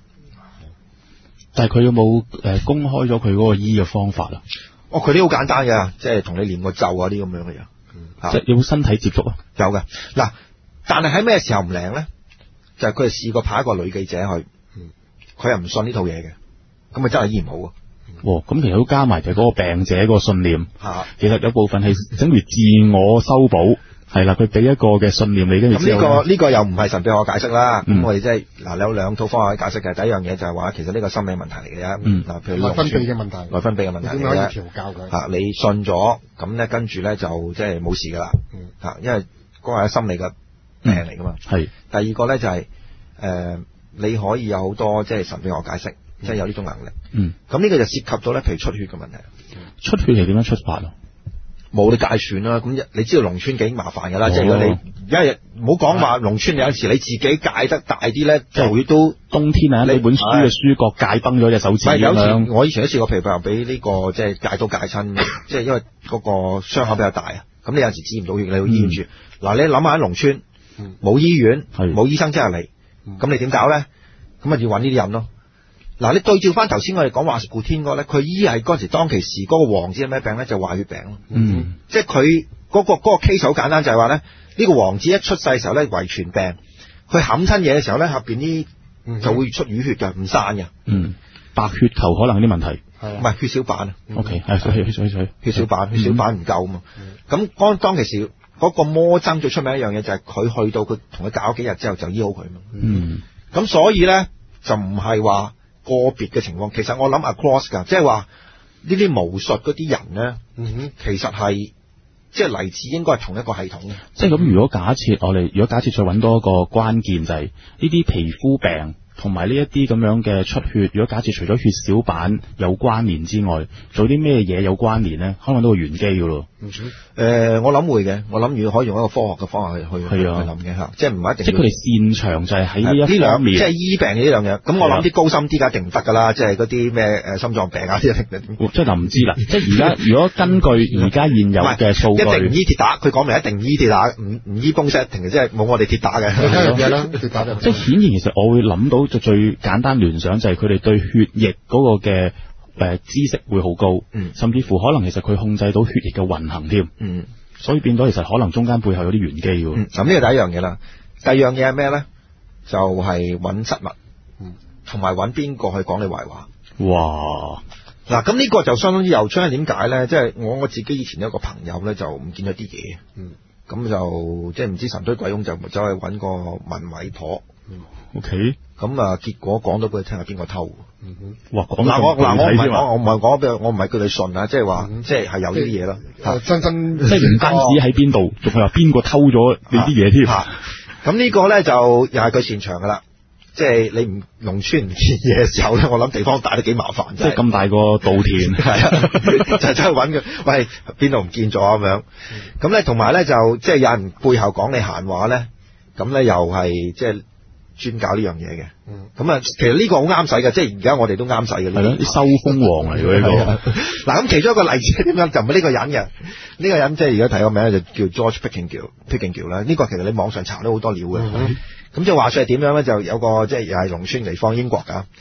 但係佢有冇誒公開咗佢嗰個醫嘅方法啊？ 哦，佢啲好簡單嘅，即係同你練個咒啊啲咁樣嘅嘢。 即係有冇身體接觸啊？ 有嘅。嗱，但係喺咩時候唔靈咧？就係佢哋試過派一個女記者去，佢又唔信呢套嘢嘅，咁咪真係醫唔好啊！ 哦，咁其實都加埋就係嗰個病者個信念，其實有部分係整如自我修補，係啦，佢俾一個嘅信念你，跟住咁呢個呢個又唔係神秘學解釋啦。咁、嗯、我哋即係嗱有兩套方法去解釋嘅。第一樣嘢就係話，其實呢個心理問題嚟嘅啫。嗱、嗯，譬如內分泌嘅問題，內分泌嘅問題嚟嘅。點可以調教佢？嚇，你信咗，咁咧跟住咧就即係冇事噶啦。嚇、嗯，因為嗰個係心理嘅病嚟噶嘛。係、嗯。第二個咧就係、是、誒、呃，你可以有好多即係神秘學解釋，即、嗯、係、就是、有呢種能力。嗯。咁呢個就涉及到咧，譬如出血嘅問題。 出血係點樣出發啊？ 冇你界選啦，咁你知道農村幾麻煩噶啦，即係如果你一日唔好講話農村，有陣時你自己界得大啲咧，就會都冬天啊，你本書嘅書角界崩咗隻手指咁樣。 我以前都試過，譬如話俾呢個即係界刀界親，即係因為嗰個傷口比較大啊，咁你有陣時止唔到血，你要醫院住。嗱、嗯，你諗下喺農村，冇醫院，冇醫生即係嚟，咁你點搞咧？咁啊要揾呢啲人咯。嗱，你對照翻頭先我哋講華古天嗰咧，佢醫係嗰陣時當其時嗰個王子係咩病咧？就壞血病咯。嗯，即係佢嗰個嗰、嗰個 case 好簡單，就係話咧，呢、呢個王子一出世嘅時候咧遺傳病，佢冚親嘢嘅時候咧，下邊啲就會出淤血嘅，唔散嘅。嗯， 白血球可能有啲問題， 唔係血小板啊。 O K，係血血血血血小板，血小板唔夠啊嘛。咁、嗯、當當其時嗰個魔僧最出名一樣嘢就係佢去到佢同佢搞咗幾日之後就醫好佢嘛。嗯，咁所以咧就唔係話。個別嘅情況，其實我諗 across 㗎，即係話呢啲巫術嗰啲人咧，嗯，其實係即係嚟自應該係同一個系統嘅。 即係咁，如果假設我哋，如果假設再揾多一個關鍵就係呢啲皮膚病同埋呢一啲咁樣嘅出血，如果假設除咗血小板有關聯之外，做啲咩嘢有關聯咧？可能都會玄機㗎咯。誒、 呃，我諗會嘅，我諗如果可以用一個科學嘅方法去去去諗嘅嚇，即係唔係一定。 即係佢哋擅長就係喺呢一方面， 即係醫病嘅呢兩樣。咁我諗啲高深啲嘅一定唔得㗎啦，即係嗰啲咩誒心臟病啊啲一定。 即係就唔知啦。即係而家如果根據而家現有嘅數據， 一定唔醫鐵打。佢講明一定唔醫鐵打，唔唔醫崩石停嘅，即係冇我哋鐵打嘅。係啦，鐵打即係顯然，其實我會諗到就最簡單聯想就係佢哋對血液嗰個嘅。誒，知識會好高，嗯，甚至乎可能其實佢控制到血液嘅運行添，嗯，所以變咗其實可能中間背後有啲玄機嘅，嗯， 咁呢個第一樣嘢啦，第二樣嘢係咩咧？就係揾失物，嗯，同埋揾邊個去講你壞話， 哇！ 嗱，咁呢個就相當之有趣，點解咧？即係我我自己以前有一個朋友咧，就唔見咗啲嘢，嗯，咁就即係唔知神推鬼擁就走去揾個文偉婆，嗯 ，OK。 咁啊，結果講到俾佢聽係邊個偷？嗯哼， 哇！講嗱我嗱我唔係講我唔係講俾我唔係叫你信啊，即係話即係係有呢啲嘢咯。 真真即係唔單止喺邊度，仲係話邊個偷咗你啲嘢添。 咁呢個咧就又係佢擅長噶啦。即係你唔農村唔見嘢嘅時候咧，我諗地方大都幾麻煩。 即係咁大個稻田， 係啊，就走去揾佢。喂，邊度唔見咗咁樣？咁咧同埋咧就即係有人背後講你閒話咧，咁咧又係即係。專搞呢樣嘢嘅，咁啊，其實呢個好啱使嘅，即係而家我哋都啱使嘅。係咯， 啲收風王嚟嘅呢個。 嗱，咁其中一個例子係點樣？就唔係呢個人嘅，呢、呢個人即係而家睇個名就叫 George Pickingall，Pickingall 啦。呢個其實你網上查到好多料嘅。咁即係話說係點樣咧？就有個即係又係農村地方英國㗎。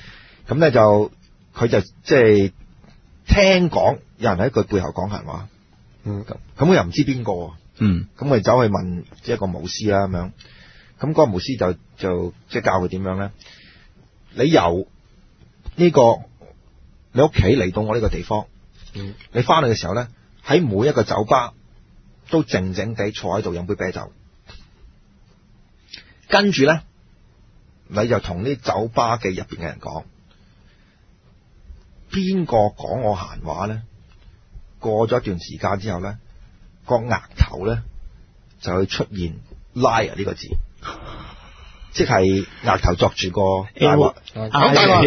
咁咧就佢就即係聽講有人喺佢背後講閒話， 嗯， 咁咁佢又唔知邊個， 嗯， 咁佢走去問即係一個巫師啦咁樣，咁嗰個巫師就就即係教佢點樣咧？你由呢個你屋企嚟到我呢個地方， 嗯， 你翻去嘅時候咧，喺每一個酒吧都靜靜地坐喺度飲杯啤酒，跟住咧你就同啲酒吧嘅入邊嘅人講，邊個講我閒話咧？過咗一段時間之後咧，個額頭咧就會出現 liar 呢個字，即係額頭作住個大話， 講大話。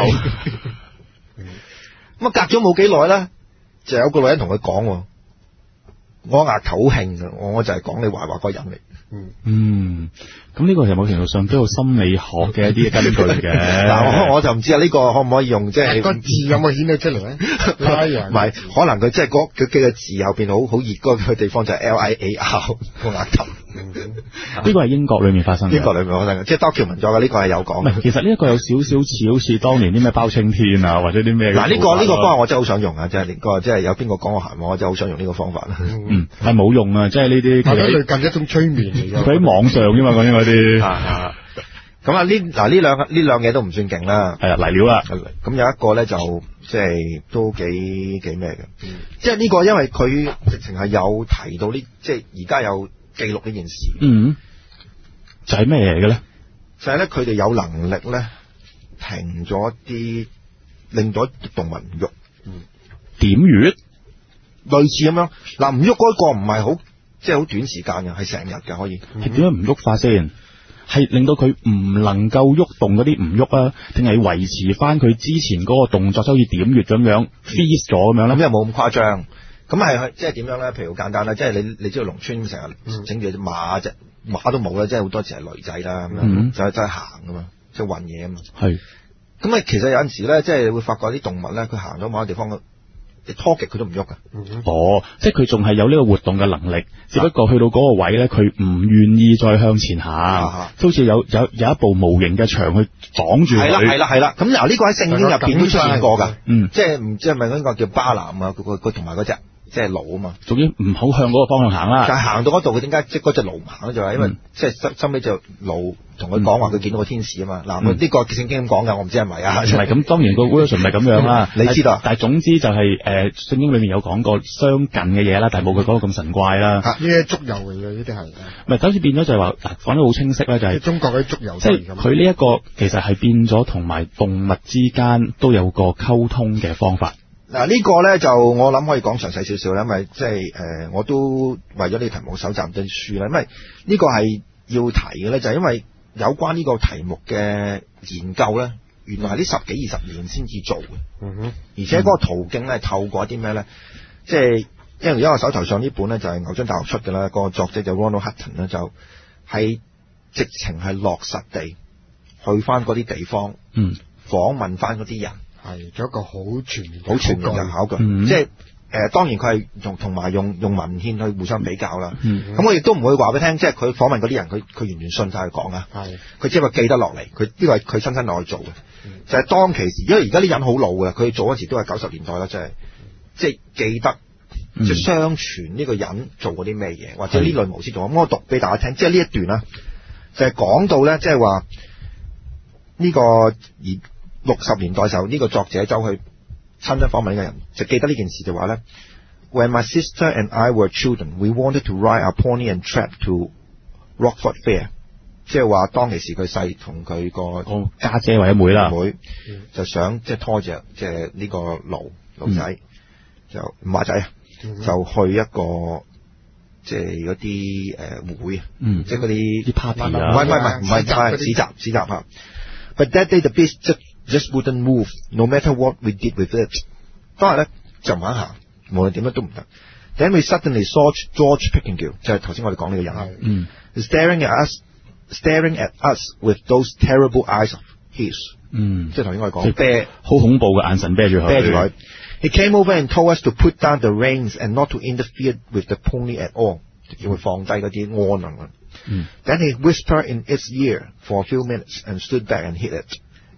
咁啊，隔咗冇幾耐咧，就有個女人同佢講，我額頭好興嘅，我就係講你壞話嗰個人嚟。 嗯嗯，咁呢個係某程度上都有心理學嘅一啲根據嘅。 嗱，我我就唔知啊，呢個可唔可以用即係個字有冇顯到出嚟咧？ 唔係，可能佢即係嗰佢幾個字後邊好好熱嗰個地方就係 L I A R 個額頭。 呢個係英國裏面發生嘅， 英國裏面發生嘅，即係 document 咗嘅，呢個係有講。 唔係，其實呢一個有少少似好似當年啲咩包青天啊，或者啲咩。 嗱，呢個呢個方法我真係好想用啊！即係呢個即係有邊個講我閒話，我真係好想用呢個方法啦。 嗯，係冇用啊！即係呢啲。 係類近一種催眠嚟嘅。 佢喺網上啫嘛，講緊嗰啲。 啊咁啊，呢嗱呢兩呢兩嘢都唔算勁啦。 係啊，嚟料啦。 咁有一個咧就即係都幾幾咩嘅。嗯、即係呢個因為佢直情係有提到呢，即係而家有記錄呢件事。 嗯。就係咩嚟嘅咧？ 就係咧，佢哋有能力咧停咗啲，令到啲動物唔喐。嗯。 點穴？ 類似咁樣。嗱，唔喐嗰個唔係好，即係好短時間嘅，係成日嘅可以。 係點解唔喐法先？係令到佢唔能夠喐動嗰啲唔喐啊，定係維持翻佢之前嗰個動作，就好似點穴咁樣 freeze 咗咁樣咧？ 咁又冇咁誇張。咁係即係點樣咧？譬如好簡單啦，即係你你知道農村成日整住隻馬啫，馬都冇啦，即係好多時係驢仔啦咁樣，嗯、就係真係行噶嘛，即係運嘢啊嘛。係。咁啊，其實有陣時咧，即係你會發覺啲動物咧，佢行到某個地方，你拖極佢都唔喐噶。 哦，即係佢仲係有呢個活動嘅能力，只不過去到嗰個位咧，佢唔願意再向前行，即好似有有有一部無形嘅牆去擋住佢。係啦係啦係啦。咁嗱，呢個喺聖經入邊都出現過噶。嗯，即係唔知係咪嗰個叫巴蘭啊？佢佢同埋嗰隻。即係驢啊嘛，總之唔好向嗰個方向行啦。但係行到嗰度，佢點解即係嗰隻驢唔行咧？就係因為、嗯、即係收收尾隻驢同佢講話，佢見到個天使啊嘛。嗱、嗯，呢、這個聖經咁講㗎，我唔知係咪啊？唔係咁，當然個 version 唔係咁樣啦。你知道，但係總之就係、是、誒、呃、聖經裏面有講過相近嘅嘢啦，但係冇佢講到咁神怪啦。呢啲足油嚟嘅，呢啲係唔係？好似變咗就係話嗱，講得好清晰啦，就係、是、中國嗰啲足油。即係佢呢一個其實係變咗同埋動物之間都有個溝通嘅方法。嗱，呢個咧就我諗可以講詳細少少啦，因為即係誒我都為咗呢個題目搜集啲書啦，因為呢個係要提嘅咧，就係因為有關呢個題目嘅研究咧，原來係呢十幾二十年先至做嘅，嗯哼，而且嗰個途徑咧透過啲咩咧，即係因為而家我手頭上呢本咧就係牛津大學出嘅啦，個作者就 Ronald Hutton 咧就係直情係落實地去翻嗰啲地方，嗯，訪問翻嗰啲人。係做一個好全面、好全面嘅考據，嗯、即係誒、呃，當然佢係用同埋用用文獻去互相比較啦。咁、嗯、我亦都唔會話俾你聽，即係佢訪問嗰啲人，佢佢完全信晒佢講啊。係，佢只係話記得落嚟，佢呢個係佢親身落去做嘅，嗯、就係當其時，因為而家啲人好老嘅，佢做嗰時都係九十年代啦，即係即係記得，嗯、即係相傳呢個人做過啲咩嘢，或者呢類模式做。咁我讀俾大家聽，即係呢一段啦，就係、是、講到咧，即係話呢個而。六十年代時候，呢、這個作者走去親身訪問呢個人，就記得呢件事就話咧 ，When my sister and I were children, we wanted to ride our pony and trap to Rockford Fair。即係話當其時佢細同佢個家姐或者妹啦，妹就想即係拖着即係呢個驢驢仔，就馬仔啊，就去一個即係嗰啲誒會啊，嗯、即係嗰啲啲 party 啊，唔係唔係唔係唔係市集市集嚇。But that day the beast just just wouldn't move, no matter what we did with it。當日咧就唔肯行，無論點樣都唔得。Then we suddenly saw George Pettingill，就係頭先我哋講呢個人，嗯 ，staring at us, staring at us with those terrible eyes of his，嗯，即係頭先我哋講啤好恐怖嘅眼神啤住佢，啤住佢。He came over and told us to put down the reins and not to interfere with the pony at all，叫佢放低嗰啲窩囊。嗯、Then he whispered in its ear for a few minutes and stood back and hit it。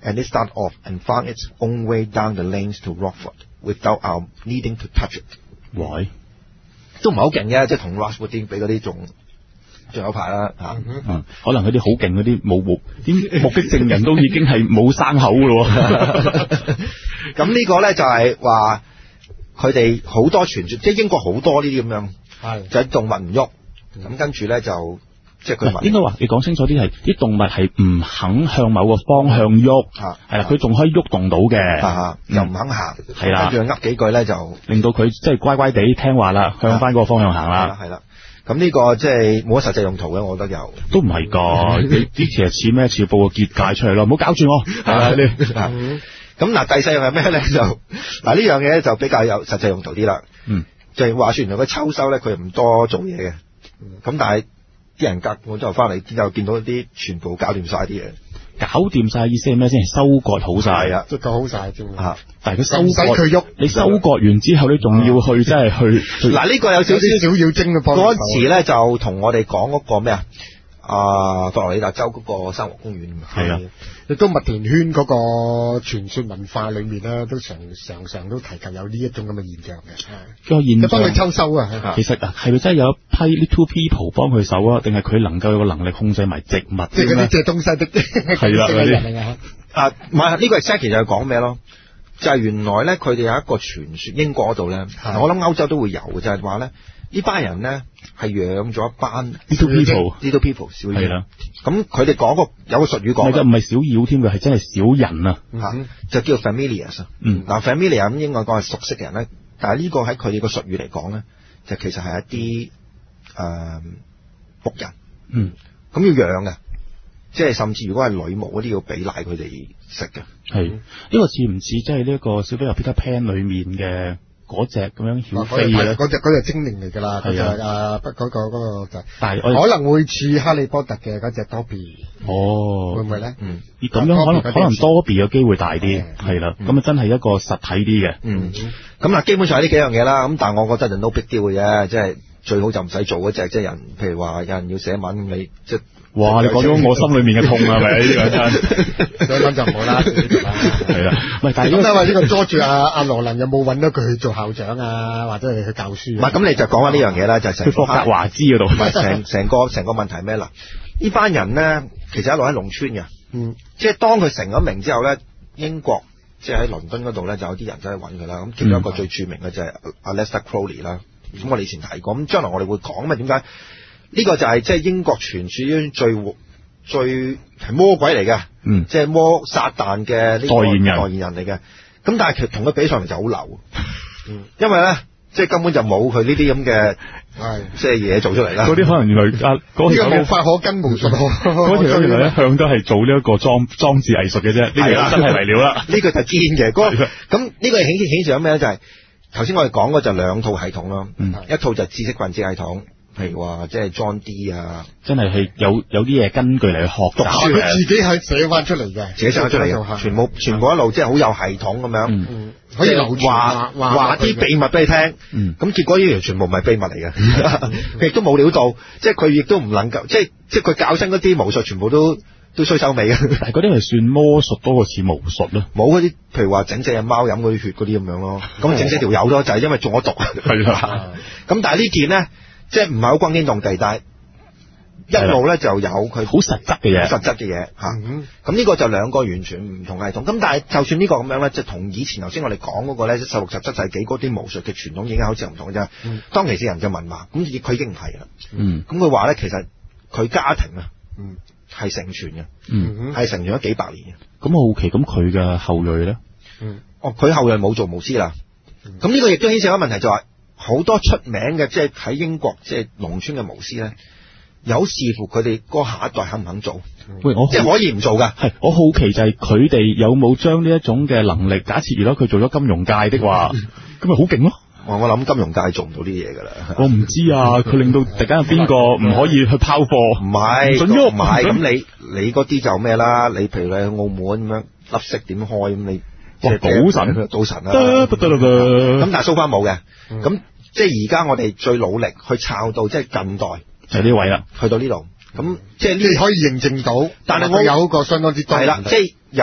and it started off and found its own way down the lanes to Rockford without our needing to touch it。 喂， 都唔係好勁嘅，即係同 Rockford 啲比嗰啲仲仲有排啦嚇。 嗯，可能嗰啲好勁嗰啲冇目啲目擊證人都已經係冇生口嘅咯。 咁呢個咧就係話佢哋好多傳說，即係英國好多呢啲咁樣，係就係動物唔喐，咁跟住咧就。即係佢應該話，你講清楚啲係啲動物係唔肯向某個方向喐，係啦，佢仲可以喐動到嘅， 又唔肯行， 係啦， 跟住噏幾句咧就令到佢即係乖乖地聽話啦，向翻嗰個方向行啦， 係啦。咁呢個即係冇乜實際用途嘅，我覺得有都唔係㗎，你啲其實似咩？似報個結界出嚟咯，唔好搞住我。係咁嗱，第四樣係咩咧？就嗱呢樣嘢就比較有實際用途啲啦。嗯，就係話說原來佢秋收咧，佢唔多做嘢嘅，咁但係。啲人隔我之後翻嚟之後見到啲全部搞掂晒啲嘢， 搞掂晒意思係咩先？收割好晒啊， 即係好晒啫嘛。 但係佢收割佢喐， 你收割完之後，你仲要去即係去嗱呢個有少少小妖精嘅方法。 嗰陣時咧就同我哋講嗰個咩啊？啊，佛羅里達州嗰個生活公園係啊， 亦都麥田圈嗰個傳說文化裏面咧，都常常常都提及有呢一種咁嘅現象嘅。 個現象幫佢抽收啊！ 其實係咪真係有一批 little people 幫佢手啊？定係佢能夠有個能力控制埋植物？ 即係嗰啲借東西的係啦嗰啲啊，唔係呢個係 exactly 就係講咩咯？就係、是、原來咧，佢哋有一個傳說，英國嗰度咧，我諗歐洲都會有嘅，就係話咧。呢班人咧係養咗一班 little people，little people 小妖。 係啦， 咁佢哋講個有個術語講， 唔係小妖添嘅，係真係小人啊， 嗯、就叫做 familiars。嗯，嗱 familiar 咁應該講係熟悉嘅人咧，但係呢個喺佢哋個術語嚟講咧，就其實係一啲誒僕人。嗯，咁要養嘅，即係甚至如果係女巫嗰啲要俾奶佢哋食嘅。 係呢、這個似唔似即係呢一個小飛俠 Peter Pan 裏面嘅？嗰隻咁樣曉飛嘅， 嗰隻嗰隻精靈嚟㗎啦，係啊，不嗰個嗰個就， 但係可能會似哈利波特嘅嗰隻多比， 哦， 會唔會咧？ 嗯，咁樣可能可能多比嘅機會大啲，係啦，咁啊真係一個實體啲嘅， 嗯，咁嗱基本上係呢幾樣嘢啦，咁但係我覺得就 no big deal 嘅啫，即係最好就唔使做嗰隻，即係人，譬如話有人要寫文咁你即係。 哇！你講咗我心裏面嘅痛啊，係咪呢兩真？寫文就唔好啦， 係啦。唔係，但係咁因為呢個捉住阿阿羅琳有冇揾到佢去做校長啊，或者係去教書？ 唔係，咁你就講翻呢樣嘢啦，就係成霍格華茲嗰度。 唔係成成個成個問題咩啦？呢班人咧，其實一路喺農村嘅，嗯，即係當佢成咗名之後咧，英國即係喺倫敦嗰度咧，就有啲人走去揾佢啦。咁其中一個最著名嘅就係阿 Aleister Crowley 啦。咁我哋以前提過，咁將來我哋會講嘛？點解？呢、這個就係即係英國傳說最最係魔鬼嚟嘅，嗯，即係魔撒旦嘅呢個代言人代言人嚟嘅。咁但係其實同佢比上嚟就好流，嗯，因為咧即係根本就冇佢呢啲咁嘅係即係嘢做出嚟啦。 嗰啲可能原來啊，嗰呢個無法可根無術， 嗰條原來一向都係做呢一個裝裝置藝術嘅啫。呢個真係嚟料啦， 呢個就係堅嘅。嗰咁呢個顯示顯示咗咩咧？就係頭先我哋講嘅就兩套系統咯，嗯，一套就係知識分子系統。譬如話即係 John D 啊， 真係係有有啲嘢根據嚟學讀書嘅，佢自己係寫翻出嚟嘅， 自己寫翻出嚟嘅，全部全部一路即係好有系統咁樣，嗯、可以流話話啲秘密俾你聽，咁、嗯、結果呢樣全部唔係秘密嚟嘅，佢亦都冇料到，即係佢亦都唔能夠，即係即係佢教親嗰啲巫術全部都都衰收尾嘅。 但係嗰啲係算魔術多過似巫術咯， 冇嗰啲譬如話整死隻貓飲嗰啲血嗰啲咁樣咯，咁整死條友咯，就係因為中咗毒，係啦，咁但係呢件咧。即係唔係好轟天動地，但係一路咧就有佢好實質嘅嘢， 實質嘅嘢吓。咁呢個就兩個完全唔同系統。咁但係就算呢個咁樣咧，即係同以前頭先我哋講嗰個咧，十六、十七世紀嗰啲巫術嘅傳統已經好似唔同嘅啫。嗯、當其時人就文盲，咁佢已經唔係啦。咁佢話咧，其實佢家庭啊，係承傳嘅，係、嗯、承傳咗幾百年嘅。 咁好奇，咁佢嘅後裔咧？ 哦，佢後裔冇做巫師啦。咁呢個亦都顯示一個問題，就係、是。好多出名嘅，即係喺英國即係農村嘅巫師咧，有視乎佢哋嗰下一代肯唔肯做。喂，我即係可以唔做噶。 係我好奇就係佢哋有冇將呢一種嘅能力，假設如果佢做咗金融界的話，咁咪好勁咯。 我我諗金融界做唔到啲嘢噶啦。 我唔知啊，佢令到突然間有邊個唔可以去拋貨？ 唔係，唔准喐。唔係咁你你嗰啲就咩啦？你譬如你去澳門咁樣粒色點開咁你。 賭神， 賭神啊！咁但係蘇花冇嘅，咁即係而家我哋最努力去抄到即係近代就呢位啦， 去到呢度，咁即係呢可以認證到，但係我有個相當之多係啦，即係有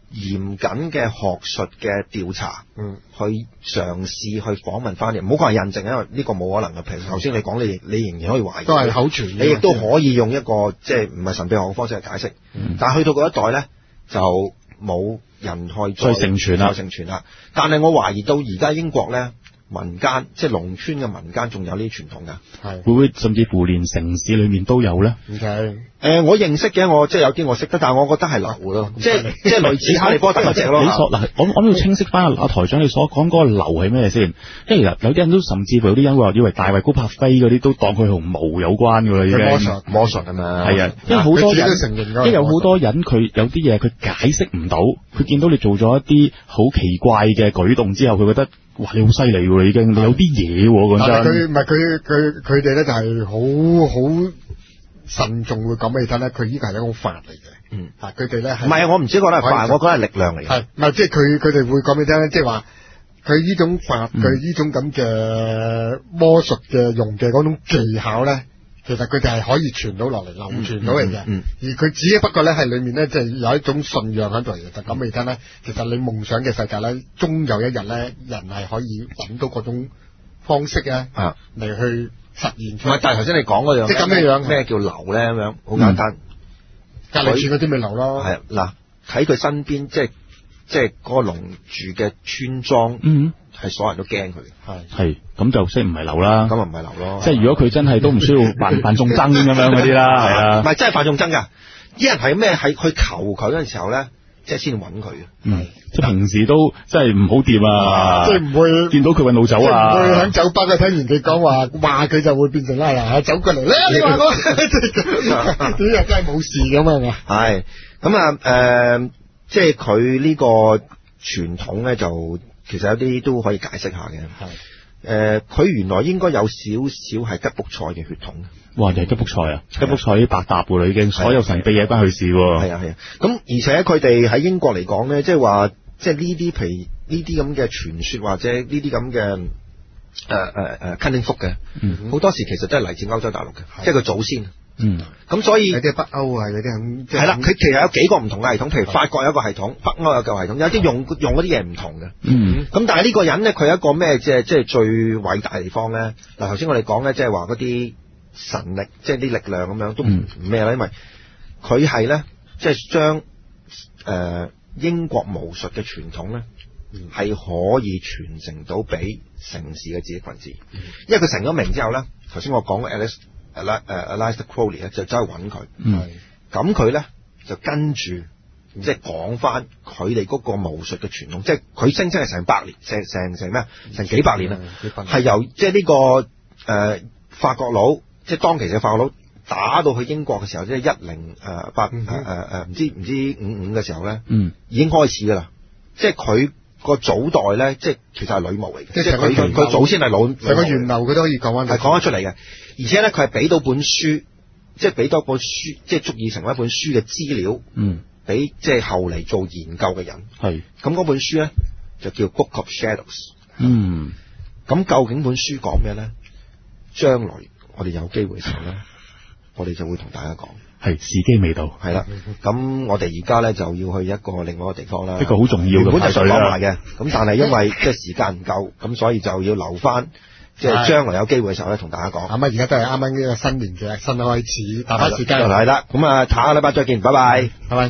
嚴謹嘅學術嘅調查， 嗯， 去嘗試去訪問翻嚟，唔好講係印證，因為呢個冇可能嘅。譬如頭先你講，你你仍然可以懷疑， 都係口傳， 你亦都可以用一個即係唔係神秘學嘅方式去解釋。嗯、但係去到嗰一代咧，就冇人去再承傳啦， 承傳啦。但係我懷疑到而家英國咧。民間即係農村嘅民間仲有呢啲傳統㗎， 係會唔會甚至乎連城市裏面都有咧？ 唔係誒，我認識嘅，我即係有啲我識得，但係我覺得係流咯，即係即係類似哈利波特嗰隻咯。 你所嗱，我我要清晰翻阿台長你所講嗰個流係咩先？因為其實有啲人都甚至乎有啲人話以為大衛高柏飛嗰啲都當佢同毛有關㗎啦，已經魔術魔術啊嘛。 係啊，因為好多人，因為有好多人佢有啲嘢佢解釋唔到，佢見到你做咗一啲好奇怪嘅舉動之後，佢覺得。哇！你好犀利喎，已經你有啲嘢喎，講真。 佢唔係佢佢佢哋咧就係好好慎重會講俾你聽咧，佢依個係一種法嚟嘅。嗯，啊，佢哋咧係唔係？我唔知覺得係法，我覺得係力量嚟嘅。係，唔係即係佢佢哋會講俾你聽咧，即係話佢呢種法，佢呢、嗯、種咁嘅魔術嘅用嘅嗰種技巧咧。其實佢哋係可以傳到落嚟，流傳到嚟嘅。嗯嗯、而佢只不過咧係裏面咧，即係有一種信仰喺度嚟嘅。就咁你聽咧，其實你夢想嘅世界咧，終有一日咧，人係可以揾到嗰種方式咧，嚟、啊、去實現。唔係，但係頭先你講嗰樣，即係咁嘅樣，咩叫流咧？咁樣好簡單，隔離村嗰啲咪流咯。係嗱，喺佢身邊，即係即係嗰個龍住嘅村莊。嗯。係所有人都驚佢，係係咁就即係唔係流啦， 咁啊唔係流咯。即係如果佢真係都唔需要扮扮眾憎咁樣嗰啲啦，係啊， 唔係真係扮眾憎噶。啲人係咩？係去求佢嗰陣時候咧，即係先揾佢。 嗯，即係平時都真係唔好掂啊， 即係唔會見到佢揾路走啊， 唔會喺酒吧嘅聽完佢講話，話佢就會變成啦嗱，走過嚟咧，你話我，呢日真係冇事咁啊。 係咁啊，誒，即係佢呢個傳統咧就。其實有啲都可以解釋下嘅，係誒，佢、呃、原來應該有少少係吉卜賽嘅血統。 哇！就係吉卜賽啊，吉卜賽啲百搭㗎啦，已經所有神秘嘢關佢事喎。 係啊係啊，咁而且佢哋喺英國嚟講咧，即係話，即係呢啲譬如呢啲咁嘅傳說或者呢啲咁嘅誒誒誒 cunning 福嘅，好、嗯、多時其實都係嚟自歐洲大陸嘅，即係佢祖先。嗯，咁所以有啲北歐啊，有啲係啦，佢其實有幾個唔同嘅系統，譬如法國有一個系統，北歐有一個系統，有啲用用嗰啲嘢唔同嘅。嗯，咁但係呢個人咧，佢有一個咩即係即係最偉大嘅地方咧？嗱，頭先我哋講咧，即係話嗰啲神力，即係啲力量咁樣都唔咩啦，因為佢係咧，即係將誒英國巫術嘅傳統咧，係可以傳承到俾城市嘅知識分子，因為佢成咗名之後咧，頭先我講嘅 Alice。誒誒 Aleister Crowley 咧就走去揾佢，咁佢咧就跟住即係講翻佢哋嗰個巫術嘅傳統，即係佢聲稱係成百年，成成成咩？成幾百年啦，係由即係呢個誒、呃、法國佬，即係當其時嘅法國佬打到去英國嘅時候，即係一零誒八誒誒誒唔知唔知五五嘅時候咧，嗯，已經開始噶啦，即係佢個祖代咧，即係其實係女巫嚟嘅，即係佢佢祖先係老成個源流，佢都可以講翻，係講得出嚟嘅。而且咧，佢係俾到本書，即係俾多本書，即係足以成為一本書嘅資料，嗯，俾即係後嚟做研究嘅人，係咁嗰本書咧就叫 Book of Shadows，嗯，咁究竟本書講咩咧？將來我哋有機會嘅時候咧，我哋就會同大家講， 係時機未到， 係啦，咁我哋而家咧就要去一個另外一個地方啦， 一個好重要嘅， 本就想講埋嘅，咁但係因為即係時間唔夠，咁所以就要留翻。即係將來有機會嘅時候咧，同大家講。咁啊，而家都係啱啱呢個新年嘅新開始，大把時間。係啦，咁啊，下個禮拜再見，拜拜，拜拜。